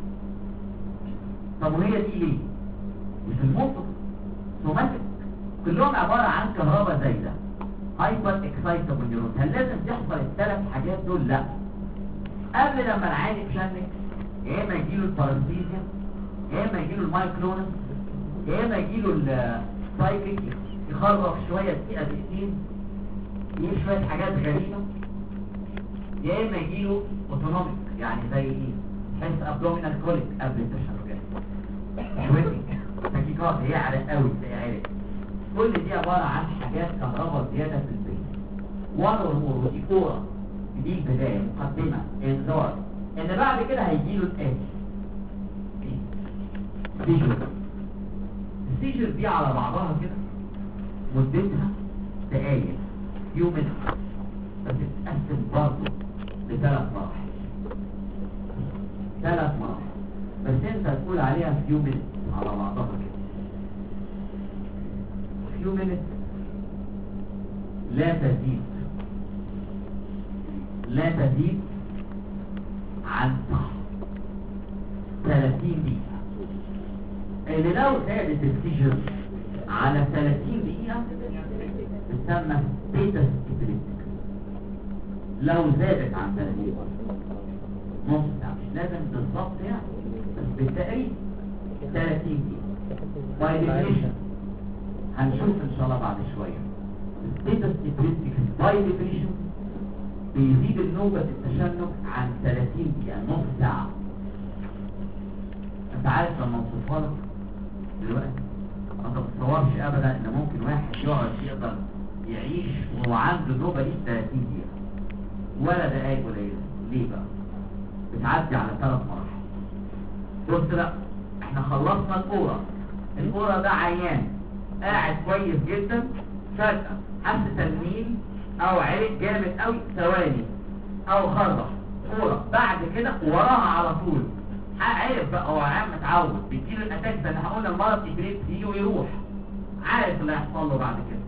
طب وهي دي ليه؟ مش الموتور سوماتيك، كلهم عبارة عن كهرباء زايدة هايبر اكسايتابل نيورون. هل لازم تحصل الثلاث حاجات دول؟ لا. قبل لما العين يتشنك يا اما يجيله الباراسيزيا يا اما يجيله المايكلونس يا اما يجيله السايكيك، يخرف شوية دقيقة دقيقتين، يجيله شوية حاجات غريبة، يا اما يجيله اوتونوميك يعني زي ايه؟ تحس ابدومينال كوليك قبل التشنجات، شويتنج، تاكيكارديا يعرق قوي تلاقي عرق. كل دي عبارة عن حاجات كهرباء زيادة في البرين. وان امور ودي كورة، دي البداية، مقدمة، انذار ان بعد كده هيجيله الاتي فيجوال السيجر دي على بعضها كده مدتها دقايق few minutes، بس تتقسم برضه لثلاث مراحل ثلاث مراحل بس انت تقول عليها few minutes على بعضها كده. few minutes لا تزيد لا تزيد عن ثلاثين دقيقة، اللي لو زادت السيجر على ثلاثين دقيقة تسمى ستيتس ابيليبتيك. لو زادت عن ثلاثين نص ساعة، مش لازم بالظبط يعني، بس بالتقريب ثلاثين دقيقة. باي ديفينيشن هنشوف ان شاء الله بعد شوية ستيتس ابيليبتيك باي ديفينيشن بيزيد النوبة التشنج عن ثلاثين دقيقة، نص ساعة. انت عارف لما اوصفها لك دلوقتي ما تتصورش ابدا ان ممكن واحد يقعد يقدر يعيش وهو عنده النوبة دي ثلاثين دقيقة ولا دقايق قليلة. ليه بقى؟ بتعدي على ثلاث مراحل. بص بقى، احنا خلصنا الكورة. الكورة ده عيان قاعد كويس جدا، فجأة حس تنميل او عرق جامد قوي ثواني او خربح كورة، بعد كده وراها على طول عارف بقى، هو عام متعود بيجيله الاتاك ده. انا هقول المرض يجري يجي ويروح، عارف اللي هيحصل له بعد كده،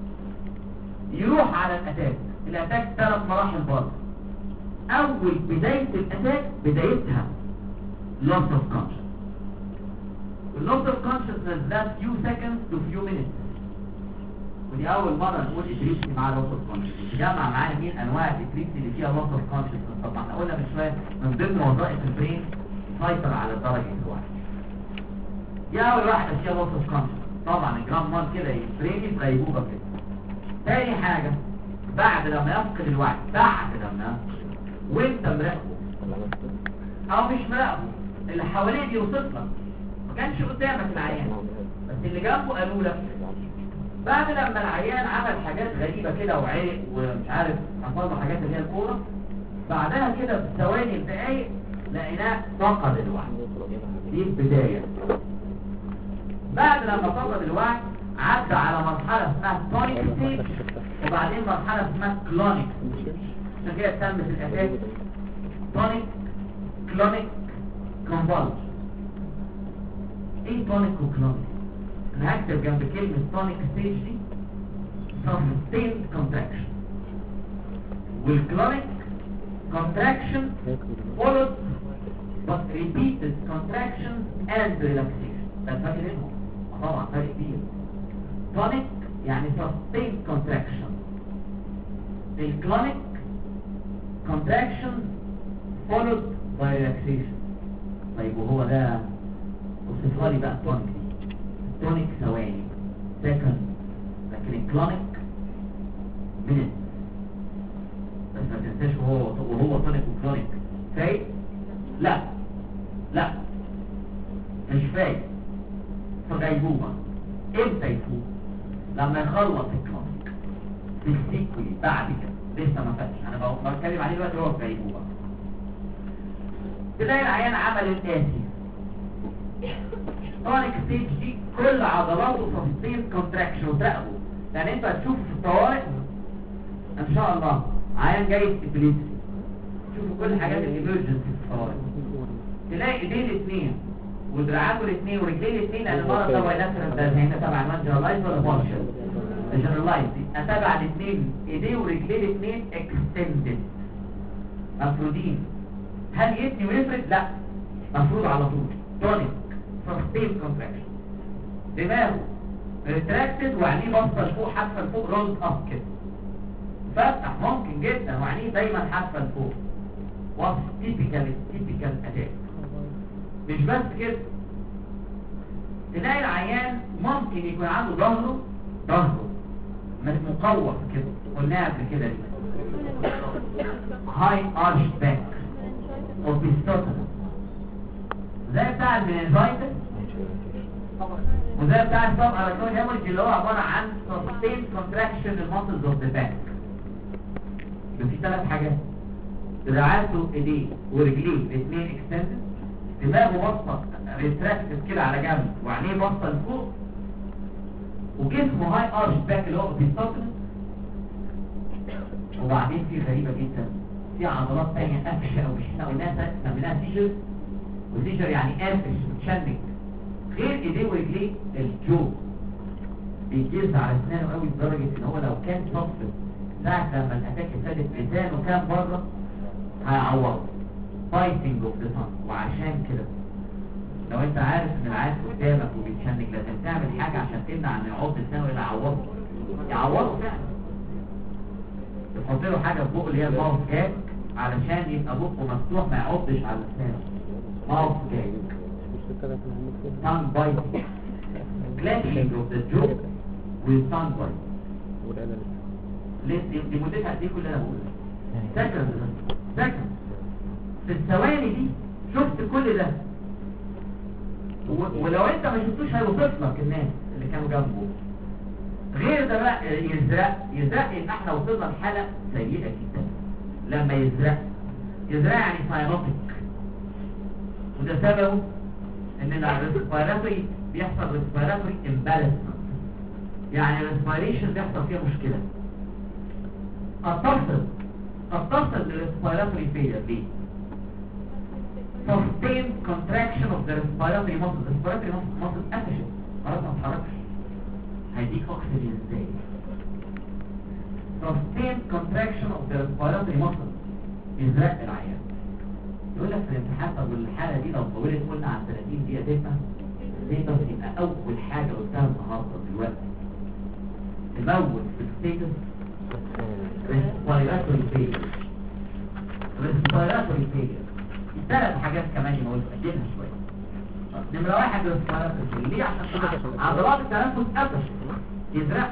يروح على الاتاك. الاتاك ثلاث مراحل برضه. اول بداية الاتاك بدايتها loss of consciousness. loss of consciousness ده few seconds to few minutes، ودي اول مرة نقول اتريسي مع loss of consciousness. تجمع معانا مين انواع الاتريسي اللي فيها loss of consciousness. طبعا احنا قلنا من شوية من ضمن وظائف البرين سيطر على الدرجة الواحدة. دي اول واحدة فيها loss of consciousness. طبعا الجرام مان كده يبريني في غيبوبة كده. تاني حاجة بعد لما يفقد الوعي، بعد لما وانت مراقبه او مش مراقبه، اللي حواليه بيوصف لك، ما كانش قدامك العيان بس اللي جنبه قالوا لك. بعد لما العيان عمل حاجات غريبة كده وعرق ومش عارف حصل له حاجات اللي هي الكورة، بعدها كده بثواني بدقايق لقيناه فقد الوعي. دي البداية. بعد لما فقد الوعي عدى على مرحلة اسمها تونيك ستيج، وبعدين مرحلة اسمها كلونيك. عشان كده تسمى في الأساس تونيك كلونيك كونفولجن. ايه تونيك وكلونيك؟ انا هكتب جنب كلمة تونيك ستيج دي sustained contraction، والكلونيك contraction followed but repeated contraction and relaxation. ده الفرق بينهم طبعا فرق كبير. تونيك يعني sustained contraction، الكلونيك contraction followed by relaxation. طيب وهو ده وصفها لي بقى التونيك دي. التونيك ثواني سكند، لكن الكلونيك minutes. بس ما تنساش وهو وهو تونيك وكلونيك فايق؟ لا لا مش فايق، في غيبوبة. امتى يفوق؟ لما يخلص الكلونيك بالسيكولي بعد كده، لسه ما فاتش. انا بتكلم عليه دلوقتي هو في غيبوبة. تلاقي العيان عمل الآتي. تونيك ستيج دي كل عضلاته سستين كونتراكشن وتراقبه. يعني انت هتشوف في الطوارئ ان شاء الله عيان جاي ابليبسي، شوفوا كل الحاجات الامرجنسي في الطوارئ، تلاقي ايديه الاثنين ودراعاته الاثنين ورجليه الاثنين، لان المرض ده بايلاترال. ده هنا تبع عنوان جنرالايز ولا بارشل؟ جنرالايز. اتابع الاثنين ايديه ورجليه الاثنين اكستندد مفرودين. هل يثني ويفرد؟ لا، مفروض على طول. تونيك سستين كونتراكشن. دماغه ريتراكتد وعينيه باصه لفوق حافه لفوق رولد اب كده، فتح ممكن جدا وعينيه دايما حافه لفوق. وصف تيبيكال تيبيكال اتاك. مش بس كده، تلاقي العيان ممكن يكون عنده ظهره ظهره مقوس كده، قلناها قبل كده دي هاي ارش باك وبيستوتل زي بتاع المننجايتس وزي بتاع السب اركنويد هيموريدج، اللي هو عباره عن سستين كونتراكشن الماسلز اوف ذا باك. يبقى في ثلاث حاجات: دراعاته ايديه ورجليه الاثنين اكستندد، دماغه باصه ريتراكتد كده على جنب وعينيه باصه لفوق، وجسمه هاي ارش باك اللي هو بيستطرد. وبعدين في غريبة جدا، في عضلات تانية قفشة او احنا قلناها سميناها سيجر، وسيجر يعني قافش متشنج. غير ايديه ورجليه الجو بيجز على اسنانه قوي لدرجة ان هو لو كان صفر ساعة لما الاتاك ابتدت لسانه كان بره هيعوضه. فايتنج اوف ذا تانج. وعشان كده لو انت عارف ان العيال قدامك وبيتشنج لازم تعمل حاجة عشان تمنع ان يعض لسانه اللي يعوضه يعوضه فعلا. تحط له حاجة في بقه اللي هي الماوس جاك علشان يبقى بقه مفتوح ما يعضش على لسانه. ماوس جاك. تانج بايتنج. clenching of the jaw with tongue bite. ليه دي مدتها قد ايه كل اللي انا بقوله؟ سكند سكند في الثواني دي شفت كل ده. و- ولو انت ما شفتوش هيوصف لك الناس اللي كانوا جنبه. غير ده بقى يزرق يزرق يبقى احنا وصلنا لحاله سيئه جدا. لما يزرق يزرق يعني ساينوتيك، وده سببه ان الريسبيراتوري بيحصل ريسبيراتوري امبالانسمنت، يعني الريسبيريشن بيحصل فيها مشكله. قد تصل قد تصل للريسبيراتوري فيلير. ليه؟ sustained contraction of the respiratory muscle. respiratory muscle قفشت خلاص ما تتحركش، هيديك اكسجين ازاي؟ sustained contraction of the respiratory muscle يزرق العيان. يقول لك في الامتحان طب والحاله دي لو طولت قلنا عن ثلاثين دقيقه تبقى ليه؟ بس يبقى اول حاجه قلتها النهارده دلوقتي تموت في الستيتس respiratory failure. respiratory failure ثلاث حاجات كمان يموتوا قدمها شويه. نمره واحد respiratory failure. ليه؟ عشان عضلات التنفس قفش يزرق.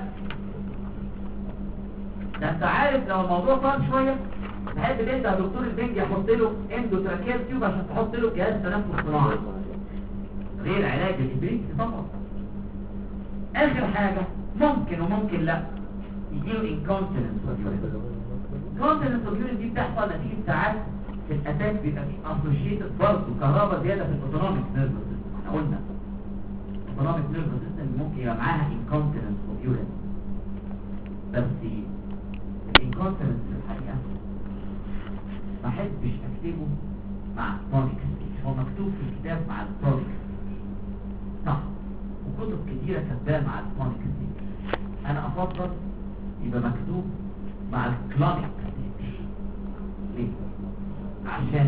ده انت عارف لو الموضوع صعب شويه تحب تدي دكتور البنج يحط له اندوتراكيال تيوب عشان تحط له جهاز تنفس صناعي غير علاج الابريق طبعا. اخر حاجه ممكن وممكن لا يجيله انكونتيننس اوف يورين. انكونتيننس اوف يورين دي بتحصل نتيجه ساعات في الاساس بيبقى في اسوشيتد برضه كهرباء زياده في الاوتونوميك نيرفس سيستم. احنا قلنا الاوتونوميك نيرفس سيستم ممكن يبقى معاها انكونتيننس اوف يورين. بس الانكونتيننس في الحقيقه ما احبش اكتبه مع التونيك ستيج. هو مكتوب في الكتاب مع التونيك صح، وكتب كتيره كاتباه مع التونيك ستيج. انا افضل يبقى مكتوب مع الكلونيك ستيج. ليه؟ عشان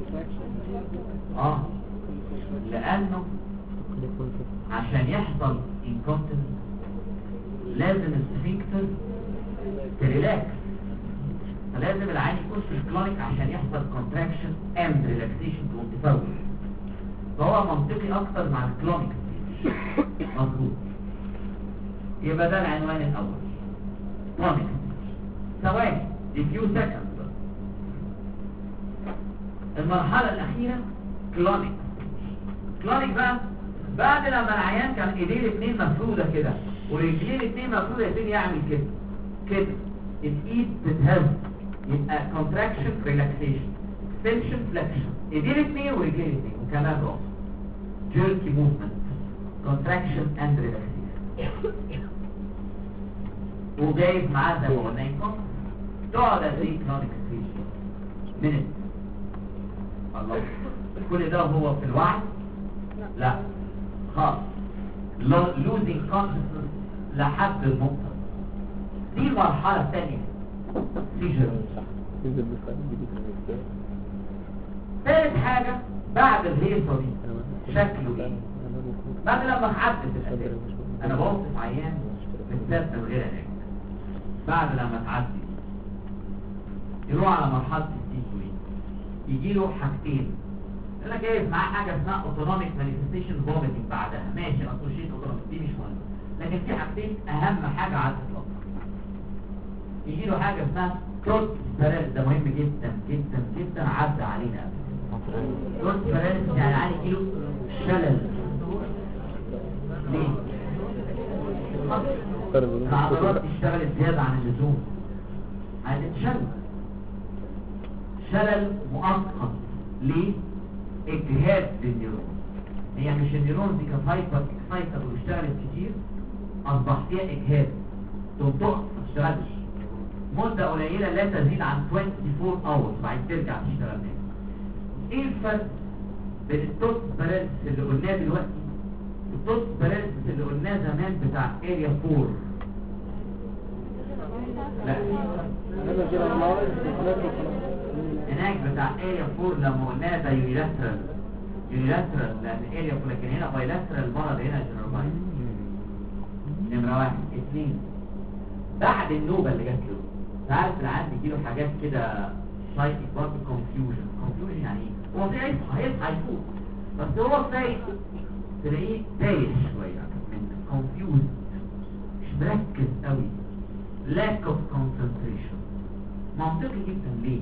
اه لانه عشان يحصل انكونتيننس لازم السفنكتر تريلاكس، فلازم العين يكون في الكلونيك عشان يحصل كونتراكشن اند ريلاكسيشن وانتفاضه. فهو منطقي اكتر مع الكلونيك مظبوط. يبقى ده العنوان الاول كلونيك. ثواني دي فيو سكند. المرحله الاخيره كلونيك. كلونيك بقى بعد لما العيان كان ايديه الاثنين مفروده كده ورجليه الاثنين مفروده يبتدي يعمل كده كده، الايد بتهز يبقى contraction relaxation extension flexion. ايديه الاثنين ورجليه الاثنين وكمان راس jerky movement contraction and relaxation. وجايب معاه زي ما قلنا ينقص تقعد قد ايه كلونيك ستيج؟ منت. الله كل ده هو في الوعي؟ لا خالص. losing consciousness لحد النقطة دي. المرحلة الثانية سيجر. ثالث حاجة بعد الهيصة دي شكله ايه؟ بعد لما عدت الأساس انا بوصف عيان بالذات من غير علاج. بعد لما تعدي يروح على مرحلة السيجر يجي له حاجتين. يقول لك ايه معاه حاجة اسمها اوتونوميك مانيفستيشن فوميتنج بعدها ماشي اسوشيت اوتونوميك دي مش مهمة، لكن في حاجتين اهم حاجة على الاطلاق. يجي له حاجة اسمها توت باراليس. ده مهم جدا جدا جدا عدى علينا قبل. توت باراليس يعني عادي يجي له شلل. ليه؟ العضلات اشتغلت زيادة عن اللزوم هتتشل. شلل مؤقت. ليه؟ اجهاد للنيرون. هي مش النيرون دي كانت هايبر اكسايتد واشتغلت كتير اصبح فيها اجهاد تقوم تقف ما تشتغلش مده قليله لا تزيد عن أربعة وعشرين اور بعد ترجع تشتغل تاني. ايه الفرق بين التوت باراليسيس اللي قلناه دلوقتي والتوت باراليسيس اللي قلناه زمان بتاع اريا أربعة؟ لا هناك بتاع اريا أربعة لما قلناه ده يونيلاترال يونيلاترال لان اريا أربعة، لكن هنا بايلاترال المرض هنا جنرالايز. نمره واحد. اثنين، بعد النوبه اللي جات له تعرف العيان بيجيله حاجات كده سايكيك برضه كونفيوجن. كونفيوجن يعني ايه؟ هو في هيصحى هيصحى يفوق بس هو فايق تلاقيه تايه شويه من كونفيوز مش مركز قوي lack of concentration. منطقي جدا ليه؟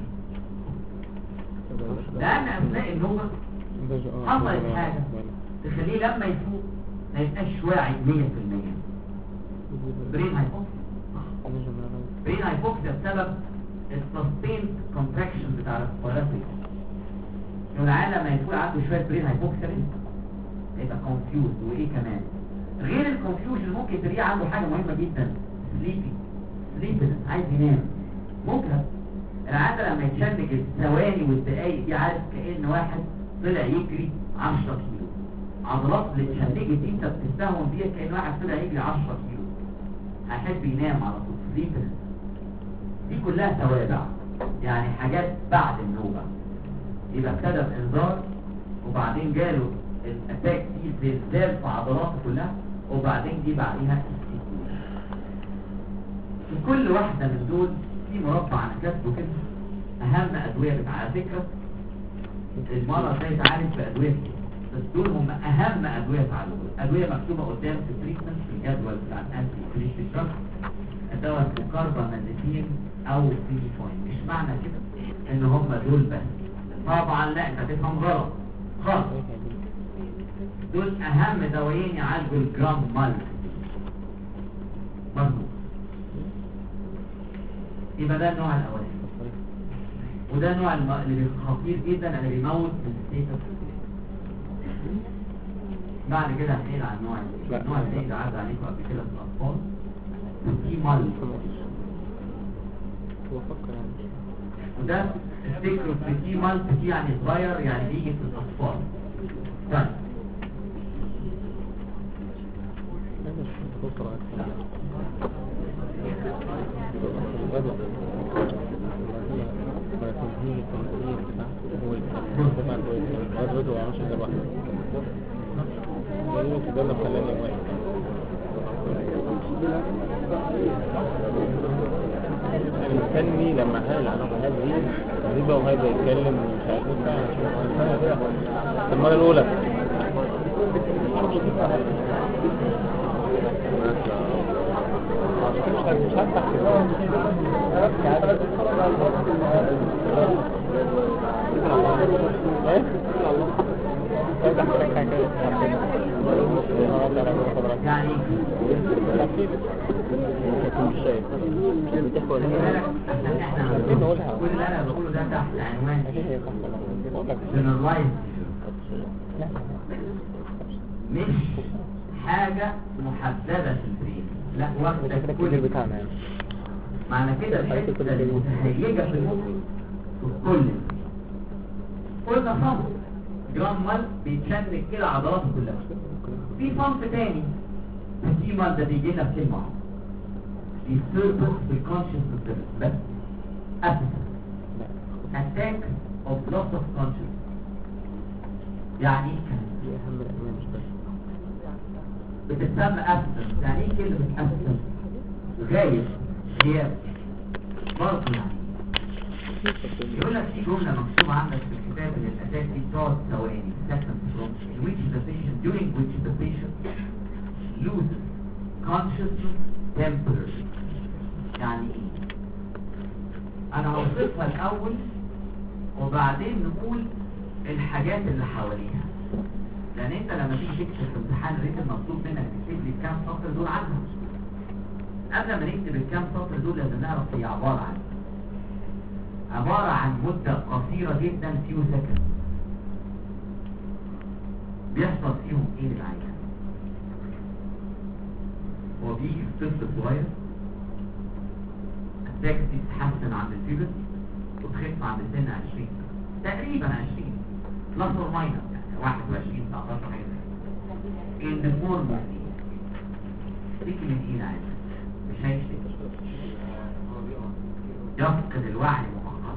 لان اثناء النوبه حصلت حاجه تخليه لما يفوق ما يبقاش واعي مية في المية. برين هايبوكسيا. برين هايبوكسيا بسبب السستيند كونتراكشن بتاع الريسبيراتوري. يقول العيان لما يفوق عنده شويه برين هايبوكسيا يبقى كونفيوز. وايه كمان غير الكونفيوجن ممكن تلاقيه عنده حاجه مهمه جدا، سليبي سليبنس، عايز ينام. ممكن العاده لما يتشنج الثواني والدقايق دي عارف كأن واحد طلع يجري عشرة كيلو. عضلات اللي اتشنجت دي انت بتستهون بيها كأن واحد طلع يجري عشرة كيلو. هيحب ينام على طول. سليبنس دي كلها توابع يعني حاجات بعد النوبه. يبقى ابتدى بانذار وبعدين جاله الاتاك دي زلزال في عضلاته كلها وبعدين دي بعديها استيقاظ. في كل واحده من دول في مربع انا كاتبه كده اهم ادويه بتاع. على فكره المرض ده يتعالج بادويه بس دول هم اهم ادويه تعالجوا. ادويه مكتوبه قدام في التريتمنت في الجدول بتاع الانتي كريتيك دراج. الدواء اسمه كاربامازيبين او فينيفوين. مش معنى كده ان هم دول بس، طبعا لا انت تفهم غلط خالص. دول اهم دوايين يعالجوا الجرام مال برضه. يبقى ده النوع الاولاني وده النوع الم... اللي خطير جدا اللي بيموت بالستيتس. بعد كده هنقل على النوع الثاني. النوع الثاني ده عدى عليكم قبل كده في الاطفال في مال وده تفتكروا في تي مال تي يعني صغير يعني بيجي في الاطفال. طيب انا مستني لما هل على هذه هذه وهذا يتكلم مش عارف ايه المره الاولى مش هفتح يعني مش شايف كل اللي انا بقوله ده تحت عنوان جنرالايز مش حاجة محددة في البرين، لا واخدة كل بتاعنا. معنى كده الحتة المتهيجة في المخ في كل قلنا صنف جرام مال بيتشنج كده عضلاته كلها. في صنف تاني في مال ده بيجي لنا بكلمة واحدة disturbance في الكونشنس بس absence attack of loss of consciousness. يعني ايه دي اهم الانواع مش بس بتتسمى absence. يعني ايه كلمة absence؟ غايب غياب برضه. يعني يقول لك في جملة مكتوبة عندك في الكتاب ان الاتاك دي بتقعد ثواني seconds from in which the patient during which the patient loses consciousness temporarily. يعني ايه؟ انا هوصفها الاول وبعدين نقول الحاجات اللي حواليها. لان انت لما تيجي تكتب في امتحان الريت المطلوب منك تكتب لي الكام سطر دول عنهم. قبل ما نكتب الكام سطر دول لازم نعرف هي عبارة عن عبارة عن مدة قصيرة جدا فيو سكند بيحصل فيهم ايه للعيان. هو بيجي في طفل صغير التاكس تتحسن عند البيبرتي وتخف عند سن عشرين تقريبا عشرين بلس اور ماينس يعني واحد وعشرين تسعتاشر حاجه زي كده. ان ذا فورم تيجي من ايد عادي مش هيشتكي يفقد الوعي مؤقتا.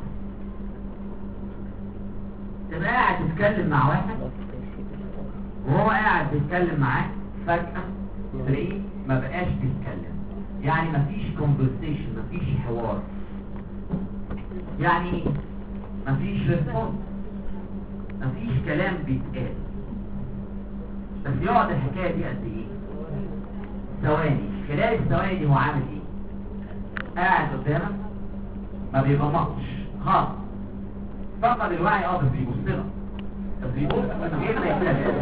تبقى قاعد تتكلم مع واحد وهو قاعد بيتكلم معاك فجأة تلاقيه ما بقاش بيتكلم، يعني مفيش conversation مفيش حوار، يعني مفيش response مفيش كلام بيتقال. بس يقعد الحكاية دي قد ايه؟ ثواني. خلال الثواني دي هو عامل ايه؟ قاعد قدامك ما بيغمضش خالص، فقد الوعي. اه بس بيبص لك، بس بيبص من غير ما يتكلم.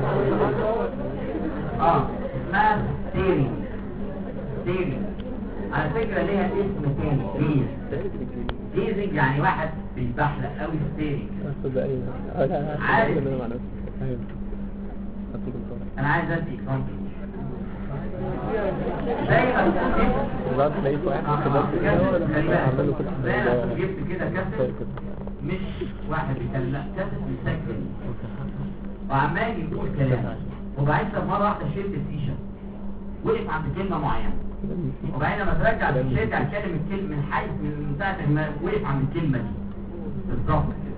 اه اسمها ستيرنج. ستيرنج على فكرة ليها اسم تاني، ليه؟ ليزنج يعني واحد بيتبحلق قوي. ستيرنج عارف. انا عايز ادي اكزامبل زي ما بالظبط. لقيت واحد عمله كده زي ما جبت كده كاسيت، مش واحد بيتكلم، لا كاسيت بيسجل وعمال يقول كلام، وبعدين مرة واحدة شلت الفيشة وقف عند كلمة معينة، وبعدين لما ترجع ترجع تكلم الكلمة من حيث من ساعة ما وقف عند الكلمة دي بالظبط كده.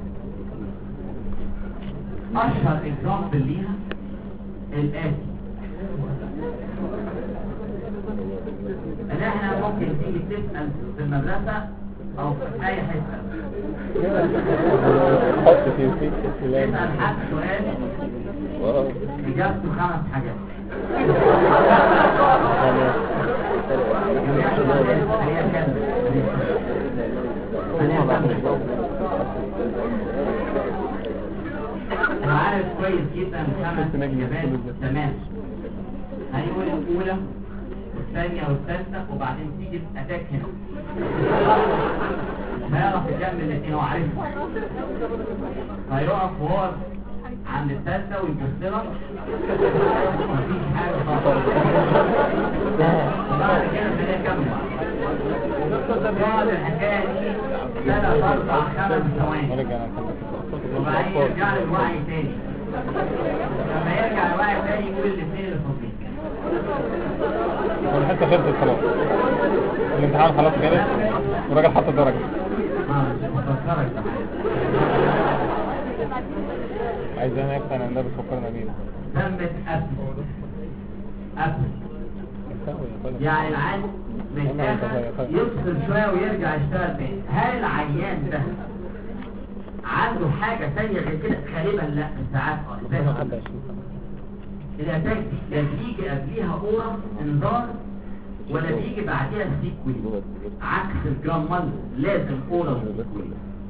أشهر إكزامبل ليها الآتي، إن إحنا ممكن تيجي تسأل في المدرسة أو في أي حتة حط في في تسأل حد سؤال إجابته خمس حاجات. هي كلمة أنا عارف كويس جدا خمس إجابات تمام. هيقول الأولى والثانية والثالثة وبعدين تيجي الأتاك هنا، ما يعرف يكمل الاثنين، هو عارفها. هيقف وهو عند الثالثة ويبص لك مفيش حاجة خالص. بعد كده خليها كمل يقعد الحكاية دي ثلاث أربع خمس ثواني، وبعدين يرجع للوعي تاني. لما يرجع للوعي تاني يقول الاثنين اللي فاضلين. والحته خلصت خلاص، الامتحان خلاص جالس والراجل حط الدرجه. اه بفكرك عايز انا اقتنع ان ده بتفكرنا بيه. ثبت قبل قبل يعني العيان محتاج يفصل شويه ويرجع يشتغل تاني. هل العيان ده عنده حاجه ثانيه غير كده؟ غالبا لا. ساعات اه ازاي الاتاك دي لا بيجي قبليها اورا انذار ولا بيجي بعديها سيكويل، عكس الجرامال لازم اورا وسيكويل.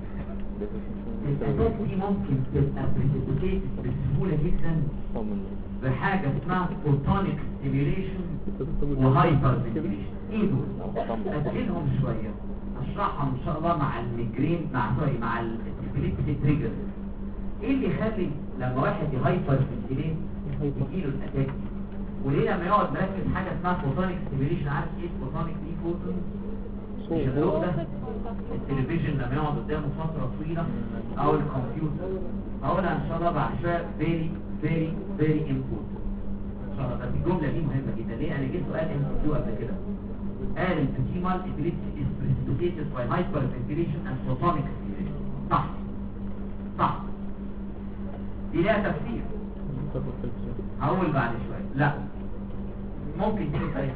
الاتاك دي ممكن تبقى بريسيبيتيت بسهوله جدا بحاجه اسمها فوتونيك ستيميوليشن وهايبر ستيميوليشن. ايه دول؟ اسئلهم شويه اشرحهم ان شاء الله مع الميجرين مع سوري مع الابيليبسي تريجر. ايه اللي يخلي لما واحد يهايبر ستيميوليت يجيله الاتاك دي؟ وليه لما يقعد مركز حاجه اسمها فوتونيك ستيميوليشن؟ عارف ايه الفوتونيك دي؟ فوتون مش الضوء ده، التلفزيون لما يقعد قدامه فتره طويله او الكمبيوتر. هقولها ان شاء الله بعد شويه. فيري فيري فيري امبورتنت ان شاء الله. بس الجمله دي مهمه جدا. ليه؟ انا جيت سؤال ام سي كيو قبل كده قال البتيمال ابيليبسي is precipitated by hyperventilation and photonic stimulation. صح صح، دي ليها تفسير هقول بعد شويه. لا ممكن تيجي في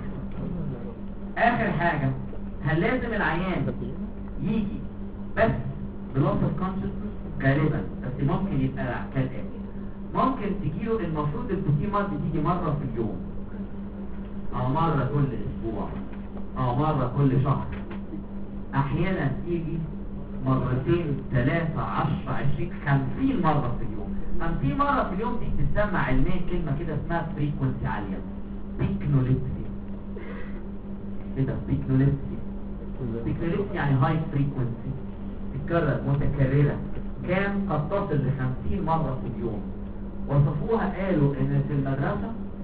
اخر حاجه. هل لازم العيان يجي بس بلوس اوف كونشسنس؟ غالبا، بس ممكن يبقى كالاتي. ممكن تجيله المفروض البتيمال بتيجي مره في اليوم او مره كل اسبوع او مرة كل شهر. احيانا تيجي مرتين ثلاثة عشر عشرين خمسين مرة في اليوم. خمسين مرة في اليوم دي بتسمى علميا كلمة كده اسمها فريكونسي عالية، بيكنوليبسي. كده بيكنوليبسي. بيكنوليبسي يعني هاي فريكونسي، تتكرر متكررة، كان قد تصل لخمسين مرة في اليوم. وصفوها قالوا ان في المدرسة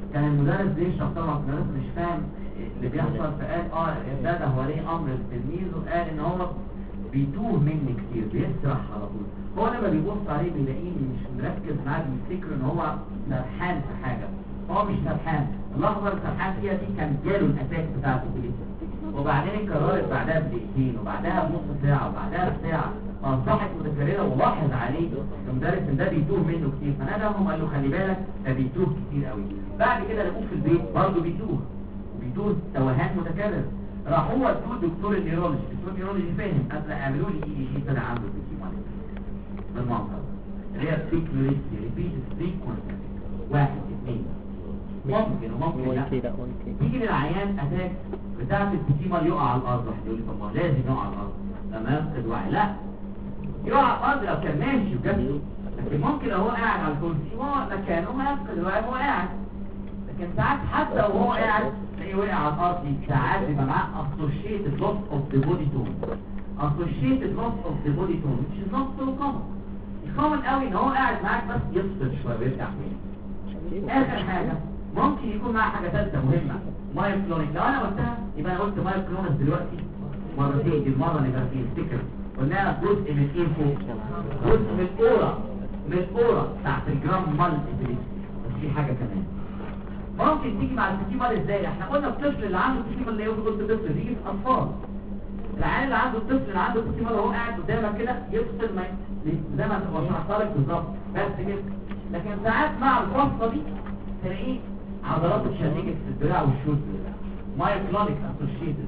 كان المدرس بيشرح طبعا المدرس مش فاهم اللي بيحصل، فقال اه ده ده هو ليه امر التلميذ، وقال ان هو بيتوه مني كتير، بيسرح على طول. هو لما بيبص عليه بيلاقيني مش مركز معاه، بيفتكر ان هو سرحان في حاجه. هو مش سرحان، اللحظه اللي سرحان فيها دي كان جاله الاتاك بتاعته دي، وبعدين اتكررت بعدها بدقيقتين، وبعدها بنص ساعه، وبعدها بساعه، اصبحت متكرره. ولاحظ عليه المدرس ان ده بيتوه منه كتير، فناداهم قال له خلي بالك ده بيتوه كتير قوي. بعد كده لقوه في البيت برضه بيتوه، بيتوه توهان متكرر. راح هو ادوه دكتور النيورولوجي، دكتور النيورولوجي فاهم، قال اعملوا لي اي دي جي، طلع عنده بيتيماليز بالمنظر اللي هي سيكوليستي ريبيت فريكونت واحد اثنين. ممكن وممكن لا تيجي للعيان اتاك بتاعت البيتيمال يقع على الارض. واحد يقول لي طب ما لازم يقع على الارض لما يفقد وعي. لا، يقع على الارض لو كان ماشي بجد، لكن ممكن لو هو قاعد على الكرسي هو مكانه ما يفقد الوعي وهو قاعد. لكن ساعات حتى وهو قاعد تلاقيه وقع على الارض، ساعات بيبقى معاه associated loss of the body tone. associated loss of the body tone which is not so common. common قوي ان هو قاعد معاك بس يفصل شويه ويرجع تاني. اخر حاجه ممكن يكون معاه حاجه ثالثه مهمه، مايوكلونيك. لو انا قلتها يبقى انا قلت مايوكلونيك دلوقتي مرتين، دي المره اللي فاتت تفتكر قلناها جزء من ايه فوق، جزء من الاورا، من الاورا بتاعت الجرام مال ابليس. بس في حاجه كمان ممكن تيجي مع البيتيمال. ازاي؟ احنا قلنا الطفل اللي عنده بيتيمال اللي هو قلت طفل بيجي في اطفال. العيال اللي عنده الطفل اللي عنده بيتيمال وهو قاعد قدامك كده يفصل ما زي ما تبقى شرحتها لك بالظبط بس كده. لكن ساعات مع الفصله دي تلاقيه عضلات اتشنجت في الدراع والشولدر، مايوكلونيك اسوشيتد.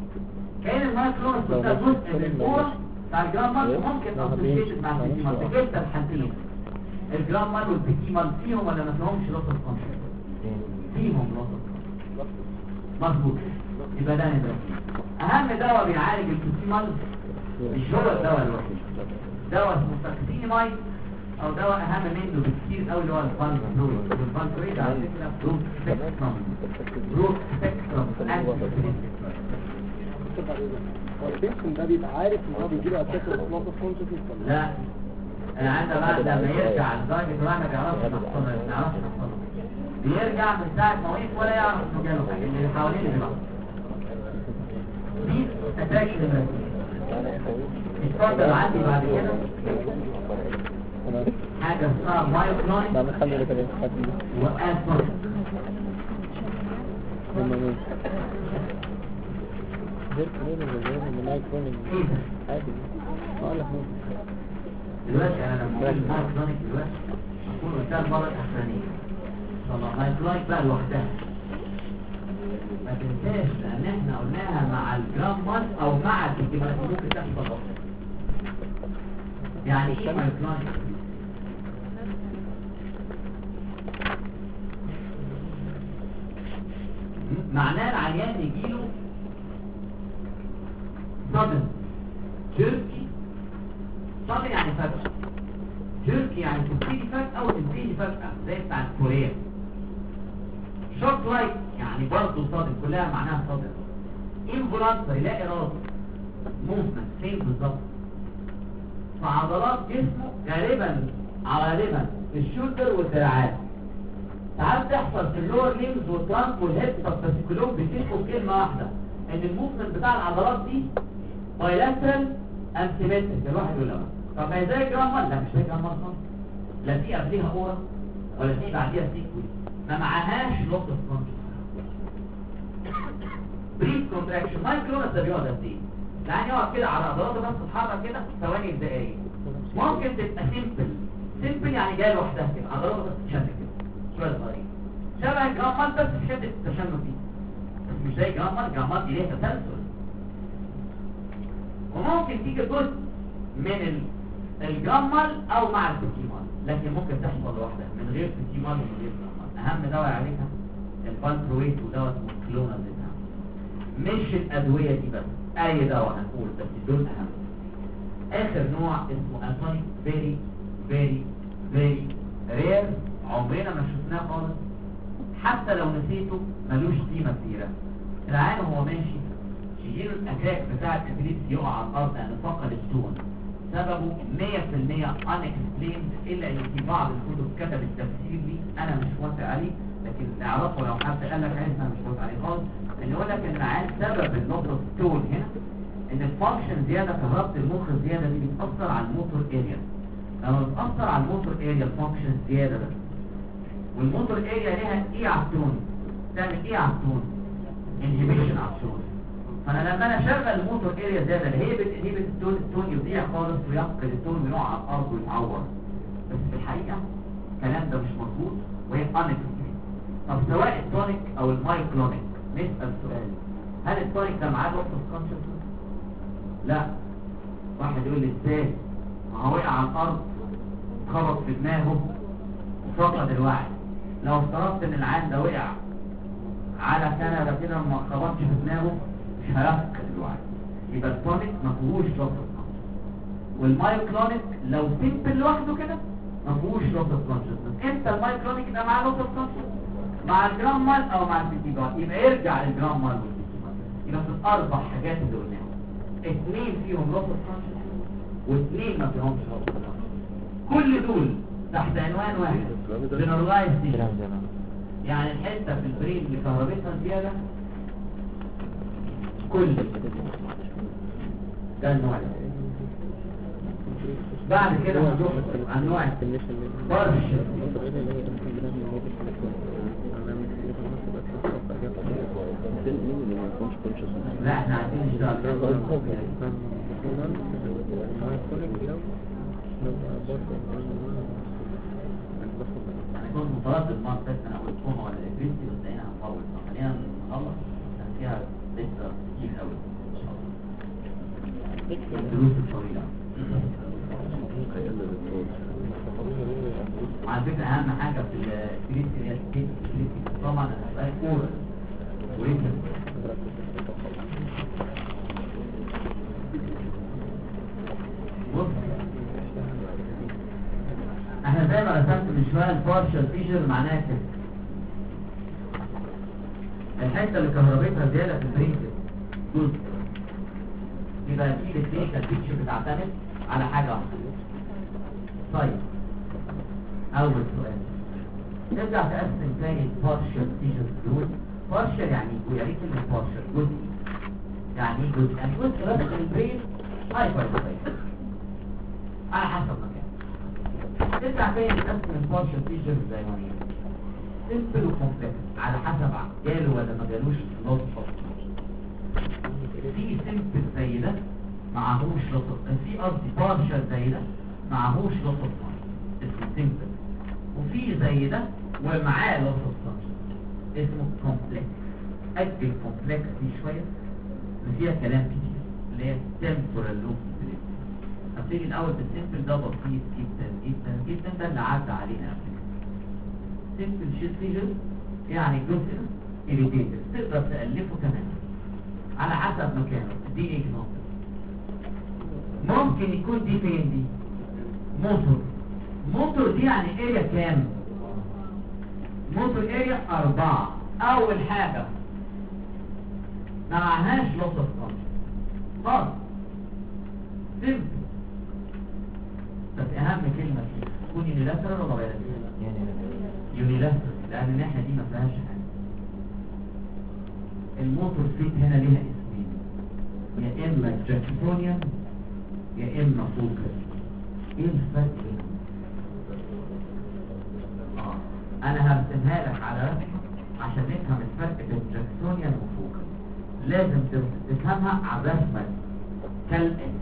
كان المايوكلونيك ده جزء من الكوره بتاع الجرام مال، ممكن اسوشيتد مع البيتيمال. في كلتا الحالتين الجرام مال والبيتيمال فيهم ولا ما فيهمش لوس اوف كونشس؟ فيهم لوس اوف مظبوط. يبقى ده نبقى اهم دواء بيعالج البيتيمال مش هو الدواء الوحيد، دواء اسمه ساكسينيمايد او دواء اهم منه بكتير قوي اللي هو الفانترويد. الفانترويد على فكره بروك سبيكترم، بروك سبيكترم هو البيشن ده بيبقى عارف ان هو بيجيله اتاك اوف كونشسنس؟ لا، انا عندي بعد لما يرجع لدرجه الواحد ما بيعرفش يحصل ما بيعرفش يحصل بيرجع من ساعه ما وقف ولا يعرف انه جاله حاجه، اللي حواليه اللي بيحصل دي اتاك نمره اتفضل. عندي بعد كده حاجه اسمها مايوكلونيك واسمر. دلوقتي انا لما اقول مايوكلونيك دلوقتي اكون قلتها المره الاخرانيه طبعا. مايوكلونيك بقى لوحدها ما تنساش، لان احنا قلناها مع الجرام مال او مع البيتيمال ممكن تحصل غلط. يعني ايه مايوكلونيك؟ معناه العيان يجيله sudden jerky. sudden يعني فجأة، jerky يعني تبتدي فجأة وتنتهي فجأة زي بتاع كوريا. shock like يعني برضه sudden، كلها معناها sudden. involuntary لا إرادي movement فين بالظبط؟ في عضلات جسمه غالبا غالبا في الشولدر والدراعات. ساعات تحصل في اللور ليمز والترانك والهيد، بس كلهم بيتفقوا في كلمه واحده ان الموفمنت بتاع العضلات دي بايلاترال اند سيمتريك. الواحد يقول لا طب ما هي زي جرام مال. لا مش زي جرام مال خالص، لا في قبليها اورا ولا في بعديها سيكوي، ما معهاش لوس اوف كونشس. بريف كونتراكشن مايكرونس ده بيقعد قد ايه؟ يعني يقعد كده على عضلاته بس تتحرك كده ثواني دقايق. ممكن تبقى سيمبل، سيمبل يعني جايه لوحدها كده عضلاته بس تشد كده شويه صغيرين شبه الجرام مال بس تشد التشنج فيه، بس مش زي جرام مال. جرام مال دي ليها تسلسل. وممكن تيجي جزء من الجرام مال او مع البيتيمال، لكن ممكن تحصل لوحدها من غير بيتيمال ومن غير جرام مال. اهم دواء عليها الفالترويت ودواء اسمه كلونازيبام. مش الادويه دي بس، اي دواء هنقول بس دول اهم. اخر نوع اسمه انتونيك فيري فيري فيري رير، عمرنا ما شفناه خالص، حتى لو نسيته ملوش قيمه كبيره. العيان وهو ماشي يجيله الاتاك بتاع الابليس يقع على الارض لان فقد التون، سببه مية في المية unexplained، الا ان في بعض الكتب كتبت التفسير لي انا مش موافق عليه، لكن اللي اعرفه لو حد قال لك عايز انا مش موافق عليه خالص، ان يقول لك ان عن سبب النقطه ستون هنا ان الفانكشن زياده، كهرباء المخ الزياده دي بتاثر على الموتور اريا. لما بتاثر على الموتور اريا الفانكشن زياده ده، والموتور اريا ليها ايه على التون؟ تعمل ايه على التون؟ انهبيشن على التون. فانا لما انا اشغل الموتور اريا زياده اللي هي بتنهبت التون، التون يضيع خالص ويفقد التون ويقع على الارض ويتعور. بس في الحقيقه الكلام ده مش مظبوط وهي انكسبكتد. طب سواء التونيك او المايكلونيك، نسال سؤال، هل التونيك ده معاه لوس اوف كونشسنس؟ لا. واحد يقول لي ازاي؟ ما هو وقع على الارض، خبط في دماغه وفقد الوعي. لو افترضت ان العيان ده وقع على كنبه كده وما خبطش في دماغه مش هيفقد الوعي، يبقى التونيك ما فيهوش لوس اوف كونشسنس. والمايكلونيك لو سيمبل لوحده كده ما فيهوش لوس اوف كونشسنس. امتى المايكلونيك ده معاه لوس اوف كونشسنس؟ مع الجرام مال او مع السيتيجار، يبقى يرجع للجرام مال والسيتيجار. يبقى في الاربع حاجات اللي قلناهم اثنين فيهم لوس اوف كونشسنس واثنين ما فيهمش لوس اوف كونشسنس. كل دول تحت عنوان واحد، جنرالايز تيشن. يعني الحته في البرين اللي كهربتها زياده كل ده النوع ده. بعد كده هنروح عن نوع برش. لا احنا عايزين نشتغل انا كنت متردد المره اللي فاتت انا اقول كوما ولا ابريسي، بس هنا هنطول. خلينا نخلص عشان فيها لسه كتير قوي ان شاء الله الدروس الطويله. على فكره اهم حاجه في الابريسي هي الابريسي طبعا هتبقى كوره وريتم. بص احنا زي ما رسمت من شويه البارشال فيجر معناها كده الحته اللي كهربتها زياده في البرين جزء. يبقى دي الكلينيكال بيكتشر بتعتمد على حاجه واحده. طيب اول سؤال، ترجع تقسم تاني البارشال فيجر دول. بارشال يعني ويا ريت كلمه بارشال جزء. يعني ايه جزء؟ يعني جزء بس من البرين هايبر على حسب مكان. ترجع تاني تقسم البارشال فيجر زي ما هي سيمبل وكومبلكس على حسب جاله ولا ما جالوش لوس اوف. في سيمبل زي ده معهوش لوس اوف، في قصدي بارشال زي ده معهوش لوس اوف اسمه سيمبل، وفي زي ده ومعاه لوس اوف اسمه كومبلكس. اجل كومبلكس دي شويه اللي فيها كلام كتير اللي هي temporal lobe epilepsy. هبتدي الاول بالسيمبل ده بسيط جدا جدا جدا، ده اللي عدى علينا قبل كده. سيمبل شيت فيجر يعني جزء irritated تقدر تألفه تماما على حسب مكانه. دي اكزامبل. ممكن يكون دي فين؟ دي موتور. موتور دي يعني اريا كام؟ موتور اريا اربعة. اول حاجة ما معناش لوس اوف كونشس خالص، سيمبل. بس اهم كلمة فيه تكون يونيلاترال ولا غير يونيلاترال، لان الناحية دي ما فيهاش حاجة. الموتور فيت هنا ليها اسمين، يا اما جاكسونيان يا اما فوكس. ايه الفرق بينهم؟ اه انا هرسمها لك على رسمه عشان نفهم الفرق بين جاكسونيان وفوكس. لازم تفهمها على الرسمه كالاتي.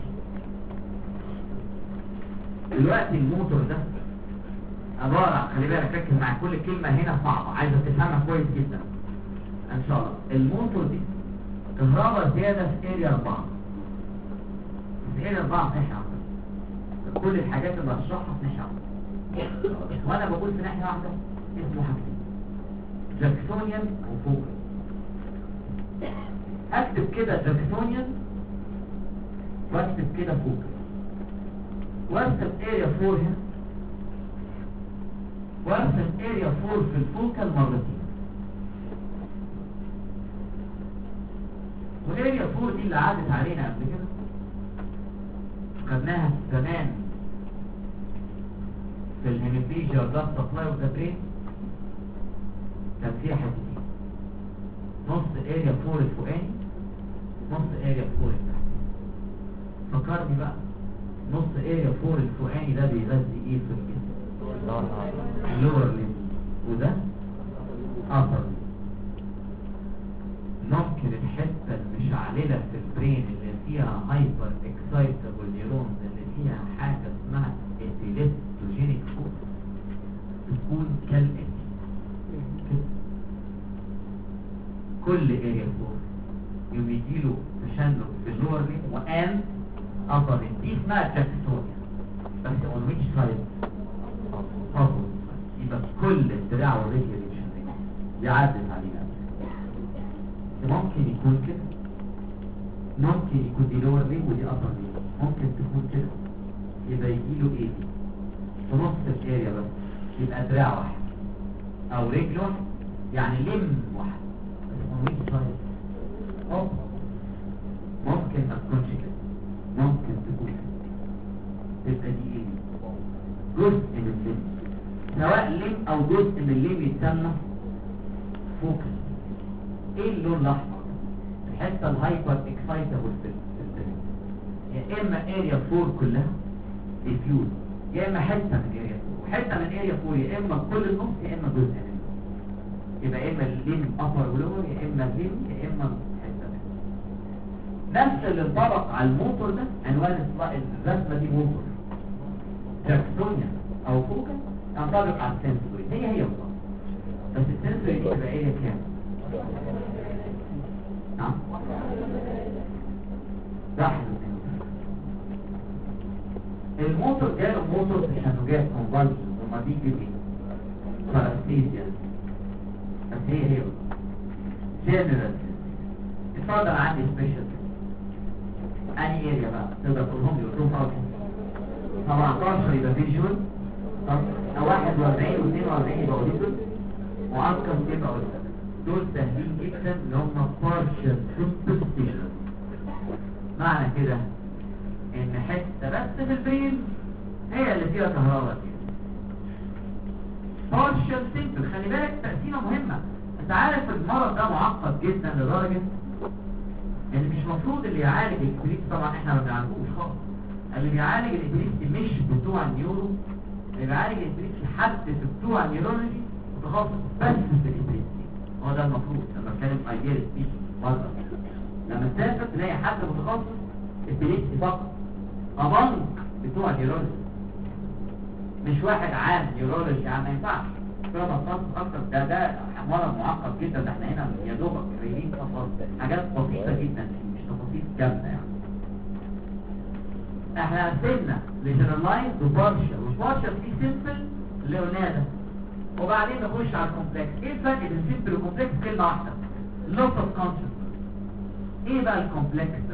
دلوقتي الموتور ده عباره، خلي بالك ركز مع كل كلمه هنا صعبه، عايزه تفهمها كويس جدا ان شاء الله. الموتور دي كهرباء زياده في اريا اربعه، في اريا اربعه في ناحيه واحده. كل الحاجات اللي هشرحها في ناحيه واحده، وانا بقول في ناحيه واحده اسمه حاجتين، جاكسونيان وفوكس. اكتب كده جاكسونيان واكتب كده فوكس، وارسم اريا فور هنا وارسم اريا فور في الفوكال مرتين. واريا فور دي اللي عدت علينا قبل كده، خدناها زمان في الهيميبليجيا بلاد سبلاي اوف ذا برين. كان فيها حتتين، نص اريا فور الفوقاني، نص اريا فور التحتاني. فكرني بقى، نص اريا فور الفوقاني ده بيغذي ايه في الجسم؟ اللور ليمب، وده upper. ممكن الحته المشعلله في البرين اللي فيها هايبر اكسايتابل نيورونز اللي فيها حاجه اسمها ابيليبتوجينيك فوق تكون كالاتي كل اريا فور يوم يجيله تشنج في اللور ليمب وان upper ليمب، دي اسمها جاكسونيا. بس on which side؟ upper. يبقى كل الدراع والرجل يعدل علينا. ممكن يكون كده، ممكن يكون دي لور ليمب ودي ابر ليمب، ممكن تكون كده يبقى يجيله ايه دي في نص الاريا بس، يبقى دراع واحد او رجل واحد، يعني لم واحد بس صحيح. أو ممكن ما تكونش كده، ممكن تكون كده، تبقى دي ايه؟ جزء من اللم، سواء لم او جزء من اللم يتسمى فوكس. ايه اللون الاحمر؟ الحته الهايبر اكسايتابل في البرين، يا اما اريا فور كلها ديفيوز، يا اما حته من اريا فور، وحته من اريا فور يا اما كل النص يا اما جزء منه. يبقى اما الليم ابر ولور، يا اما الليم يا اما حته منه. نفس اللي انطبق على الموتور ده عنوان الرسمه دي موتور جاكسونيا او فوكس، ينطبق على السنسوري، هي هي بالظبط، بس السنسوري دي تبقى اريا كام؟ نعم واحد الموتور جاله موتور تشنجات كونفالجن وما بيجي ايه؟ فاراستيزيا، بس هي هي جنرال. اتفضل عندي سبيشال اني اريا بقى تقدر تقولهم لي قلتهم اوت سبعتاشر يبقى فيجوال، او واحد واربعين واثنين واربعين يبقى اوديتور، وعسكر يبقى اوديتور. دول سهلين جدا اللي هم partial superstition. معنى كده ان حته بس في البرين هي اللي فيها كهرباء كده. partial simple، خلي بالك تقسيمه مهمه. انت عارف المرض ده معقد جدا لدرجه ان مش مفروض اللي يعالج الابليس، طبعا احنا ما بنعالجوش خالص، اللي بيعالج الابليس مش بتوع النيورو، اللي بيعالج الابليس حد في بتوع النيورولوجي متخصص بس في الابليس. هو ده المفروض لما اتكلم ايديال سبيش بره، لما تسافر تلاقي حد متخصص ابليسي فقط امانج بتوع النيورولوجي، مش واحد عام نيورولوجي، يعني ما ينفعش كده متخصص اكتر. ده ده مرض معقد جدا، ده احنا هنا يا دوبك قايلين تفاصيل حاجات بسيطه جدا مش تفاصيل جامده يعني. احنا قسمنا لجنرالايز وبارشال، والبارشال فيه سيمبل اللي قلناه ده، وبعدين نخش على الكومبلكس. ايه الفرق بين السيمبل والكومبلكس؟ كلمه واحده، لوس اوف كونشس. ايه بقى الكومبلكس ده؟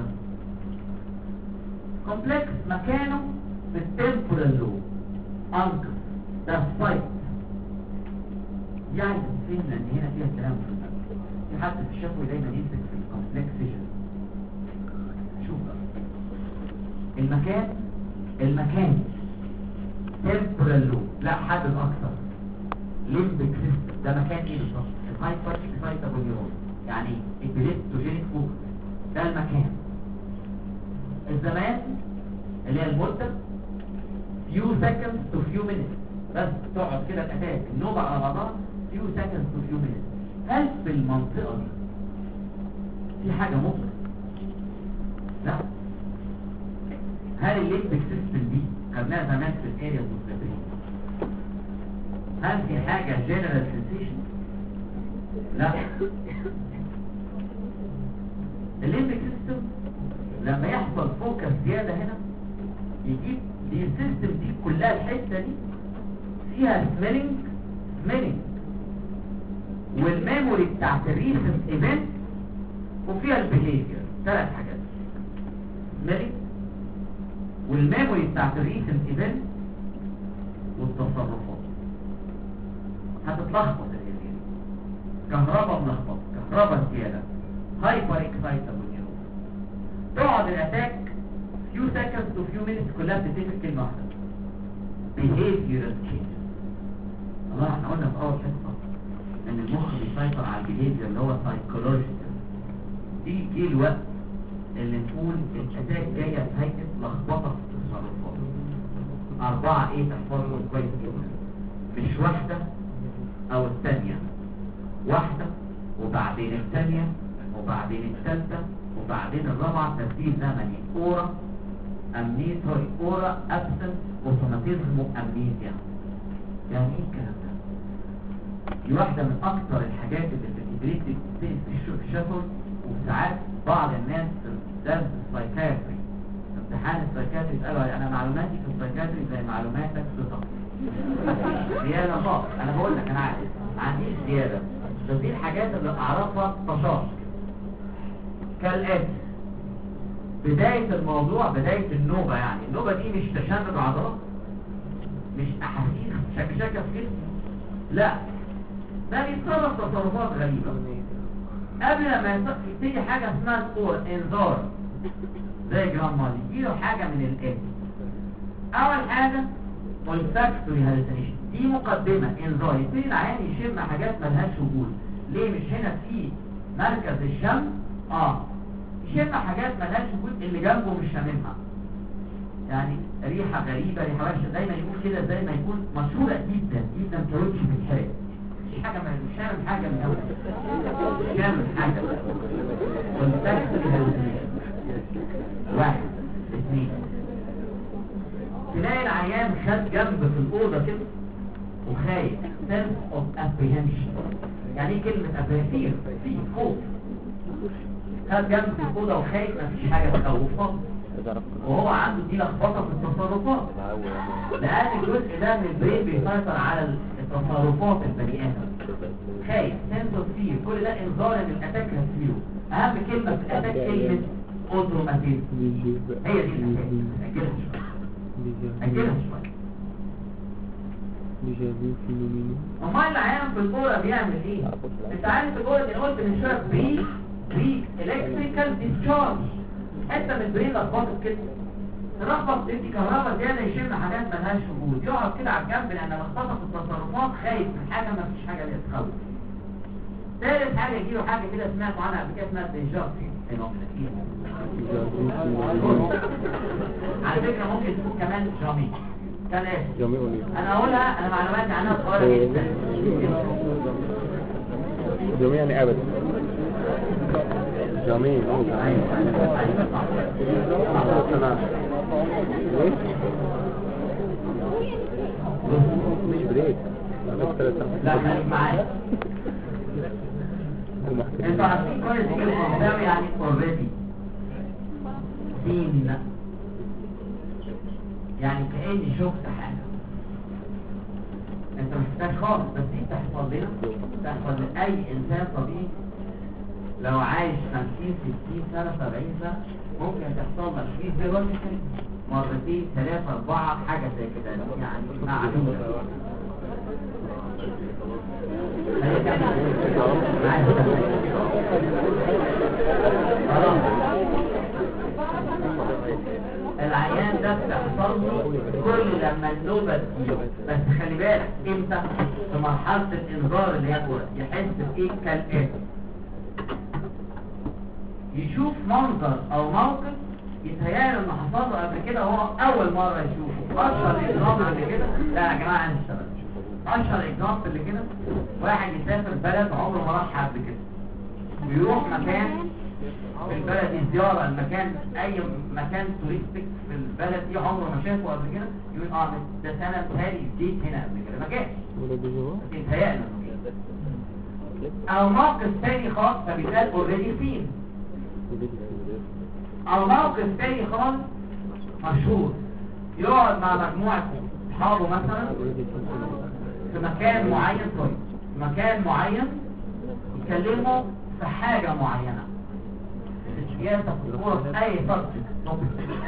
كومبلكس مكانه في التمبورال لوب انكر، ده سايت، يعني فهمنا ان هنا فيها كلام في حد في الشفوي دايما يمسك في الكومبلكسيشن. شوف بقى المكان، المكان تمبورال لوب، لا حد اكثر ليمبك سيستم، ده مكان ايه بالظبط؟ الهايبر اكسايتابل نيورون، يعني ابيليبتوجينيك فوكس، ده المكان. الزمان اللي هي المدة few seconds to few minutes، بس تقعد كده الاتاك النوبة على بعضها few seconds to few minutes. هل في المنطقة دي في حاجة مطلق؟ لا. هل الليمبك سيستم دي خدناها زمان في الاريا والسبرين؟ هل في حاجة general sensation؟ لا. الليمبك سيستم لما يحصل فوكس زيادة هنا يجيب دي السيستم دي كلها، الحتة دي فيها سميلينج سميلينج والميموري بتاعت الريسنت ايفنت، وفيها البيهيفير. ثلاث حاجات، سميلينج والميموري بتاعت الريسنت ايفنت والتصرفات. هتتلخبط الاريا، كهرباء ملخبطه، كهرباء زياده، هايبر اكسايتابل نيورون. تقعد الاتاك few seconds to few minutes، كلها بتتفق كلمه واحده، behavioral changes. الله احنا قلنا في اول حصه ان المخ بيسيطر على البيهيفير اللي هو سايكولوجيكال. دي جه الوقت اللي نقول الاتاك جايه في هيئه لخبطه في التصرفات. اربعه ايه تحفظهم كويس جدا، مش واحده او الثانيه، واحده وبعدين الثانيه وبعدين الثالثه وبعدين الرابعه، ترتيب زمني. اورا امنيت اورا ابسنت اوتوماتيزم امنيزيا. يعني ايه الكلام ده؟ دي واحده من اكثر الحاجات اللي بتدرك في الشفل، وساعات بعض الناس في درس السايكاتري امتحان السايكاتري يسالوا انا معلوماتي في السايكاتري زي معلوماتك في الطب. زياده خالص. انا بقول لك انا عارف ما عنديش زياده، بس دي الحاجات اللي اعرفها طشاش كالاتي. بدايه الموضوع بدايه النوبه، يعني النوبه دي مش تشنج عضلات، مش احاسيس شكشكه في جسمي، لا ده بيتصرف تصرفات غريبه. قبل ما يبتدي حاجه اسمها الكور انذار زي جرام يجيله حاجه من الاتي. اول حاجه olfactory hallucination، دي مقدمه انذار. يبتدي العيان يشم حاجات ملهاش وجود. ليه؟ مش هنا في مركز الشم، اه يشم حاجات ملهاش وجود اللي جنبه مش شاممها، يعني ريحه غريبه، ريحه وحشه. دايما يقول كده زي ما يكون مشهوره جدا جدا كاوتش بيتحرق، مش حاجه مش شامم حاجه من اول، مش شامم حاجه. olfactory hallucination واحد اثنين، تلاقي العيان خد جنب في الأوضة كده وخايف sense of apprehension. يعني ايه كلمة apprehension؟ في خوف. خد جنب في الأوضة وخايف مفيش حاجة تخوفه، وهو عنده دي لخبطة في التصرفات، لأن الجزء ده من البرين بيسيطر على التصرفات البني آدم. خايف sense of fear، كل ده إنذار إن الأتاك هتفيره. أهم كلمة في الأتاك كلمة اوتوماتيزم، هي دي الأساس. أجلها شوية أجلها شوية. أما العيان في الكورة بيعمل إيه؟ أنت عارف الكورة دي قلت من شوية بري بري إلكتريكال ديسشارج، حتة من البرين لخبطت كده، تلخبط تدي كهرباء زيادة، يشم حاجات ملهاش وجود، يقعد كده على الجنب لأن لخبطة في التصرفات، خايف من حاجة مفيش حاجة اللي تخوف. ثالث حاجة يجيله حاجة كده سمعتوا عنها قبل كده اسمها ديجا فيو. على فكرة ممكن تكون كمان جامي. كان ايه؟ انا اقولها، انا معلوماتي عنها صغيرة جدا. جامي يعني ابدا. جامي مش بريك. لا خليك معايا. انتوا عارفين كويس كلمة قدامي يعني اوريدي سين، يعني كأني شفت حاجة انت مش محتاج خالص، بس دي تحصل لنا، تحصل لأي انسان طبيعي لو عايش خمسين ستين سنة سبعين سنة، ممكن تحصل لك فيزيولوجيكال مرتين ثلاثة أربعة حاجة زي كده، يعني معلومة. العيان ده بتحصل له كل لما النوبة تجيله، بس خلي بالك امتى؟ في مرحلة الانذار اللي هي يحس بايه كالاتي. يشوف منظر او موقف يتهيأله انه حصل له قبل كده، هو اول مرة يشوفه. اشهر اجرام قبل كده، لا يا جماعة عندي اشتغل، اشهر اجرام اللي كده واحد يسافر بلد عمره ما راح قبل كده، ويروح مكان في البلد دي زيارة، المكان اي مكان توريستيك في البلد دي عمره ما شافه قبل كده، يقول اه ده سنة بتهيألي جيت هنا قبل كده، ما جاش يتهيأله. او موقف تاني خاص فبيتقال اوريدي سين، او موقف تاني خالص مشهور، يقعد مع مجموعة اصحابه مثلا في مكان معين، طيب في مكان معين يكلموا في حاجة معينة، سياسة في الكورة في اي سبجكت،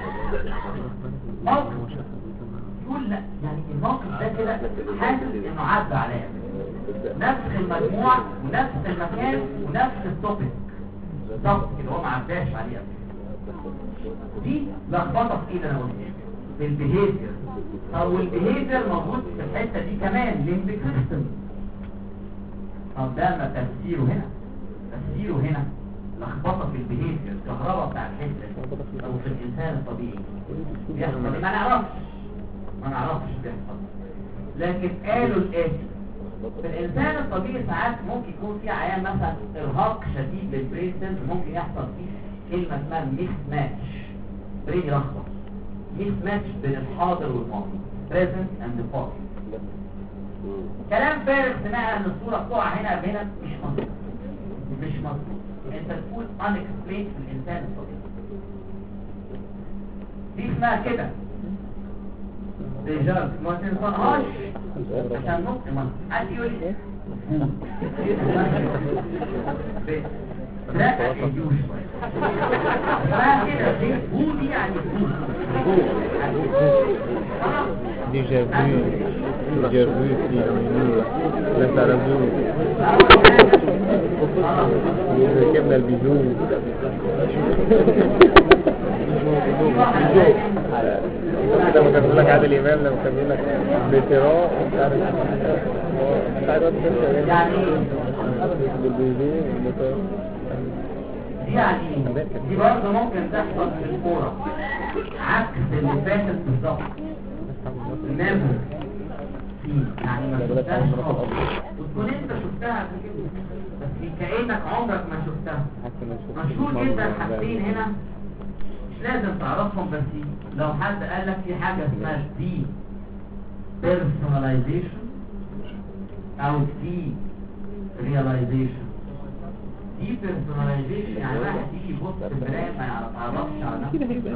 موقف يقول لا يعني الموقف ده كده حاسس انه عدى عليا، نفس المجموعة ونفس المكان ونفس التوبيك بالظبط كده، هو ما عداش عليه. دي لخبطه في ايه اللي انا قلت في البيهيفير، او البيهيفير موجود في الحته دي كمان ليمبيك سيستم. طب ده ما تفسيره هنا، تفسيره هنا لخبطه في البيهيفير، الكهرباء بتاع الحس او في الانسان الطبيعي بيحصل ما نعرفش ما نعرفش بيحصل. لكن قالوا الاتي في الانسان الطبيعي ساعات ممكن يكون في عيان مثلا ارهاق شديد للبرين سيلز، ممكن يحصل فيه كلمه اسمها ميس ماتش، برين يلخبط، ميس ماتش بين الحاضر والماضي present and past. كلام فارغ سمعنا ان الصوره بتقع هنا هنا مش مظبوط مش مظبوط. انت تقول unexplained في الانسان الطبيعي دي اسمها كده ديجارد، ما تنطقهاش عشان نطق ما حد يقول لي لا يجوش ما كده دي هو دي يعني ديجا فيو ديجا فيو في عينوه لا تعرفوه ركبنا البيجو كده ما كان بيقول لك عادل امام لما كان بيقول لك بتراء مش عارف مش عارف يعني بالبيجو دي يعني دي برضه ممكن تحصل في الكوره عكس اللي فاتت بالظبط. نابو يعني ما شفتهاش خالص وتكون انت شفتها قبل كده بس كأنك عمرك ما شفتها. مشهور جدا حاجتين هنا مش لازم تعرفهم، بس لو حد قال لك في حاجة اسمها دي personalization او دي realization. دي personalization يعني واحد يجي يبص في المراية ما يعرفش على نفسه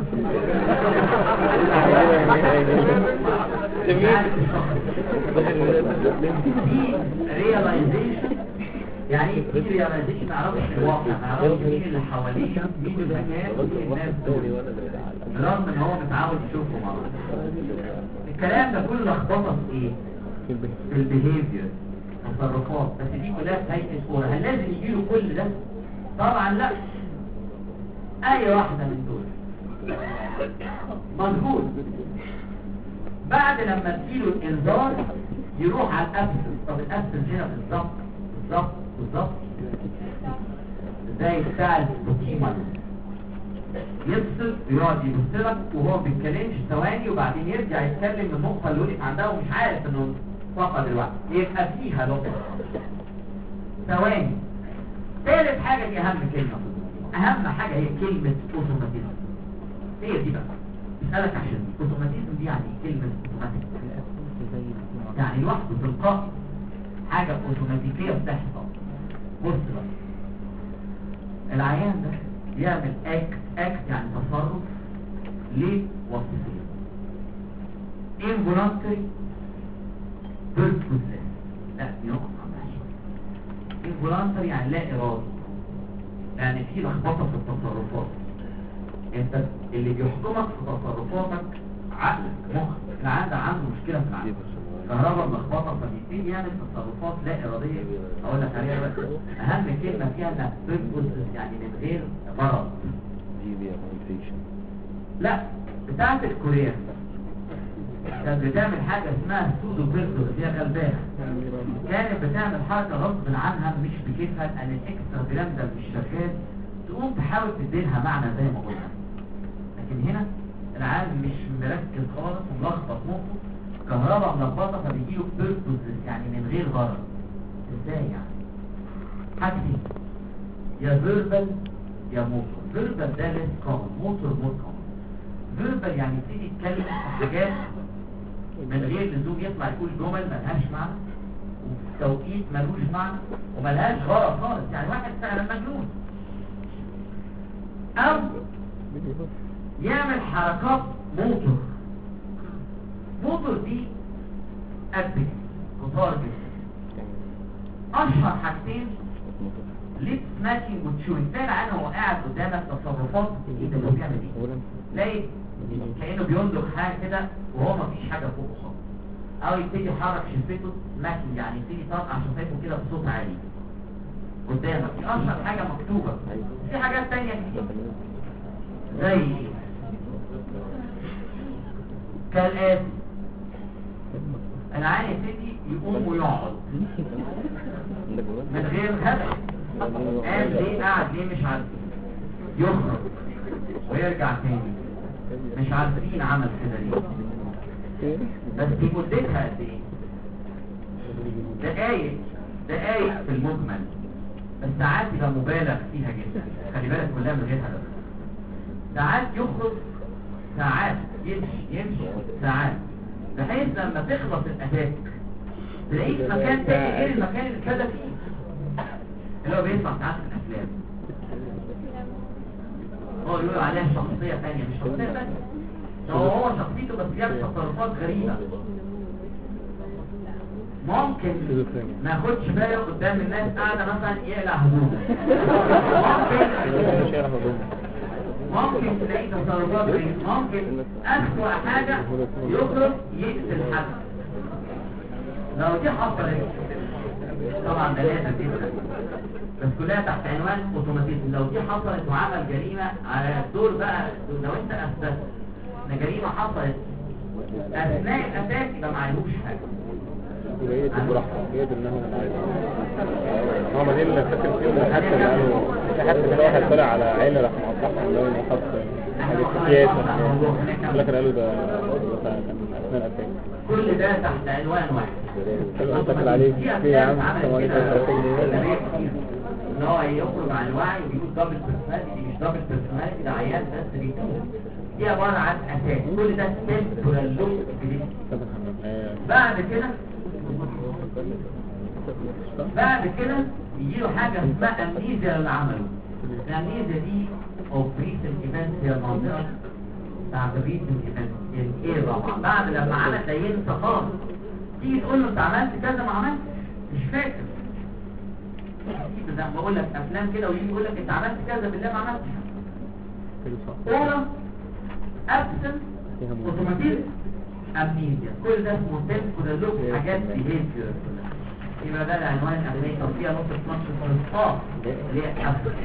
دي realization يعني ايه دي realization؟ ما يعرفش الواقع، ما يعرفش مين اللي حواليه، مين المكان، مين الناس دول، رغم ان هو متعود يشوفهم مع بعض. الكلام ده كله لخبطه في ايه؟ في البيهيفير، تصرفات، بس دي كلها في هيئه الصوره. هل لازم يجيله كل ده؟ طبعا لا. اي واحده من دول مظبوط. بعد لما تجيله الانذار يروح على الابسس. طب الابسس هنا بالظبط بالظبط بالظبط زي بتاع البوكيمون، يفصل ويقعد يبص لك وهو ما بيتكلمش ثواني وبعدين يرجع يتكلم من النقطه اللي وقف عندها ومش عارف انه فقد الوقت، يبقى فيها لغه ثواني. ثالث حاجه دي اهم كلمه، اهم حاجه هي كلمه اوتوماتيزم. هي دي بقى بسالك عشان اوتوماتيزم دي يعني كلمه اوتوماتيك يعني لوحده تلقائي، حاجه اوتوماتيكيه بتحصل. بص بقى العيان ده بيعمل اكت اكت يعني تصرف ليه وصفين involuntary purposeless. لا دي نقطة involuntary يعني لا إرادي، يعني في لخبطة في التصرفات. انت اللي بيحكمك في تصرفاتك عقلك مخك. العيان ده عنده مشكلة في العقل، كهرباء ملخبطة فبيبتدي يعمل تصرفات لا إرادية. أقول لك عليها بقى أهم كلمة فيها إنها purposeless يعني من غير غرض. لا بتاعت الكوريا كانت بتعمل حاجة اسمها سودو بيرسوس، هي غلبانة كانت بتعمل حركة غصب عنها مش بكيفها ان الاكسترا بيراميدال مش شغال، تقوم تحاول تديلها معنى زي ما قلنا. لكن هنا العالم مش مركز خالص وملخبط مخه، كهرباء ملخبطة فبيجيله بيرسوس يعني من غير غرض. ازاي يعني؟ حاجتين، يا فيربال يا موتور. فيربال ده ليس كومن، موتور مور كومن. فيربال يعني يبتدي يتكلم في حاجات من غير لزوم، يطلع يقول جمل ملهاش معنى وفي توقيت ملوش معنى وملهاش غرض خالص، يعني واحد فعلا مجنون. او يعمل حركات موتور. موتور دي ابك كتار جدا. اشهر حاجتين ليب سماكينج وتشوينج. تلاقي العيان هو قاعد قدامك تصرفات ايه ده اللي بيعمل ايه؟ تلاقي كأنه بيندق حاجة كده وهو مفيش حاجة فوقه خالص، او يبتدي يحرك شفته سماكينج يعني يبتدي يطلع شفته كده بصوت عالي قدامك. دي اشهر حاجة مكتوبة. في حاجات تانية كتير زي كالآتي. العيان يبتدي يقوم ويقعد من غير هدف. قام ليه قاعد ليه مش عارف، يخرج ويرجع تاني مش عارفين عمل كده ليه، بس دي مدتها قد ايه؟ دقايق دقايق في المجمل، بس ساعات يبقى مبالغ فيها جدا، خلي بالك كلها من غير هدف. ساعات يخرج، ساعات يمشي يمشي ساعات، بحيث لما تخلص الاتاك تلاقيه في مكان تاني غير المكان اللي ابتدى فيه، اللي هو بيسمع ساعات في الافلام. هو يقولوا عليها شخصية تانية، مش شخصية تانية، هو هو شخصيته بس بيعمل تصرفات غريبة. ممكن ما ياخدش باله قدام الناس قاعدة مثلا يقلع هدومه، ممكن ممكن تلاقي تصرفات غريبة، ممكن أسوأ حاجة يخرج يقتل حد. لو دي حصلت طبعا ده لازم جدا، بس كلها تحت عنوان اوتوماتيزم. لو دي حصلت وعمل جريمة على دول بقى، لو انت اثبت ان جريمة حصلت اثناء الاتاك يبقى ما عليهوش حاجة. هي دي براحته، هي دي انها هو ما دي اللي فاكر فيهم. حتى اللي قالوا في حد كده واحد طلع على عيله راح موقعها اللي هو حط حاجه كيس لكن قالوا ده كان اثناء الاتاك. كل ده تحت عنوان واحد اتكل عليه في يا عم ان هو يخرج عن الوعي وبيقول دبل بيرسوناليتي. دي مش دبل بيرسوناليتي، ده عيان بس بيتوه. دي عباره عن اتاك، كل ده سنترال لوب ابيليتي. بعد كده بعد كده يجي له حاجه اسمها امنيزيا اللي عمله. الامنيزيا دي او بريسنت ايفنت، هي المنطقه بتاعت بريسنت ايفنت. ايه طبعا بعد لما عمل ده ينسى خالص. تيجي تقول له انت عملت كذا ما عملتش، مش فاكر. زي ما بقول لك افلام كده ويجي يقول لك انت عملت كذا بالله ما عملتش. اورا ابسنت اوتوماتيك امنيزيا، كل ده اسمه سنسور لوك، حاجات بيهيفير. يبقى ده العنوان الاولاني. طب فيها نقطه اتناشر اه اللي هي ابسنت.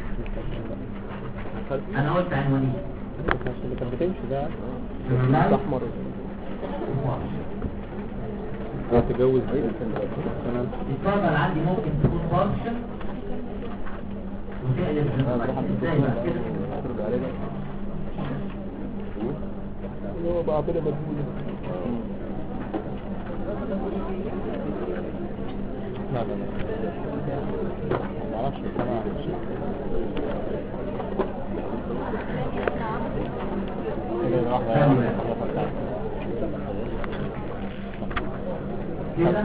انا قلت عنوانين اللي كانت بتمشي ده احمر تتجوز الفرقة اللي عندي ممكن تكون فانكشن وتقلب ازاي بقى كده هو بقى عطينا مجهولة. لا لا لا معرفش بصراحة كده واحدة كده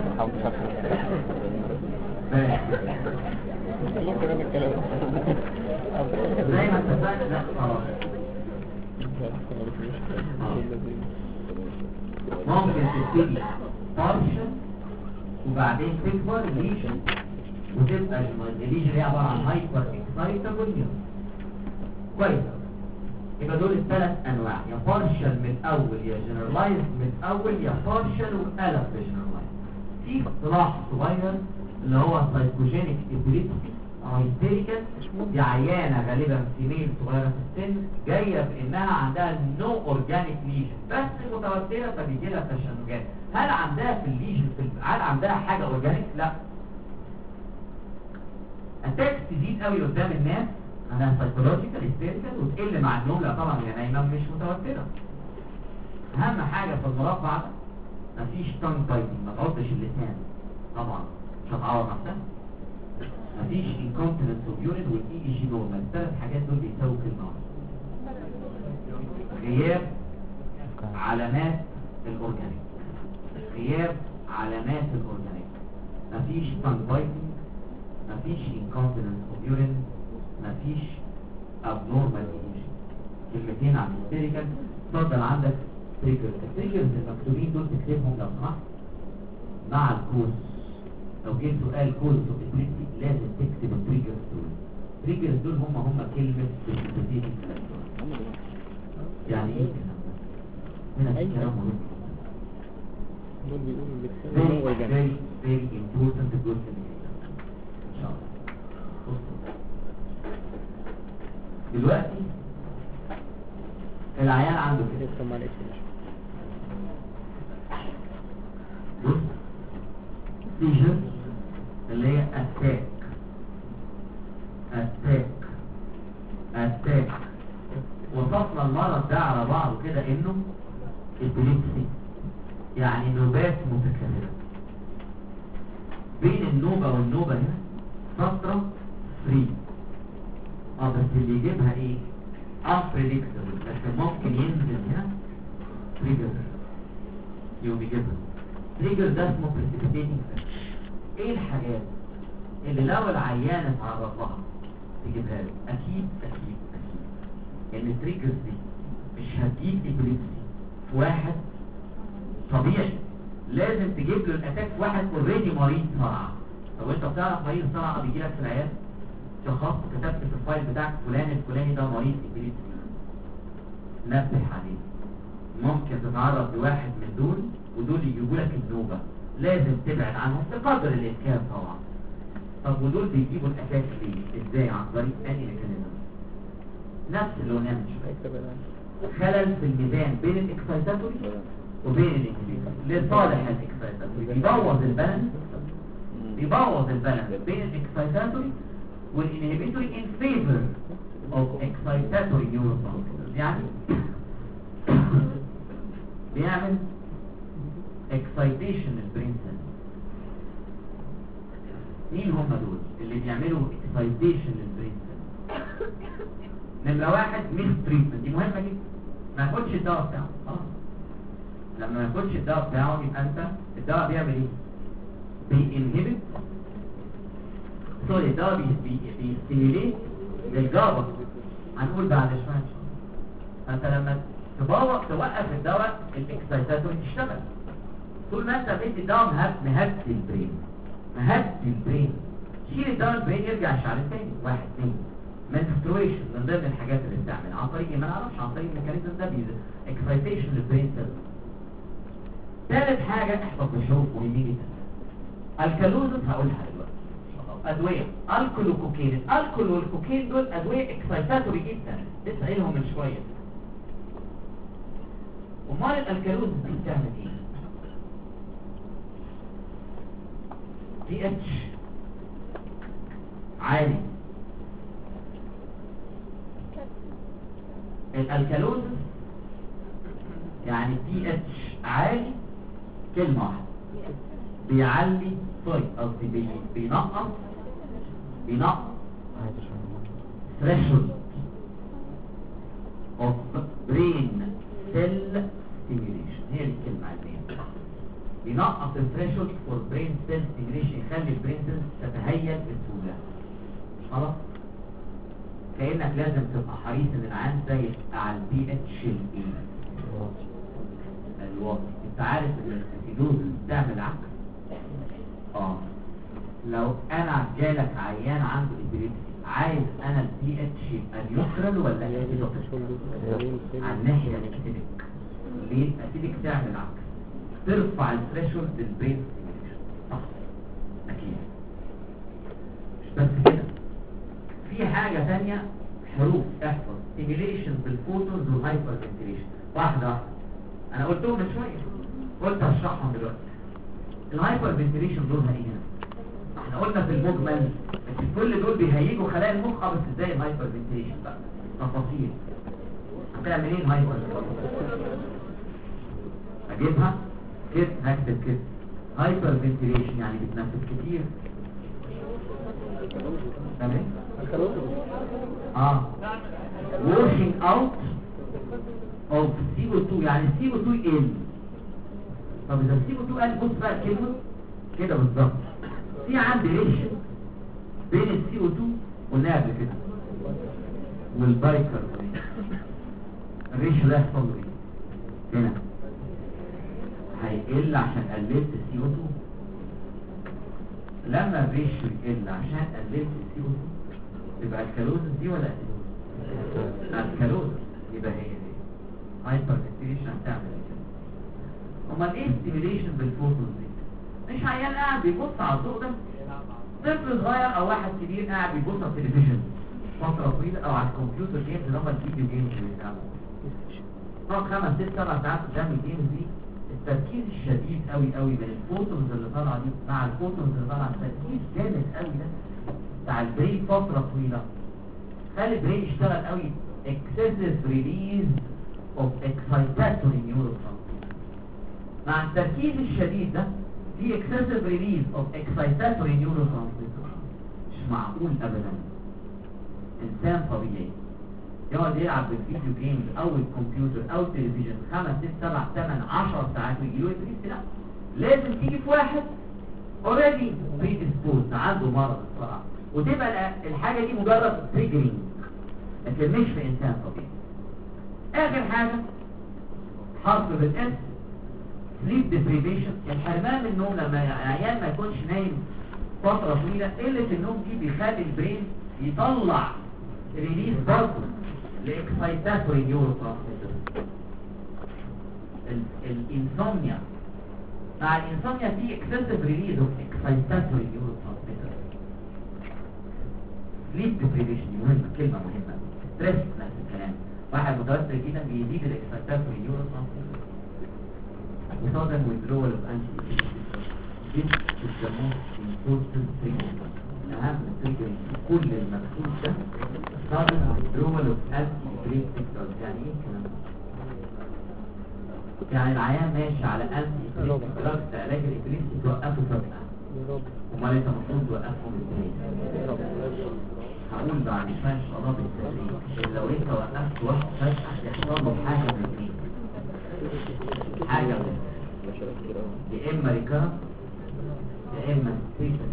زي ما اتفقنا. لا خلاص ممكن تبتدي بارشل وبعدين تكبر ليجن وتبقى الليجن هي عباره عن هايبر اكسايتابل. كويس، يبقى دول الثلاث انواع، يا بارشل من اول يا جنرالايز من اول يا بارشل وقلب جنرالايز. في اصطلاح صغير اللي هو سايكوجينيك ابيليبسي او هيستيريكال. دي عيانه غالبا فيميل صغيره في السن جايه بانها عندها نو اورجانيك ليجن بس متوتره فبيجي لها تشنجات. هل عندها في الليجن في هل عندها حاجه اورجانيك؟ لا. التكست تزيد قوي قدام الناس انا سايكولوجيكال هيستيريكال وتقل مع النوم. لا طبعا هي نايمه مش متوتره. اهم حاجه في المربع ده مفيش تانج بايتنج، ما تعضش اللسان طبعا مش هتعور نفسها. مفيش انكونتيننس اوف يورين والاي اي جي نورمال. الثلاث حاجات دول بيساووا كلمه واحده. غياب علامات الاورجانيك، غياب علامات الاورجانيك. مفيش تانج بايتنج، مفيش انكونتيننس اوف يورين، مفيش ابنورمال اي اي جي. كلمتين عن الهيستيريكال. اتفضل عندك تريجرز. التريجرز المكتوبين دول تكتبهم لو سمحت مع الكورس. لو جه سؤال كورس اوبيتيتي لازم تكتب التريجرز دول. التريجرز دول هم هم كلمه اوبيتيتي. يعني ايه الكلام ده؟ هنا في كلام مهم. دول بيقولوا اللي very very very important جزء من ان شاء الله. دلوقتي العيان عنده كده. بص سيجر اللي هي اتاك اتاك اتاك. وصفنا المرض ده على بعضه كده انه ابيليبسي، يعني نوبات متكررة. بين النوبة والنوبة هنا فترة فري، اه بس اللي يجيبها ايه unpredictable، لكن ممكن ينزل هنا تريجر يوم يجيبها. تريجر ده اسمه precipitating factor. ايه الحاجات اللي لو العيان اتعرض لها تجيبها له؟ اكيد اكيد اكيد ان التريجرز دي مش هتجيب ابيليبسي في واحد طبيعي، لازم تجيب له الاتاك في واحد اوريدي مريض صرع. طب انت بتعرف مريض صرع بيجي لك في العيادة؟ شخصت كتبت في الفايل بتاعك فلان الفلاني ده مريض ابيليبسي، نبه عليه. ممكن تتعرض لواحد من دول ودول يجيبوا لك النوبة، لازم تبعد عنهم بقدر الامكان طبعا. طب ودول بيجيبوا الاتاك ليه؟ ازاي؟ عن طريق اني ميكانيزم نفس اللي قلناه من شويه، خلل في الميزان بين الاكسايتاتوري وبين الانهبيتوري لصالح الاكسايتاتوري، بيبوظ البالانس بيبوظ البالانس بين الاكسايتاتوري والانهبيتوري in favor of excitatory neurotransmitters. يعني بيعمل excitation للبرين سيل. مين هم دول اللي بيعملوا excitation للبرين سيل؟ نمرة واحد ميس تريتمنت، دي مهمة جدا. ما ياخدش الدواء بتاعه خلاص. لما ما ياخدش الدواء بتاعه يبقى انت الدواء بيعمل ايه؟ بينهبت سوري الدواء بيستيميليت للجابا، هنقول بعد شويه. فانت لما تبوظ توقف الدواء الاكسايتاتوري تشتغل. طول ما انت بتدي الدواء مهد مهد البرين مهد البرين شيل الدواء البرين يرجع شعر تاني. واحد اثنين منسترويشن من ضمن الحاجات اللي بتعمل عن طريق ما نعرفش عن طريق الميكانيزم ده بيز اكسايتيشن للبرين سيل. ثالث حاجه احفظ الحروف مهمه جدا. الكالوزس هقولها دلوقتي. ادويه الكول وكوكين. الكول والكوكين دول ادويه اكسايتاتوري جدا، لسه قايلهم من شويه. امال الالكالوزس دي بتعمل ايه؟ بي اتش عالي. الالكالوزس يعني بي اتش عالي، كلمه واحده بيعلي سوري قصدي بي بينقص بينقص threshold of brain cell stimulation. هي دي الكلمه علميه. بينقص الثريشولد فور برين سيل ستيميوليشن، يخلي البرين سيل تتهيأ بسهوله. خلاص كأنك لازم تبقى حريص ان العين زي على البي اتش الواطي. انت عارف ان الاسيدوز بتعمل عكس. اه لو انا جالك عيان عنده ابيليبسي عايز انا البي اتش يبقى نيوترال ولا اسيدوز؟ على الناحيه الاسيديك. ليه الاسيديك تعمل عكس، ترفع الثريشولد للبرين ستيميوليشن. صح اكيد. مش بس كده، في حاجه ثانيه حروف احفظ. ستيميوليشن بالفوتونز والهايبر فنتيليشن. واحده واحده انا قلتهم من شويه، قلت هشرحهم دلوقتي. الهايبر فنتيليشن دورها ايه هنا؟ احنا قلنا في المجمل ان كل دول بيهيجوا خلايا المخ، بس ازاي الهايبر فنتيليشن بقى تفاصيل. هتعمل ايه الهايبر فنتيليشن؟ اجيبها كده هكتب كده هايبر فنتيليشن يعني بتنفس كتير. تمام اه washing out of سي او تو يعني سي او تو يقل. طب اذا سي او تو قال بص بقى الكلمه كده بالظبط، في عندي ريشيو بين السي او تو قلناها قبل كده والبايكر. الريشيو ده يحصل له ايه؟ هنا هيقل عشان قللت السي او تو. لما الريشيو يقل عشان قللت السي او تو تبقى الكالوزس دي ولا اسيدوز؟ الكالوزس. يبقى هي دي هايبر فنتيليشن هتعمل كده. امال ايه ستيميوليشن بالفوتونز دي؟ مش عيان قاعد بيبص على الضوء ده، طفل صغير او واحد كبير قاعد بيبص على التلفزيون فتره طويله او على الكمبيوتر جيمز اللي هم الفيديو جيمز اللي بتاعهم، تقعد خمس ست سبع ساعات قدام الجيمز دي. التركيز الشديد قوي قوي من الفوتونز اللي طالعه دي مع الفوتونز اللي طالعه التركيز جامد قوي ده بتاع البرين فتره طويله خلي البرين يشتغل قوي excessive release of excitatory neurotransmitters. مع التركيز الشديد ده في excessive release of excitatory neurotransmitters. مش معقول ابدا انسان طبيعي يقعد يلعب بالفيديو جيمز او الكمبيوتر او التلفزيون خمس ست سبع ثمان عشر ساعات ويجيله ابليس. لا، لازم تيجي في واحد اوريدي بريديسبوز عنده مرض الصراحه وتبقى الحاجه دي مجرد تريجرينج لكن مش في انسان طبيعي. اخر حاجه حرف بالاس سليب ديبريفيشن، الحرمان من النوم. لما العيان ما يكونش نايم فتره طويله قله النوم دي بيخلي البرين يطلع ريليز برضه لاكسايتاتوري نيورو ترانسميتر. الانسومنيا مع الانسومنيا في اكسسيف ريليز اوف اكسايتاتوري نيورو ترانسميتر. سليب ديبريفيشن مهمه، كلمه مهمه. ستريس نفس الكلام، واحد متوتر جدا بيزيد الاكسايتاتوري نيورو ترانسميتر. وصادم withdrawal of anti This is the most important trigger. أهم trigger في كل المكتوب ده صادم withdrawal of anti-epileptic drugs. يعني ايه الكلام ده؟ يعني العيان ماشي على anti-epileptic drugs علاج الإبليبسي توقفه فجأة. امال انت المفروض توقفهم ازاي؟ هقول بعد شوية ان شاء الله بالتدريج. لو انت وقفت واحد فجأة يحصل له حاجة من الاثنين. حاجة من يا اما ريكارد يا اما ستيشن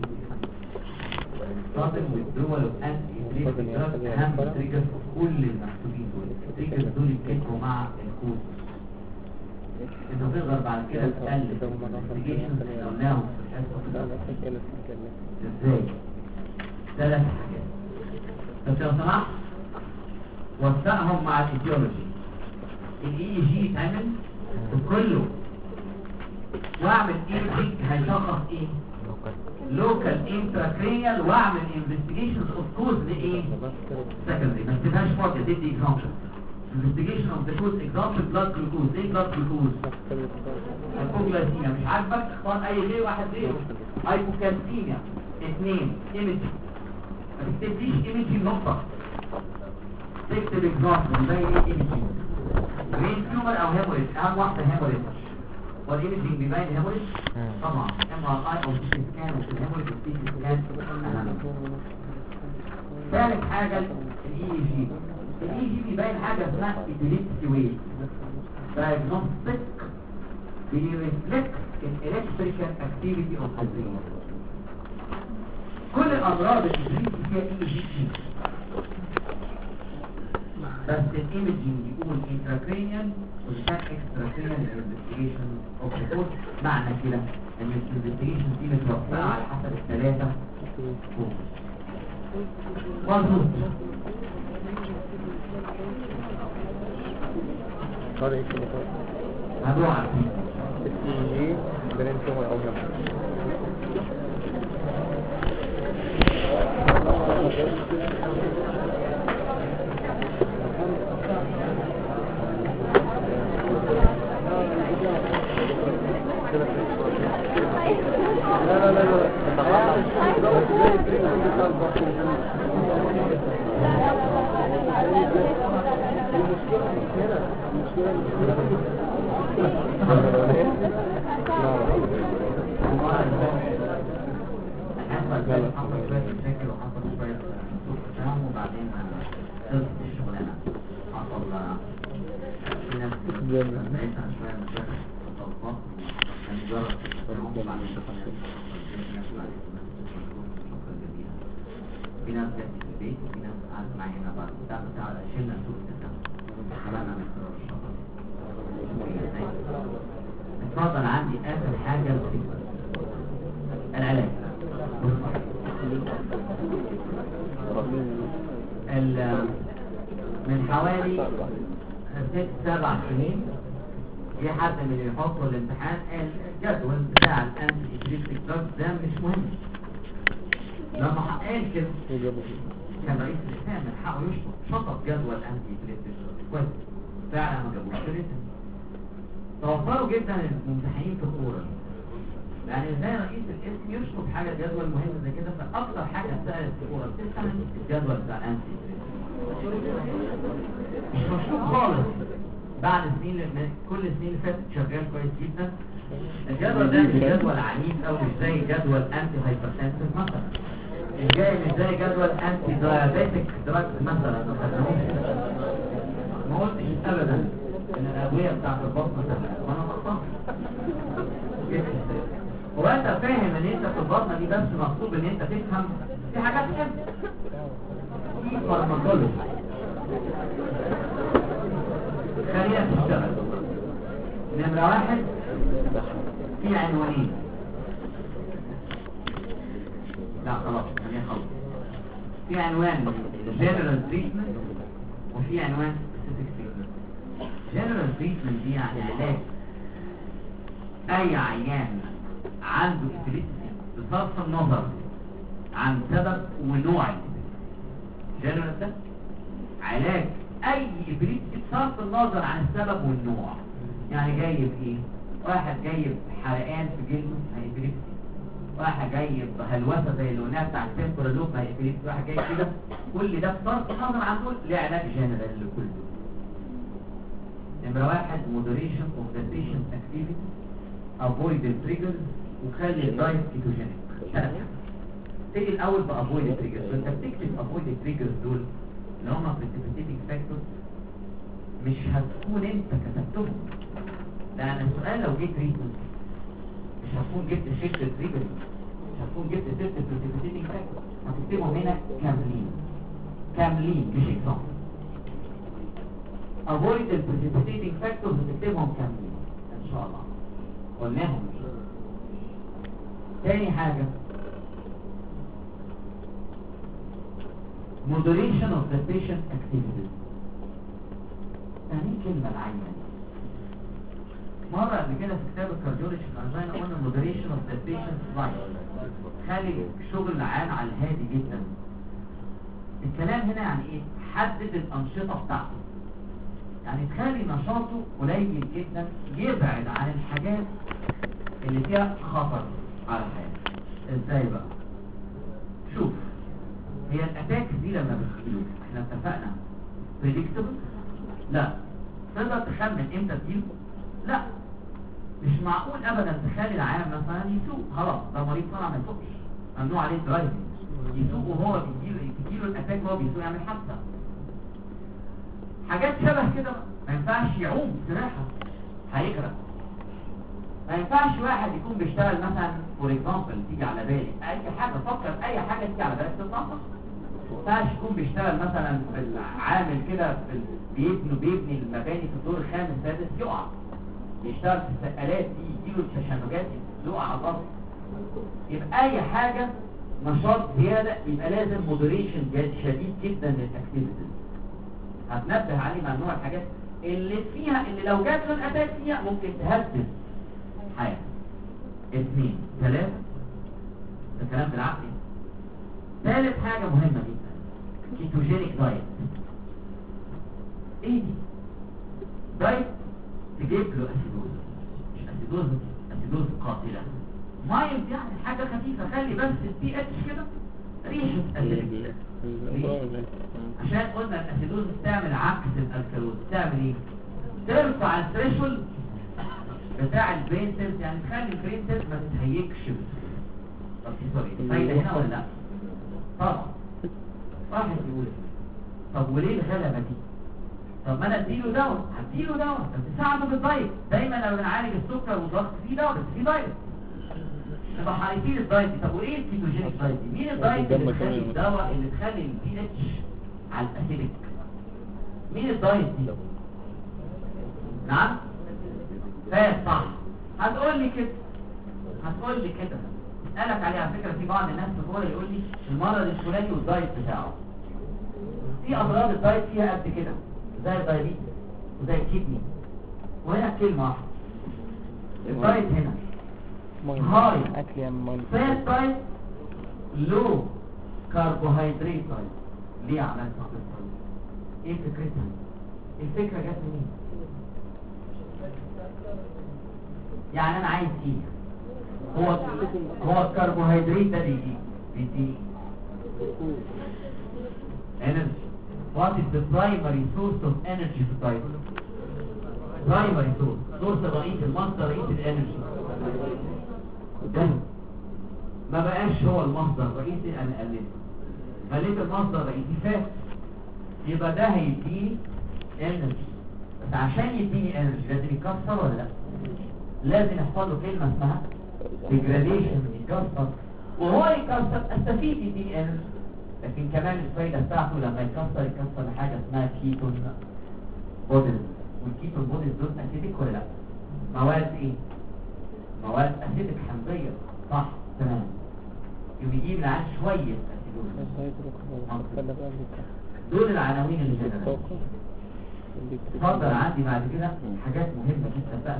صادم withdrawal of anti-epileptic drugs. اهم تريجر في كل المحسوبين دول التريجر دول يتكتبوا مع الكود. انت تقدر بعد كده تقلل الانفستيجيشنز اللي قلناهم في الحصه. ازاي؟ ثلاث حاجات بس لو سمحت وثقهم مع الايديولوجي. الاي جي يتعمل كله واعمل ايميجنج هيشخص ايه؟ لوكال انتراكرينيال واعمل انفستيجيشنز اوف كوز لايه؟ سكندري. ما تبقاش فاضيه تدي اكزامبل. انفستيجيشن اوف ذا كوز اكزامبل بلاد جلوكوز. ايه بلاد جلوكوز؟ هايبوغلايسيميا. مش عاجبك اختار اي ليه واحد ليه. هايبوكالسيميا. اثنين ايميجنج. ما تكتبليش ايميجنج نقطه، تكتب اكزامبل زي ايه ايميجنج؟ برين تيومر او هيموريج. اهم واحده هيموريج. والايميجنج بيبين هيموريج طبعا ام ار اي او سي تي سكان. وفي الهيموريج السي تي سكان اهم. ثالث حاجه الاي جي. الاي جي بيبين حاجه اسمها ايبيليبسي ويف. دايجنوستيك بيرفلكت الالكتريكال اكتيفيتي اوف ذا برين. كل الامراض اللي فيها اي جي بس الايميجنج يقول intracranial وكان extracranial investigation of the cause. معنى كده ان الانفستيجيشن دي متوقعه على حسب الثلاثه فوق. مظبوط. طريق كده هنروح على الفيديو. السي جي برين تيومر او هيموريج. لا لا لا حصل شوية مشاكل وحصل شوية سوء تفاهم وبعدين خلصت الشغلانة. حصل في ناس بعيدها شوية مشاكل وطلبات كان مجرد تفاهم وبعدين شكرا جميلة. في ناس جت في البيت وفي ناس قعدت معي هنا بعد بتاع بتاع شلنا سوء التفاهم. عملنا مكتور الشغل. اتفضل. عندي آخر حاجة العلاج. من حوالي ست سبع سنين في حد من اللي يحطوا الامتحان الجدول بتاع الانتي ايبيليبتيك دراجز ده مش مهم. لما قال كده كان رئيس الاسلام من حقه يشطب شطب جدول انتي ايبيليبتيك دراجز كويس. فعلا ما جابوش ريتم. توفروا جدا الممتحنين في الكوره، يعني زي رئيس الاسم يشرب حاجه جدول مهم زي كده، فاكتر حاجه اتسالت في الكوره بتسال الجدول بتاع الانتي مش مشروع خالص. بعد السنين اللي كل السنين اللي فاتت شغال كويس جدا. الجدول ده مش جدول عنيف او مش زي جدول انتي هايبرتنسيف مثلا، مش جاي مش زي جدول انتي دايابيتك دراج مثلا. ما خدناهوش، ما قلتش ابدا ان الادويه بتاعت البطن سهله، وانا غلطان. هو انت فاهم ان انت في البطنه دي بس مطلوب ان انت تفهم في حاجات كده، في فارماكولوجي. خلينا نشتغل. نمرة واحد في عنوانين. لا خلاص خلينا نخلص. في عنوان general treatment وفي عنوان specific treatment. general treatment دي يعني علاج اي عيان عنده ابيليبسي بصرف النظر عن سبب ونوع general ده علاج اي ابيليبسي بصرف النظر عن السبب والنوع. يعني جايب ايه؟ واحد جايب حرقان في جلده هي ابيليبسي، واحد جايب هلوسه زي اللونيه بتاع التمبرال لوب هي ابيليبسي، واحد جايب كده. كل ده بصرف النظر عن دول ليه علاج جنرال لكل دول. نمره واحد moderation of the patient activity، avoid the triggers وخلي الدايت كيتوجينيك. تيجي الاول بافويد التريجرز. انت بتكتب افويد التريجرز دول اللي هم precipitating factors مش هتكون انت كتبتهم، لان السؤال لو جيت ريتمنت مش هتكون جبت شيفت التريجرز، مش هتكون جبت ست precipitating factors، هتكتبهم هنا كاملين كاملين مش اكزامبل. avoid the precipitating factors هتكتبهم كاملين ان شاء الله، قلناهم. تاني حاجة moderation of the patient activities. يعني كلمة العينة مرة قبل كده في كتاب الكارديولوجي في الأنجينا قلنا moderation of the patient life، خلي شغل العيان على الهادي جدا. الكلام هنا يعني ايه؟ حدد الأنشطة بتاعته، يعني تخلي نشاطه قليل جدا، يبعد عن الحاجات اللي فيها خطر على الحياة. ازاي بقى؟ شوف، هي الاتاك دي لما بتجيله احنا اتفقنا predictable؟ لا. تقدر تخمن امتى تجيله؟ لا. مش معقول ابدا تخلي العالم مثلا يسوق، خلاص ده مريض طلع ما يسوقش، ممنوع عليه درايفنج، يسوق وهو بيجيله بيجيله الاتاك وهو بيسوق يعمل حادثه. حاجات شبه كده ما ينفعش يعوم سباحه هيغرق. ما ينفعش واحد يكون بيشتغل مثلا فور اكزامبل تيجي على بالي اي حاجه، فكر اي حاجه تيجي على بالك تطلع صح. ما ينفعش يكون بيشتغل مثلا في عامل كده في بيبني بيبني المباني في الدور الخامس السادس يقع، بيشتغل في السقالات دي يجيله التشنجات يقع على الارض. يبقى اي حاجه نشاط زياده يبقى لازم مودريشن شديد جدا للاكتيفيتيز. هتنبه عليه مع نوع الحاجات اللي فيها اللي لو جات له الاتاك فيها ممكن تهدد حياة. اثنين ثلاثة ده كلام بالعقل. ثالث حاجة مهمة جدا كيتوجينيك دايت. ايه دي؟ دايت تجيب له اسيدوز، مش اسيدوز اسيدوز قاتلة، مايلد يعني حاجة خفيفة، خلي بس البي اتش كده ريحة اسيدوز. عشان قلنا الاسيدوز بتعمل عكس الالكالوز، بتعمل ايه؟ ترفع الثريشولد بتاع البرين سيلز، يعني تخلي البرين سيلز ما تتهيكش. طب في سوري فايدة هنا ولا لا؟ طبعا. واحد يقول طب وليه الغلبة دي؟ طب ما انا اديله دواء، هديله دواء بس تساعده بالدايت. دايما لو بنعالج السكر والضغط في دواء بس في دايت، نبقى حاطين الدايت دي. طب وايه الكيتوجينيك دايت دي؟ مين الدايت اللي تخلي الدواء اللي تخلي البي اتش على الاسيدك؟ مين الدايت دي؟ نعم؟ فاهم صح. هتقول لي كده هتقول لي كده اسالك عليه. على فكره في بعض الناس بتقول يقول لي المرض الفلاني والدايت بتاعه، في امراض الدايت فيها قد كده زي الدايبيتس وزي الكدني. وهنا كلمه واحده الدايت هنا هاي فات دايت لو كربوهيدرات دايت. ليه عملت الدايت؟ ايه فكرتها؟ الفكره جت منين؟ يعني انا عايز ايه؟ هو هو الكربوهيدرات ده بيجي بيديني energy. What is the primary source of energy في الدايت؟ primary source source رئيس المصدر رئيس الانرجي ده ما بقاش هو المصدر الرئيسي. انا قللت خليت المصدر الرئيسي فات، يبقى ده هيديني انرجي. بس عشان يديني انرجي لازم يتكسر ولا لا؟ لازم يحصل له كلمه اسمها degradation، يتكسر. وهو يتكسر استفيد يديني انرجي، لكن كمان الفايده بتاعته لما يتكسر يتكسر لحاجه اسمها كيتون بوديز. والكيتون بوديز دول اسيدك ولا لا؟ مواد ايه؟ مواد اسيدك حمضيه، صح؟ تمام. يجيب لعن شويه اسيدوز. دول العناوين اللي جنرال. اتفضل عندي بعد كده حاجات مهمه جدا بقى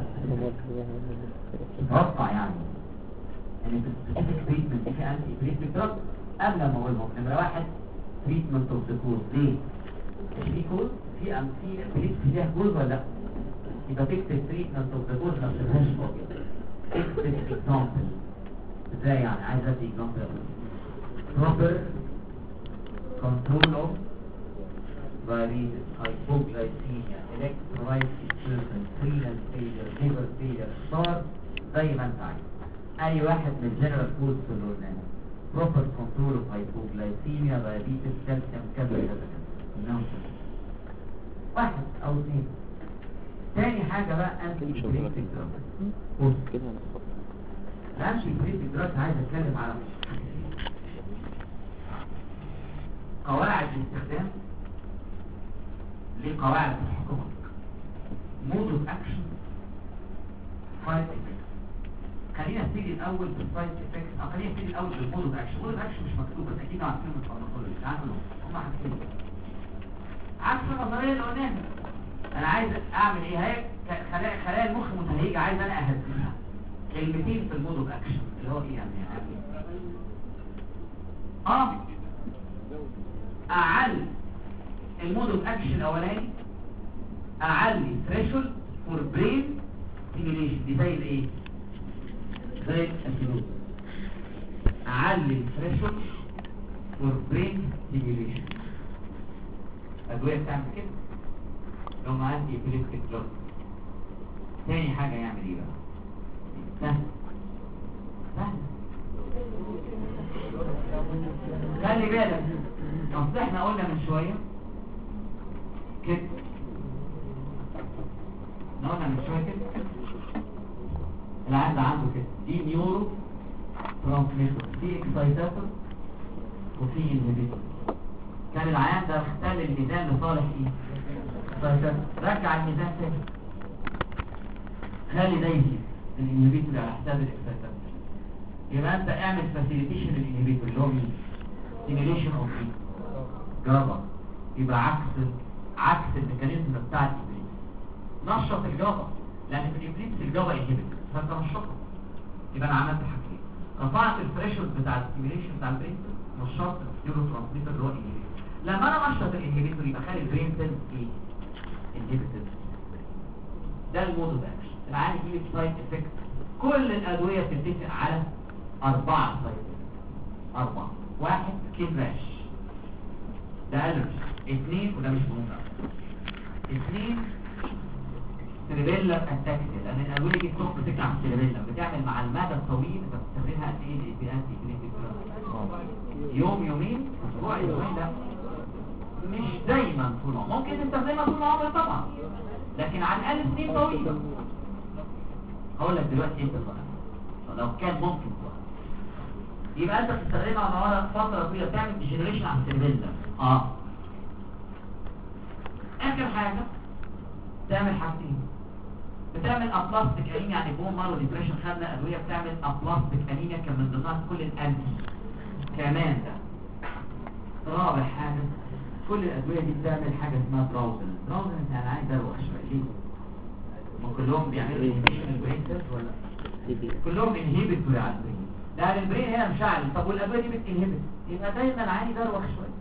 تتوقع يعني ان في السبيسيفيك تريتمنت في انتي ابليتيك دراج. قبل ما اقولهم، نمره واحد تريتمنت اوف ذا كوز. ليه؟ في كوز في ام في ابليتيك فيها كوز ولا لا؟ يبقى تكتب تريتمنت اوف ذا كوز ما تكتبهاش فاضيه. تكتب اكزامبل. ازاي يعني؟ عايز ادي اكزامبل. proper control of diabetes, hypoglycemia, electrolyte disturbance, renal failure, liver failure، صار زي ما انت عايز. اي واحد من الجنرال كوز في البرنامج. proper control of hypoglycemia, diabetes, calcium، كذا كذا كذا. واحد او اثنين. تاني حاجة بقى انتي بريتك دراج. بص الانتي بريتك دراج عايز اتكلم على قواعد الاستخدام. ليه قواعد الحكومة؟ مود اوف اكشن، سايد افكت. خلينا نبتدي الاول بالسايد افكت، او خلينا نبتدي الاول بالمود اوف اكشن. مود اوف اكشن مش مكتوب بس اكيد عارفين الفارماكولوجي، عارفين هم حاجتين عكس النظريه اللي قلناها. انا عايز اعمل ايه؟ هي خلايا خلايا المخ متهيجه، عايز انا اهديها. كلمتين في المود اوف اكشن اللي هو ايه يعني؟ اه اعلي المود اوف اكشن الاولاني، اعلي ثريشولد فور برين ستيميوليشن. دي زي الايه؟ زي الاسيدوز. اعلي ثريشولد فور برين ستيميوليشن. ادويه بتعمل كده لو ما عندي ابيليبتيك دراج. تاني حاجه يعمل ايه بقى؟ سهل سهل. خلي بالك، اصل احنا قلنا من شويه كده، قلنا من شويه كده العيان ده عنده كده دي نيورو ترانسميتر، في اكسايتاتور وفي انهبيتور. كان العيان ده اختل الميزان لصالح ايه؟ اكسايتاتور. رجع الميزان تاني، خلي ده يزيد الانهبيتور على حساب الاكسايتاتور. يبقى انت اعمل فاسيليتيشن للانهبيتور اللي هو مين؟ ستيميوليشن اوف ايه؟ جابا. يبقى عكس عكس الميكانيزم بتاع الابليس. نشط الجابا، لان في الابليس الجابا انهبيتور فانت نشطه. يبقى انا عملت حاجتين، رفعت الثريشولد بتاع الستيميوليشن بتاع البرين، نشطت النيورو ترانسميتر اللي هو انهبيتور. لما انا نشط الانهبيتور يبقى خلي البرين سيلز ايه؟ انهبيتور. ده المود اوف اكشن. العالي يجيب سايد افكت. كل الادويه بتتفق على اربعه سايد افكت. اربعه. واحد سكين راش، ده الرجي. اثنين وده مش مهم. اثنين سيربيلا اتاكسيا، لان الادويه دي بتروح بتكع على السيربيلا، بتعمل مع المدى الطويل. انت بتستخدمها قد ايه؟ الانتي كلينيك يوم يومين اسبوع اسبوعين. لا مش دايما طول العمر، ممكن تستخدمها طول العمر طبعا، لكن على الاقل سنين طويله. هقول لك دلوقتي انت بقى لو كان ممكن بقى. يبقى انت بتستخدمها على فتره طويله، بتعمل ديجنريشن على السيربيلا. اه اخر حاجه تعمل حاجتين، بتعمل ابلاستيك انيميا، يعني بون مارو ديبريشن. خدنا ادويه بتعمل ابلاستيك انيميا كان من ضمنها كل الانتي كمان. ده رابع حاجه، كل الادويه دي بتعمل حاجه اسمها دراوزن. دراوزن انت انا عايز اروح شويه. ليه؟ هم كلهم بيعملوا انهبيشن البرين سيلز ولا كلهم انهبيتوري على البرين؟ ده البرين هنا مشعل. طب والادويه دي بتنهبت، يبقى دايما العيان يدروخ شويه.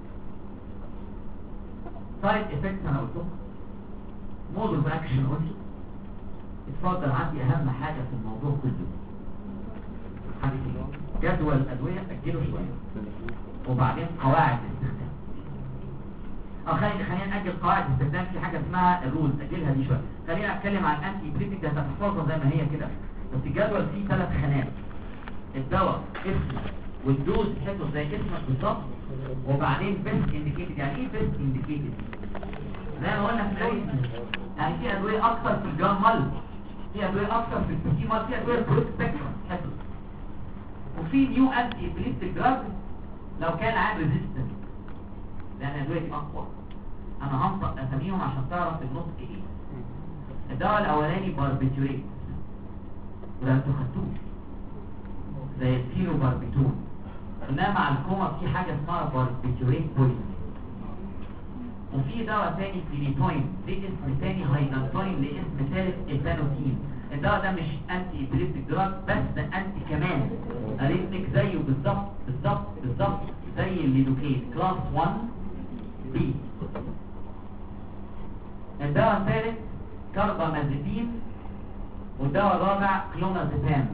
سايد افكت انا قلتهم، مود اوف اكشن قلت، اتفضل. عندي اهم حاجة في الموضوع كله حبيبي جدول الادوية اجله شوية وبعدين قواعد الاستخدام. اه خلينا خلينا نأجل قواعد الاستخدام. في حاجة اسمها الرولز اجلها دي شوية. خلينا اتكلم عن الانتي بريتك ده هتحفظها زي ما هي كده. بس الجدول فيه ثلاث خانات: الدواء اسمه والدوز بتاعته زي اسمك بالظبط، وبعدين بيست انديكيتد. يعني ايه بيست انديكيتد؟ زي ما قلنا في الاول يعني في ادويه اكتر في الجرام مال، في ادويه اكتر في البي مال، في ادويه برود سبيكترم حلو، وفي نيو انتي ابليستيك دراج لو كان عامل ريزيستنس لان الادويه دي اقوى. انا هنطق اساميهم عشان تعرف النطق ايه. الدواء الاولاني باربيتوريت ولا انتوا خدتوه زي الكيلو باربيتون. انما مع الكوما في حاجه اسمها باربيتوريت بوينت. وفي دواء تاني فينيتوين ليه اسم تاني، هايدانتوين ليه اسم ثالث ايثانوتين. الدواء ده مش انتي ابليبتيك دراج بس ده انتي كمان اريثميك زيه بالظبط بالظبط بالظبط زي الليدوكين كلاس واحد بي. الدواء الثالث كاربامازيبين، والدواء الرابع كلونازيبام،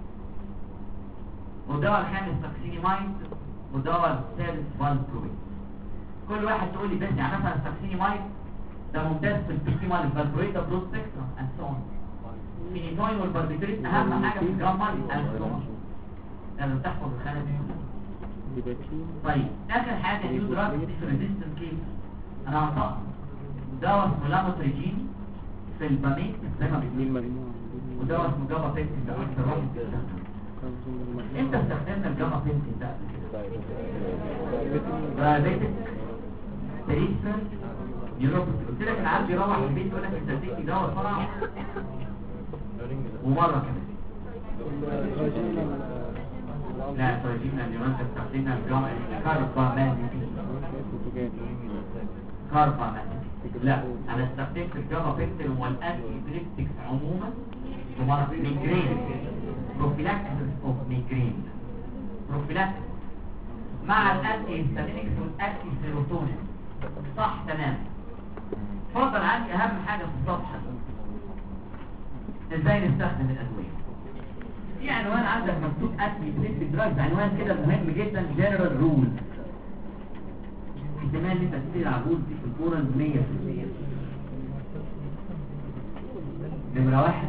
والدواء الخامس ساكسينيمايد، والدواء السادس فالبرويت. كل واحد تقول لي بس يعني مثلا الساكسينيمايد ده ممتاز في البيكيمال، الفالبرويت ده برود سبيكترم اند سو اون. الفينيتوين والباربيتوريت اهم حاجه في الجرام مال اند سو اون. لازم تحفظ الخانه دي. طيب اخر حاجه نيو دراج ريزيستنت كيس انا هنطق دواء اسمه لاموتريجين في الباميك زي ما بنقول، ودواء اسمه جابا بيكتين ده اكتر واحد بيستخدم. انت استخدمنا الجاما بنتين ده قبل كده دايابيتك تريسر نيوروباثي. قلت لك العيال بيروح البيت يقول لك انت اديتني دواء بسرعه ومره كمان لا تراجينا اليوم انت استخدمنا الجاما كاربامازيبين كاربامازيبين. لا انا استخدمت الجاما بنتين والانتي ابليبتكس عموما ومره ميجرين بروفيلاكسيس اوف ميجرين بروفيلاكسيس مع الانتي هيستامينكس والانتي سيروتونين. صح تمام. اتفضل. عندي اهم حاجه في الصفحه ازاي نستخدم الادويه. في عنوان عندك مكتوب انتي ابليبتيك دراجز، عنوان كده مهم جدا جنرال رول. احتمال ان انت تسير على الرول دي في الكورنز مية في المية. نمره واحد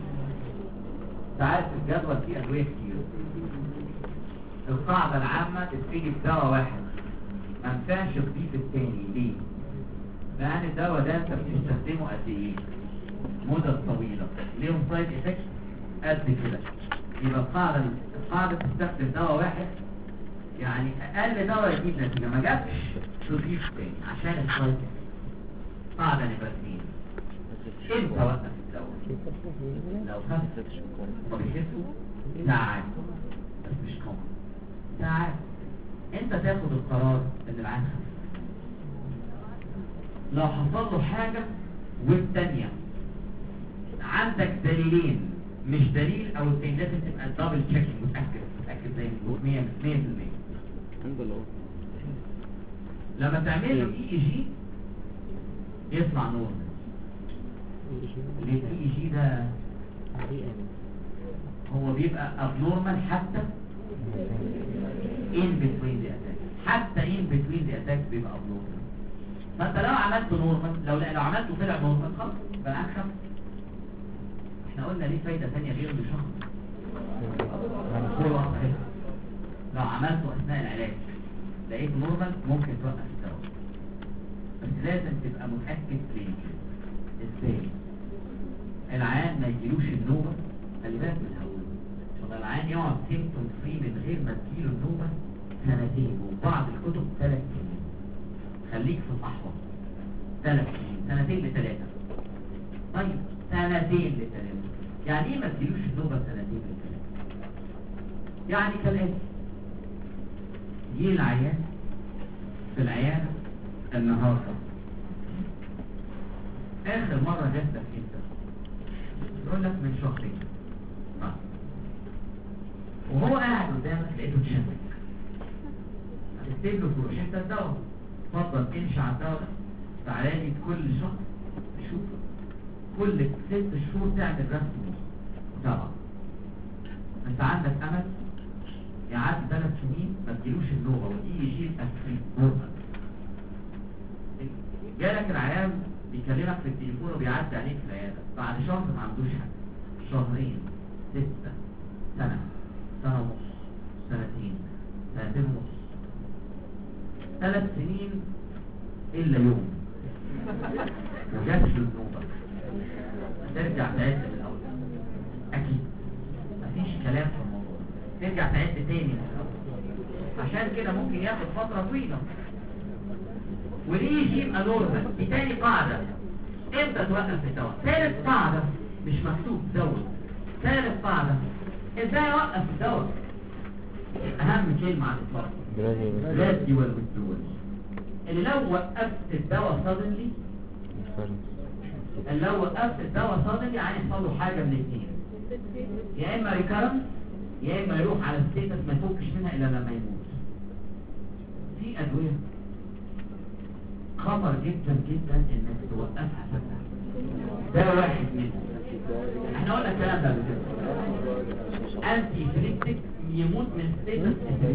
تعرف الجدول فيه ادويه كتير. القاعده العامه تفيد بدواء واحد ما ينفعش تضيف الثاني. ليه؟ لان الدواء ده انت بتستخدمه قد ايه؟ مده طويله، ليهم سايد افكت قد كده. يبقى القاعده القاعده تستخدم دواء واحد يعني اقل دواء يجيب نتيجه، ما جابش تضيف ثاني عشان السايد افكت. قاعده نمره اثنين امتى وقف الدواء؟ لو خفت وبيخفوا ساعات بس مش كوم ساعات انت تاخد القرار ان العين خفت. لو حصل له حاجة والتانية عندك دليلين مش دليل او التاني لازم تبقى دبل تشيكينج متأكد متأكد زي مية في المية. لما تعمل له اي اي جي يطلع نور. الاي اي جي ده هو بيبقى abnormal حتى in between the attacks، حتى in between the attacks بيبقى abnormal. فانت لو عملته نورمال لو لو عملته طلع نورمال خلاص بقى معاك خمسة. احنا قلنا ليه فايدة ثانية غير الشخص. لو عملته اثناء العلاج لقيت نورمال ممكن توقف الدواء، بس لازم تبقى متأكد ليه. ازاي؟ العيان ما يجيلوش النوبة، خلي بالك من الهول عشان العيان يقعد سيمتوم فري من غير ما تجيله النوبة سنتين، وبعض الكتب ثلاث سنين. خليك في الأحوط ثلاث سنين، سنتين لثلاثة. طيب سنتين لثلاثة يعني ايه ما تجيلوش النوبة سنتين لثلاثة؟ يعني كالآتي: يجي العيان في العيادة النهاردة آخر مرة جاتلك انت يقول لك من شهرين آه. وهو قاعد قدامك لقيته تشمك هتكتب له فروشين الدواء، اتفضل امشي على الدواء ده تعالى لي كل شهر نشوفه كل ست شهور تعمل رسم متابعة. انت عندك امل يعدي ثلاث سنين ما تجيلوش النوبة ودي يشيل اسفين نورمال. جالك العيان بيكلمك في التليفون وبيعدي عليك في العيادة بعد شهر ما عندوش حاجة، شهرين، ستة، سنة، سنة ونص، سنتين، سنتين ونص، ثلاث سنين إلا يوم وجاتش النوبة، ترجع تعد من الأول أكيد مفيش كلام في الموضوع، ترجع تعد تاني من الأول. عشان كده ممكن ياخد فترة طويلة. وليه يجيب أنورمال؟ دي تاني قاعدة. امتى توقف الدواء؟ ثالث قاعدة مش مكتوب زود. ثالث قاعدة ازاي اوقف الدواء؟ اهم كلمة على الاطلاق gradual withdrawal. اللي لو وقفت الدواء suddenly اللي لو وقفت الدواء suddenly يعني يحصل له حاجة من الاثنين، يا اما recurrence يا اما يروح على ستيتس ما يفكش منها الا لما يموت. في ادوية خطر جدا جدا انك توقفها فجأة، ده واحد منهم. احنا قلنا الكلام ده قبل كده. انتي فليكتك يموت من ستيتس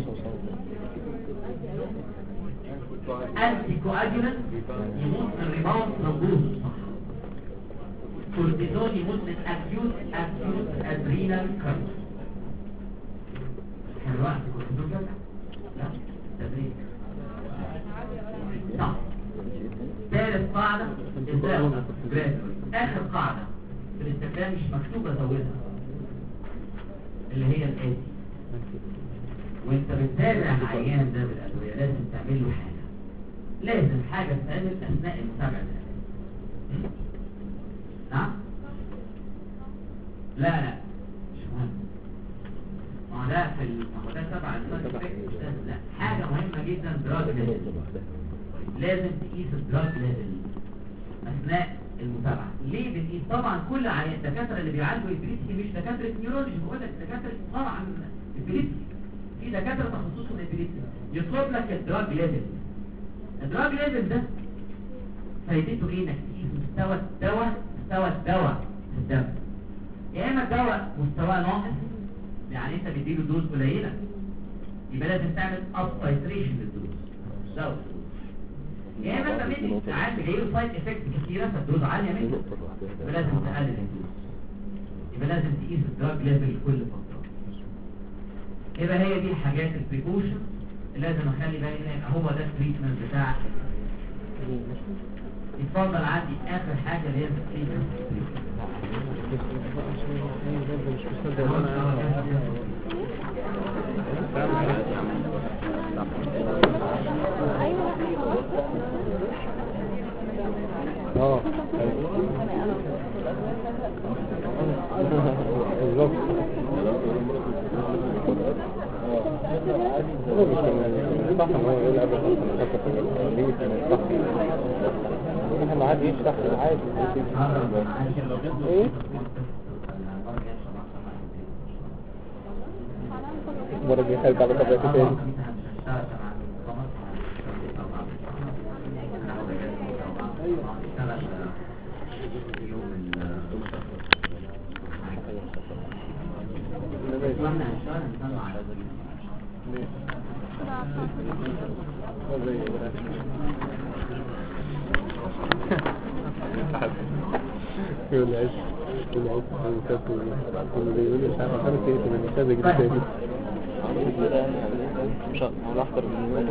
انتي كواجولانت يموت من ريباوند ثرومبوز، صح. كورتيزون يموت من اكيوت اكيوت ادرينال كرايسيس. كان الوقت كورتيزون جدع؟ لا تدريب صح. ثالث قاعدة ازاي اوقف gradually. اخر قاعدة في الاستخدام مش مكتوبة زودها اللي هي الاتي. وانت بتتابع العيان ده بالادوية لازم تعمل له حاجة، لازم حاجة تتعمل اثناء المتابعة ده. نعم؟ لا لا مش مهم. ما هو ده في ال... ما هو ده تبع السايد افكت مش لازم. لا حاجة مهمة جدا دراج ليفل. لازم تقيس الدراج ليفل اثناء المتابعة. ليه بنقيس؟ طبعا كل عيان الدكاترة اللي بيعالجوا الابيليبسي مش دكاترة نيورولوجي، بقول لك دكاترة طبعا الابيليبسي، في دكاترة تخصصهم الابيليبسي يطلب لك الدراج ليفل. الدراج ليفل ده فايدته ايه؟ انك تقيس مستوى الدواء مستوى الدواء في الدم. يا اما الدواء مستواه ناقص يعني انت بتديله دوز قليلة يبقى لازم تعمل اب تايتريشن للدوز، زود يا اما انت مدي ساعات جايله سايد افكت كتيره فالدوز عاليه منه يبقى لازم تقلل الدوز. يبقى لازم تقيس الدراج ليفل كل فتره. يبقى هي دي الحاجات البريكوشن اللي لازم اخلي بالي منها. هو ده التريتمنت بتاع. اتفضل عندي اخر حاجه اللي هي التريتمنت. اه بالظبط. صح ما هو ايه قبل احنا عادي يفتح عادي ايه مرة دي خارج على طبيعة تاني. يقول لي عيش يقول لي عيش يقول لي مش عارف خمس ايه من كذا جدا تاني مش هقول احضر من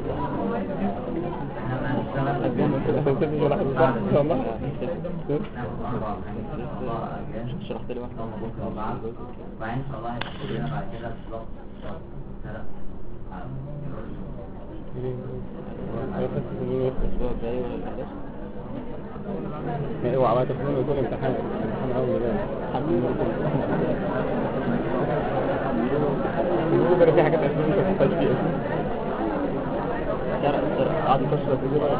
شرحت لي واحدة وبعدين ان شاء الله هيكون بعد كده بلوك ثلاث الاسبوع الجاي ولا الحدث ايه وعملت فنون ويكون امتحان امتحان اول ده الحمد لله في حاجات اسمها مش هتحتاج فيها قعد يكسر في جيبه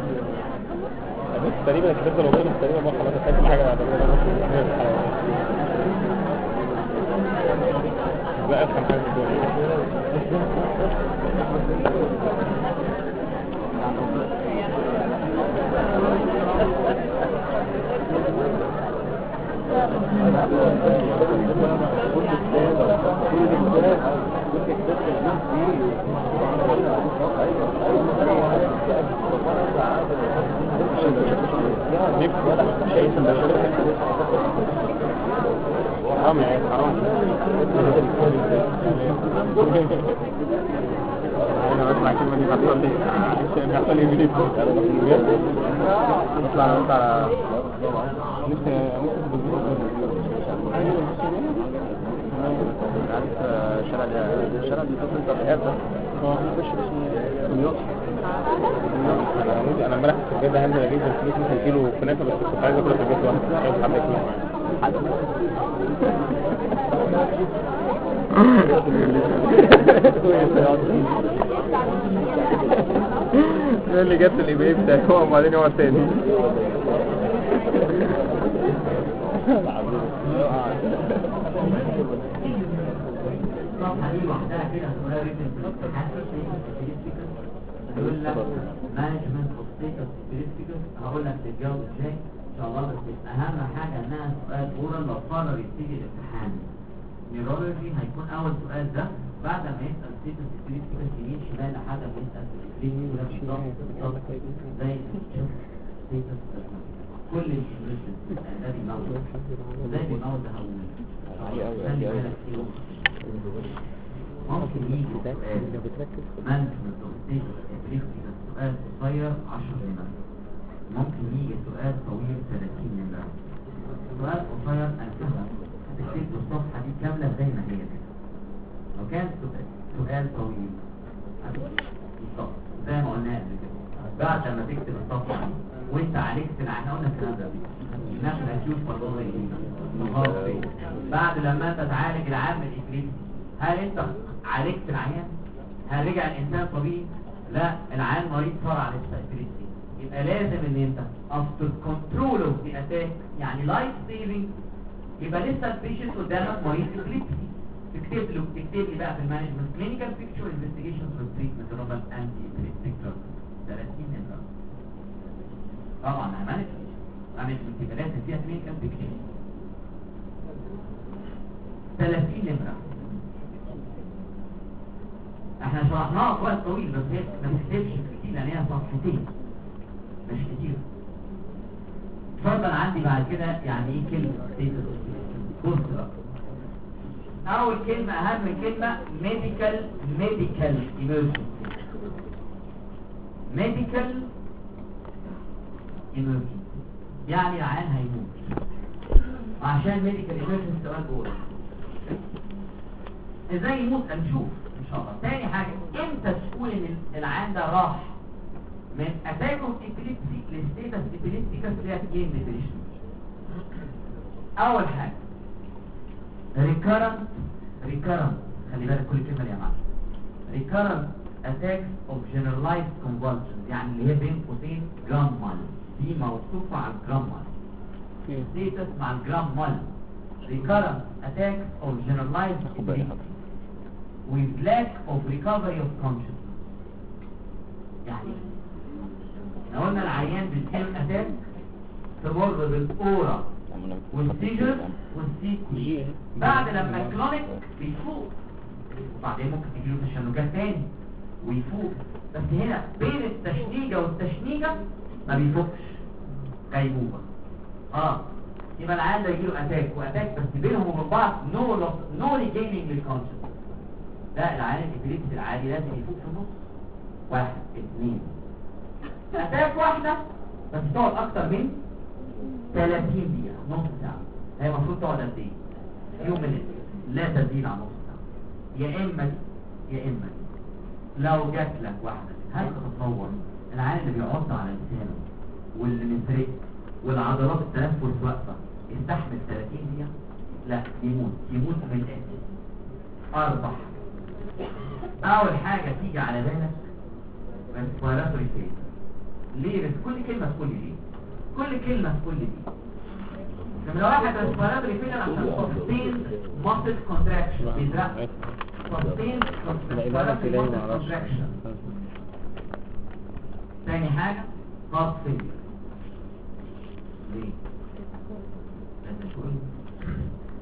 بس تقريبا الكتاب ده لو كان تقريبا ما خلاص هتحتاج حاجه بعد كده لا افهم حاجه حرام يا حرام انا بسمع الكلمه دي بحصل لي عشان بيحصل لي بيجي اطلع اطلع لسه عارف شارع الشارع اللي فيه انت الحياه ده اه مش اسمه دمياط انا امبارح كنت بجد هنزل اجيب فلوس مثلا كيلو كنافه بس كنت عايز اكل في البيت لوحدي مش عايز حد ياكل معايا اللي جت الايباي بتاعي هو وبعدين يقعد تاني الصفحة دي لوحدها كده اسمها ريتن يقول لك مانجمنت اوف ستيتس ستاتستكس. هقول لك تتجاوب ازاي ان شاء الله، بس اهم حاجه انها سؤال اورال لو قرر يبتدي الامتحان نيورولوجي هيكون اول سؤال ده بعد ما يسال ستيتس ستاتستكس يمين شمال لحد ما يسال الكلينيك ولا بالظبط زي ستيتس كل الانجليزي ده بيموت ده بيموت ده خلي بالك فيه. ممكن يجي سؤال مانجمنت اوف ستيتس ستاتستكس سؤال قصير عشر نمر، ممكن يجي سؤال طويل ثلاثين نمرة. سؤال قصير انسهل هتكتب الصفحة دي كاملة زي ما هي كده. لو كان سؤال طويل بالظبط زي ما قلنا قبل كده بعد ما تكتب الصفحة دي وانت عالجت العيان قلنا الكلام ده ناخد اكيوت باثولوجي بعد لما انت تعالج العام الافريقي هل انت عالجت العيان؟ هل رجع الانسان طبيعي؟ لا، العيان مريض صار على الافريقي. يبقى لازم ان انت after control of the attack يعني life saving يبقى لسه البيشنت قدامك مريض افريقي، تكتب له تكتب لي بقى في المانجمنت كلينيكال بيكتشر انفستيجيشن والتريتمنت روبال انتي افريقي ثلاثين نمرة. طبعا هنمانج مانجمنت يبقى لازم فيها كلينيكال بيكتشر ثلاثين نمرة. احنا شرحناها في وقت طويل بس هي ما تكتبش كتير لان هي صفحتين مش كتير. اتفضل عندي بعد كده يعني ايه كلمة ستيتس. بص بقى اول كلمة اهم كلمة ميديكال ميديكال emergency ميديكال emergency يعني العيان هيموت وعشان ميديكال emergency سؤال جوه ازاي يموت هنشوف ان شاء الله. تاني حاجة امتى تقول ان العيان ده راح من اتاك اوف ابيليبسي لستيتس ابيليبتيكس فيها اثنين ديفينيشن. اول حاجه ريكارنت ريكارنت خلي بالك كل كلمه يا معلم. ريكارنت اتاكس اوف جنرالايزد كونفولشن يعني اللي هي بين قوسين جرام مال دي موصوفه على الجرام مال ستيتس مع الجرام مال. ريكارنت اتاكس اوف جنرالايزد with lack of recovery of consciousness. يعني احنا قلنا العيان بالكيم اتاك تمر بالاورا والسيجر والسيكوي بعد لما الكلونيك بيفوق وبعدين ممكن تجيله تشنجات تاني ويفوق بس هنا بين التشنيجة والتشنيجة ما بيفوقش غيبوبة. اه يبقى العيان ده يجيله اتاك واتاك بس بينهم وبين بعض نو نو ريجيننج للكونشس. لا العيان الابيليبسي العادي لازم يفوق في النص واحد اثنين اتاك واحدة بس تقعد اكتر من ثلاثين دقيقة نص ساعة. هي المفروض تقعد قد ايه؟ يوم من لا تزيد عن نص ساعة يا اما دي يا اما دي. لو جات لك واحدة هل تتصور العيان اللي بيعض على لسانه واللي مسرق والعضلات التنفس واقفة يستحمل ثلاثين دقيقة؟ لا يموت يموت من الاسم. اربع اول حاجة تيجي على بالك ريسبيراتوري فيل. ليه؟ بس كل كلمة تقول لي ليه كل كلمة تقول لي ليه نمرة واحد ريسبيراتوري فيل عشان سستين ماسل كونتراكشن بيزرق سستين ريسبيراتوري ماسل كونتراكشن. تاني حاجة هارت فيل. ليه؟ لازم تقول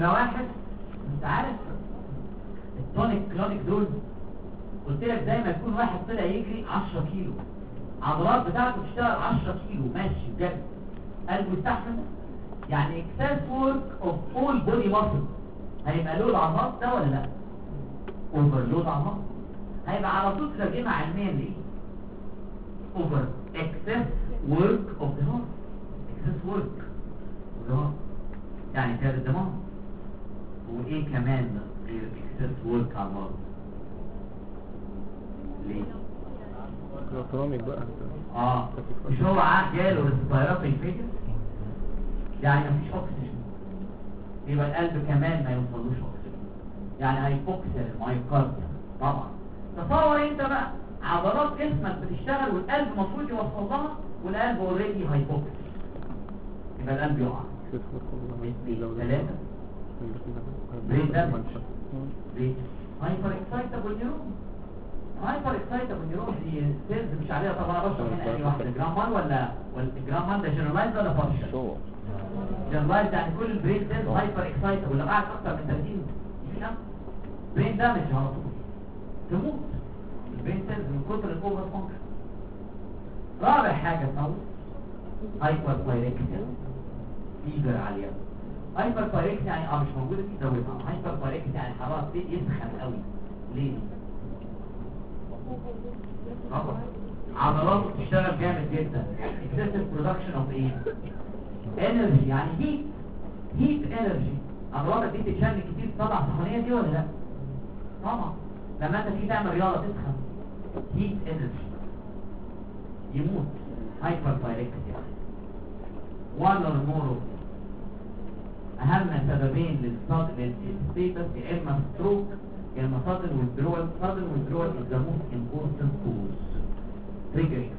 نمرة واحد، انت عارف التونيك كلونيك دول قلت لك زي ما يكون واحد طلع يجري عشرة كيلو، عضلات بتاعته بتشتغل عشرة كيلو ماشي بجد، قلبه يستحمل؟ يعني excess work of all body muscle هيبقى لود عضلات ده ولا لا؟ overload عضلات هيبقى على طول ترجمة علميا ليه؟ over excess work of the heart excess work of the heart يعني كده الدماغ. وايه كمان غير excess work على الهارت؟ ليه؟ الاوتونوميك بقى اه مش هو عاد جاله ريسبيراتوري فيلير يعني مفيش اكسجين، يبقى القلب كمان ما يوصلوش اكسجين، يعني هيفوكسر المايوكارديا. طبعا تصور انت بقى عضلات جسمك بتشتغل والقلب المفروض يوصل لها والقلب اوريدي هيفوكسر، يبقى القلب يقع. ثلاثة برين دامج، برين هايبر اكسايتابل نيورون. هايبر اكسايتابل نيورون دي سيلز مش عليها طبعا رشح من اي واحده، جرام واحد ولا ولا جرام واحد ده جنرالايز ولا بارشل؟ جنرالايز يعني كل البرين سيلز هايبر اكسايتابل اللي قاعد اكتر من ثلاثين دقيقه برين دامج على طول تموت البرين سيلز من كتر الاوفر فانكشن. رابع حاجه تموت هايبر بايركسيا، فيبر عاليه. هايبر بايركسيا يعني اه مش موجوده في دولتها، هايبر بايركسيا يعني حراره يسخن قوي. ليه؟ طبعا عضلاته بتشتغل جامد جدا، excessive production of ايه؟ energy يعني heat heat energy. عضلاتك دي تتشن كتير تطلع سخونيه دي ولا لا؟ طبعا لما انت تيجي تعمل رياضه تسخن heat energy يموت هايبر بايركسيا. one or more of اهم سببين للستيتس يا اما ستروك يا اما sudden withdrawal. sudden withdrawal is the most important cause triggering.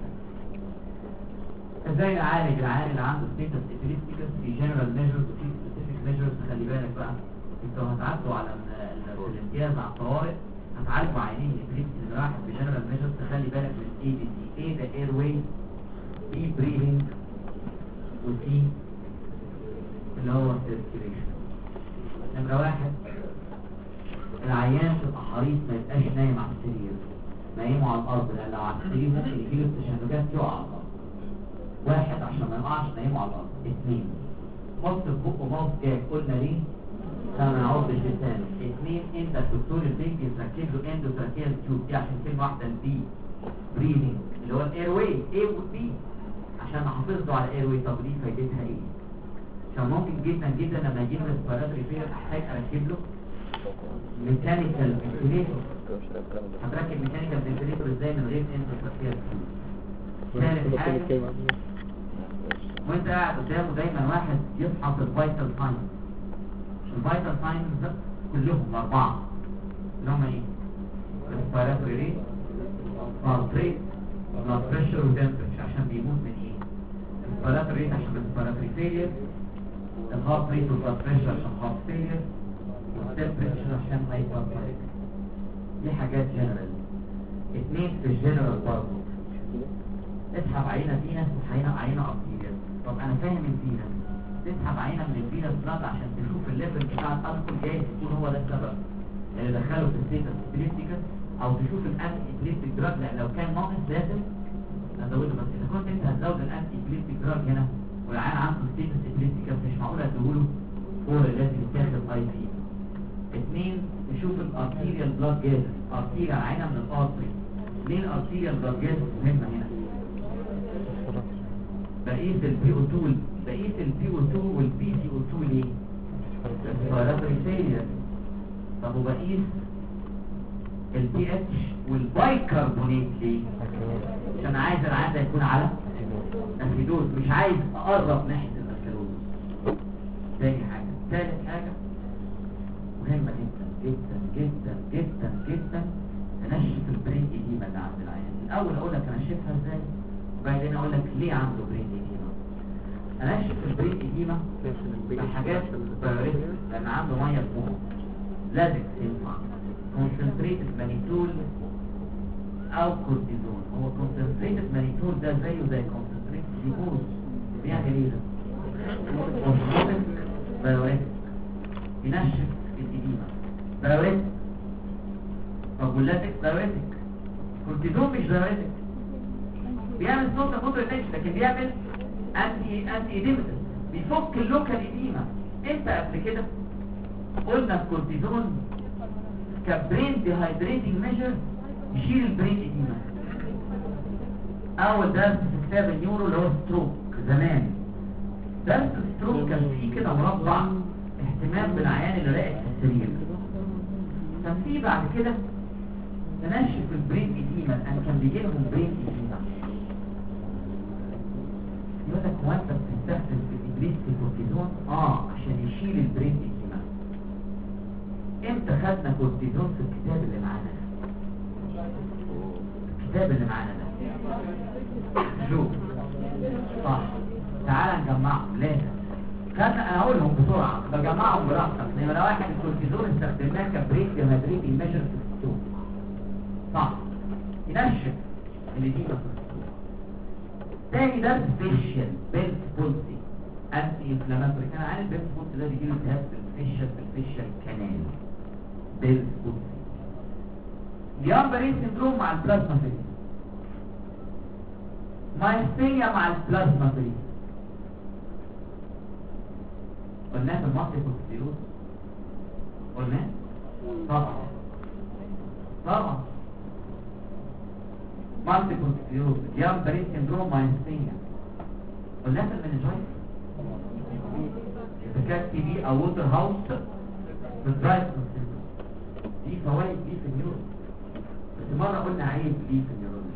ازاي نعالج العيان اللي عنده status epilepticus؟ في general measures وفي specific measures. خلي بالك بقى انتوا هتعدوا على الامتياز على الطوارئ هتعالجوا عيانين الابيليبسي اللي راحت في general measures. تخلي بالك من اي بي سي. ايه ده airway، اي breathing، وسي اللي هو circulation. نمرة واحد العيان تبقى حريص ما يبقاش نايم على السرير، نايمه على الارض لان لو على السرير ممكن يجيله تشنجات يقع على الارض. واحد عشان ما يقعش نايمه على الارض. اثنين مص في بقه ماوس جاك، قلنا ليه؟ عشان ما يعضش لسانه. اثنين انت الدكتور البيبي يركب له اندوتراكيال تيوب دي عشان كلمه واحده البي بريدنج اللي هو الاير واي اي والبي عشان احافظ له على الاير واي. طب دي فايدتها ايه؟ عشان ممكن جدا جدا لما يجي له ريسبيراتوري فيلر احتاج اركب له ميكانيكال فنتيليتور. هتركب ميكانيكال فنتيليتور ازاي من غير اندوتراكيال تيوب؟ ثالث حاجه وانت قاعد قدامه دايما واحد يفحص الفيتال ساينز. الفيتال ساينز كلهم الاربعه اللي هم ايه؟ ريسبيراتوري ريت، هارت ريت، بلاد بريشر، وتمبريتشر. عشان بيموت من ايه؟ ريسبيراتوري ريت عشان ريسبيراتوري فيلير، الهارت ريت والبلاد بريشر عشان هارت فيلير، والتمبريتشر عشان هايبر بايركسيا. دي حاجات جنرال. اثنين في الجنرال برضه اسحب عينه فينس وعينه عينه ارتيريال. طب انا فاهم ان فينس تسحب عينه من الفينس بلاد عشان تشوف الليفل بتاع الالكول جاي يكون هو ده السبب اللي دخله في الستيتس ابيليبتيكس، او تشوف الانتي ابيليبتيك دراج لان لو كان ناقص لازم ازوده. بس اذا كنت انت هتزود الانتي ابيليبتيك دراج هنا والعيان عنده ستيتس ابيليبتيكس مش معقول اديهوله فور لازم يتاخد اي بي. اثنين نشوف الارتيريال بلاد جاز. ارتيريال عينه من الارتري. ليه الارتيريال بلاد جاز مهمه هنا؟ بقيس البي او اتنين بقيس البي او اتنين والبي سي او اتنين ليه؟ ريسبيراتوري فيلير. طب وبقيس البي اتش والبايكربونات ليه؟ عشان عايز العيان ده يكون على اسيدوز، مش عايز اقرب ناحيه الاسكلوز. تاني حاجه. ثالث حاجه مهمه جدا جدا جدا جدا جدا تنشف البرين ايديما اللي عند العيان. الاول اقول لك انشفها ازاي وبعدين اقول لك ليه عنده برين ايديما. انشف البرين ايديما بحاجات بايوريتك لان عنده ميه في مخه. لازم ينفع كونسنتريتد مانيتول او كورتيزون. هو كونسنتريتد مانيتول ده زيه زي كونسنتريتد جلوكوز. بيعمل ايه ده؟ اوزموتيك بايوريتك. ينشف الإديمة. دايوريتك. فاجولاتك دايوريتك. كورتيزون مش دايوريتك، بيعمل صوت كونتر ريتنشن لكن بيعمل انتي انتي ايديمتس، بيفك اللوكال ايديما. انت قبل كده قلنا الكورتيزون كبرين ديهايدريتنج ميجر يشيل البرين ايديما. اول درس في كتاب النيورو اللي هو ستروك زمان، درس الستروك كان فيه كده مربع اهتمام بالعيان اللي راقد في السرير. كان فيه بعد كده تنشف البرين ايديما، لان كان بيجي لهم برين ايديما. يقول لك هو انت بتستخدم في الابليس الكورتيزون؟ اه عشان يشيل البرين ايديما. امتى خدنا كورتيزون في الكتاب اللي معانا ده؟ الكتاب اللي معانا ده شوف صح، تعال نجمعهم. لازم خدنا، انا هقولهم بسرعه بجمعهم براحتك. نمره واحد الكورتيزون استخدمناه كبريك ديهايدريت ميجر في الستوك، صح، ينشف الإديمة. تاني درس فيشيال بيلت بولسي انتي انفلاماتوري. كان عارف بيلت بولسي ده بيجيله التهاب بالفيشيال بالفيشيال كانال بيلت بولسي. جيان باري سندروم مع البلازما فري، مايستينيا مع البلازما فري. قلناه في المصري كورتيزون، قلناه طبعا طبعا مالتي كورتيزون، جيان باري سندروم، مايستينيا. قلناه في المنجايت اذا كان تي بي او ووتر هاوس بالدرايف سندروم. دي فوائد دي في النيورو، بس مره قلنا عيب دي في النيورولوجي.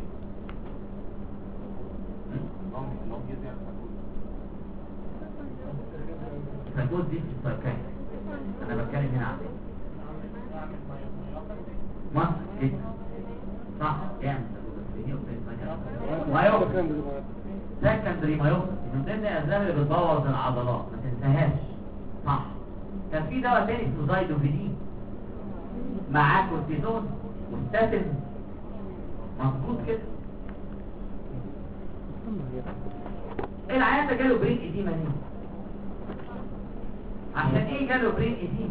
فالجوز دي في السايكايتري، انا بتكلم هنا عن مصر جدا صح. يعني مايوباثي سكندري مايوباثي من ضمن الاسباب اللي بتبوظ العضلات، ما تنساهاش صح. كان في دواء تاني اسمه زايدوفيدين معاه كورتيزون وستاتين، مظبوط كده. العيان ده جاله برين ايديما ليه؟ عشان ايه جاله برين ايديما؟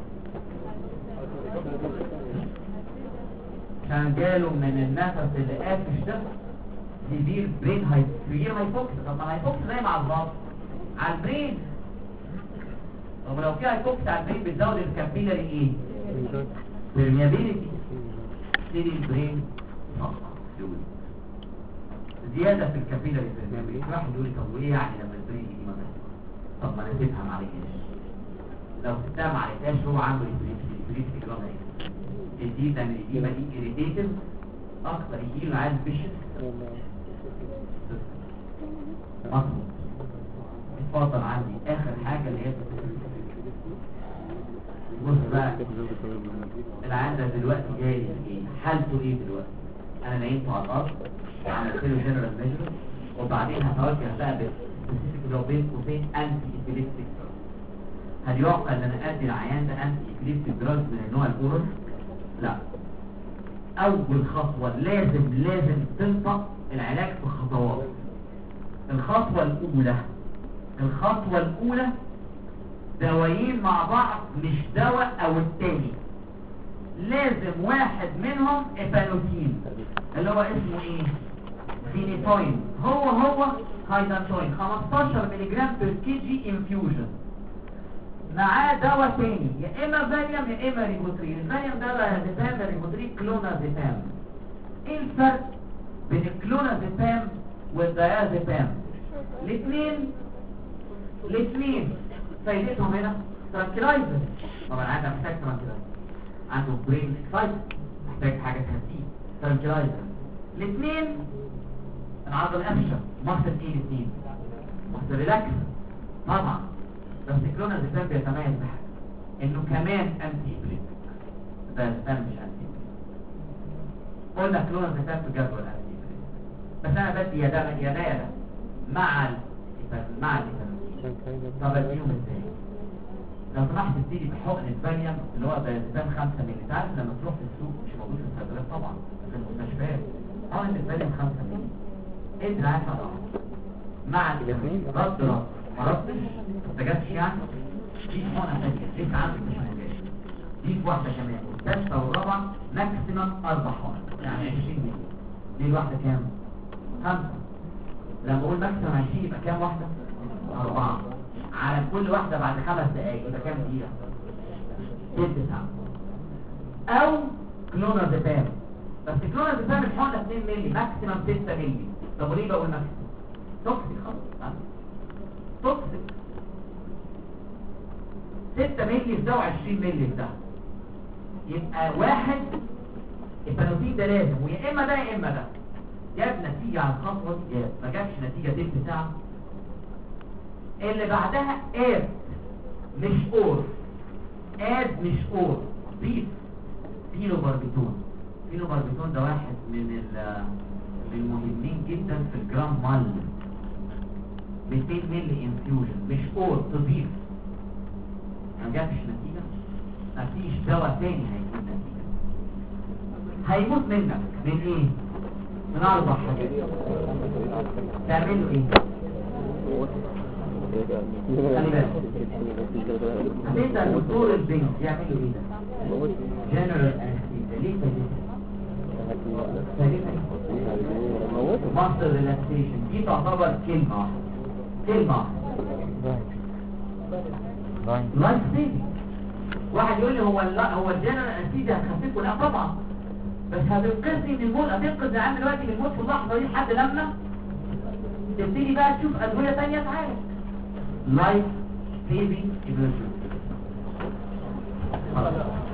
كان جاله من النفس اللي قافش ده سيفير برين هاي سيفير هايبوكس. طب ما الهايبوكس زي مع الضغط على البرين. طب لو في هايبوكس على البرين بتزود الكابيلاري ايه؟ بيرميابيليتي، تبتدي البرين فقط زياده في الكابيلاري بيرميابيليتي. واحد يقول لي طب وايه يعني لما البرين دي ما تحصل؟ طب ما انا سيبها ما عليكش. لو سبتها ما عليكش هو عنده ريفريكس في جرام ايه؟ الديب لان الإديمة دي إريتيتيف أكتر، يجيله عايز بيشت مطلوب. اتفضل عندي آخر حاجة اللي هي بص بقى، العيان ده دلوقتي جاي ايه؟ حالته ايه دلوقتي؟ أنا نايمته على الأرض، عملت له جنرال ميجر، وبعدين هتوجه بقى بالسبيسيفيك لو بين قوسين أنتي إبيليبتيك. هل يعقل ان انا ادي العيان ده انتي إبيليبتيك دراج من النوع الأورال؟ لا. اول خطوة لازم لازم تنطق العلاج في خطوات. الخطوة الاولى الخطوة الاولى دوايين مع بعض، مش دواء او التاني. لازم واحد منهم ابانوتين اللي هو اسمه ايه؟ فينيتوين. هو هو هايدانتوين خمستاشر ملي جرام بير كي جي انفيوجن. معاه دواء تاني يا اما فاليوم يا اما ريبوترين. الفاليوم ده دايازيبام، الريبوترين كلونازيبام. ايه الفرق بين الكلونازيبام والدايازيبام؟ الاثنين الاثنين فايدتهم هنا ترانكيلايزر. طبعا عايز محتاج ترانكيلايزر، عنده برين اكسايتد محتاج حاجه تهديه ترانكيلايزر. الاثنين العضله القفشه مصل ايه؟ الاثنين مصل ريلاكس طبعا. بس الكلونازيبام بيتميز بحاجه انه كمان انتي إبليبتيك، ده الثاني مش انتي إبليبتيك. قلنا كلونازيبام في جدول انتي إبليبتيك، بس انا بدي يا ده يا ده يا ده مع ال مع الإبليبتيك. طب اديهم ازاي؟ لو سمحت تبتدي بحقن الفاليوم اللي هو دايازيبام خمسة مللي. انت عارف لما تروح في السوق مش موجود في الصيدليات طبعا، في المستشفيات حقن الفاليوم خمسة مللي. انت عارف مع الإبليبتيك رد رد ما ردش ما استجابش يعني دي حقنة ثانية ليك عندك مش مهجاش دي واحدة كمان والثالثة والرابعة ماكسيمم أربع حقن يعني عشرين مللي دي الواحدة كام؟ خمسة لما أقول ماكسيمم عشرين يبقى كام واحدة؟ أربعة على كل واحدة بعد خمس دقايق يبقى كام دقيقة؟ ست ساعات أو كلونازepam بس كلونازepam الحقنة اتنين مللي ماكسيمم ستة مللي طب وليه بقول ماكسيمم؟ توكسيك خلاص توكسيك ستة مللي في ده وعشرين مللي في ده يبقى واحد البنوتين ده لازم ويا اما ده يا اما ده جاب نتيجة على الخطوة دي جاب ما جابش نتيجة تلت ساعة اللي بعدها اد مش اور اد مش اور بيف فينوباربيتون فينوباربيتون ده واحد من المهمين جدا في الجرام مال مئتين مللي انفيوجن مش اور تضيف ما جابش نتيجة مفيش دواء تاني هيجيب نتيجة هيموت منك من ايه؟ من اربع حاجات تعملوا ايه؟ خلي بالك هتبدأ الدكتور البنك يعملوا ايه ده؟ جنرال انستيزيا ليه تجيب؟ ماستر ريلاكسيشن دي تعتبر كلمة واحدة كلمة واحدة لايف سيفنج واحد يقول لي هو لا هو الجنرال انستيزيا هتخففه لا طبعا بس هتنقذني من الموت هتنقذ العام دلوقتي من الموت في اللحظة دي لحد لما تبتدي بقى تشوف ادوية تانية تعالج لايف سيفنج ايمرجنسي خلاص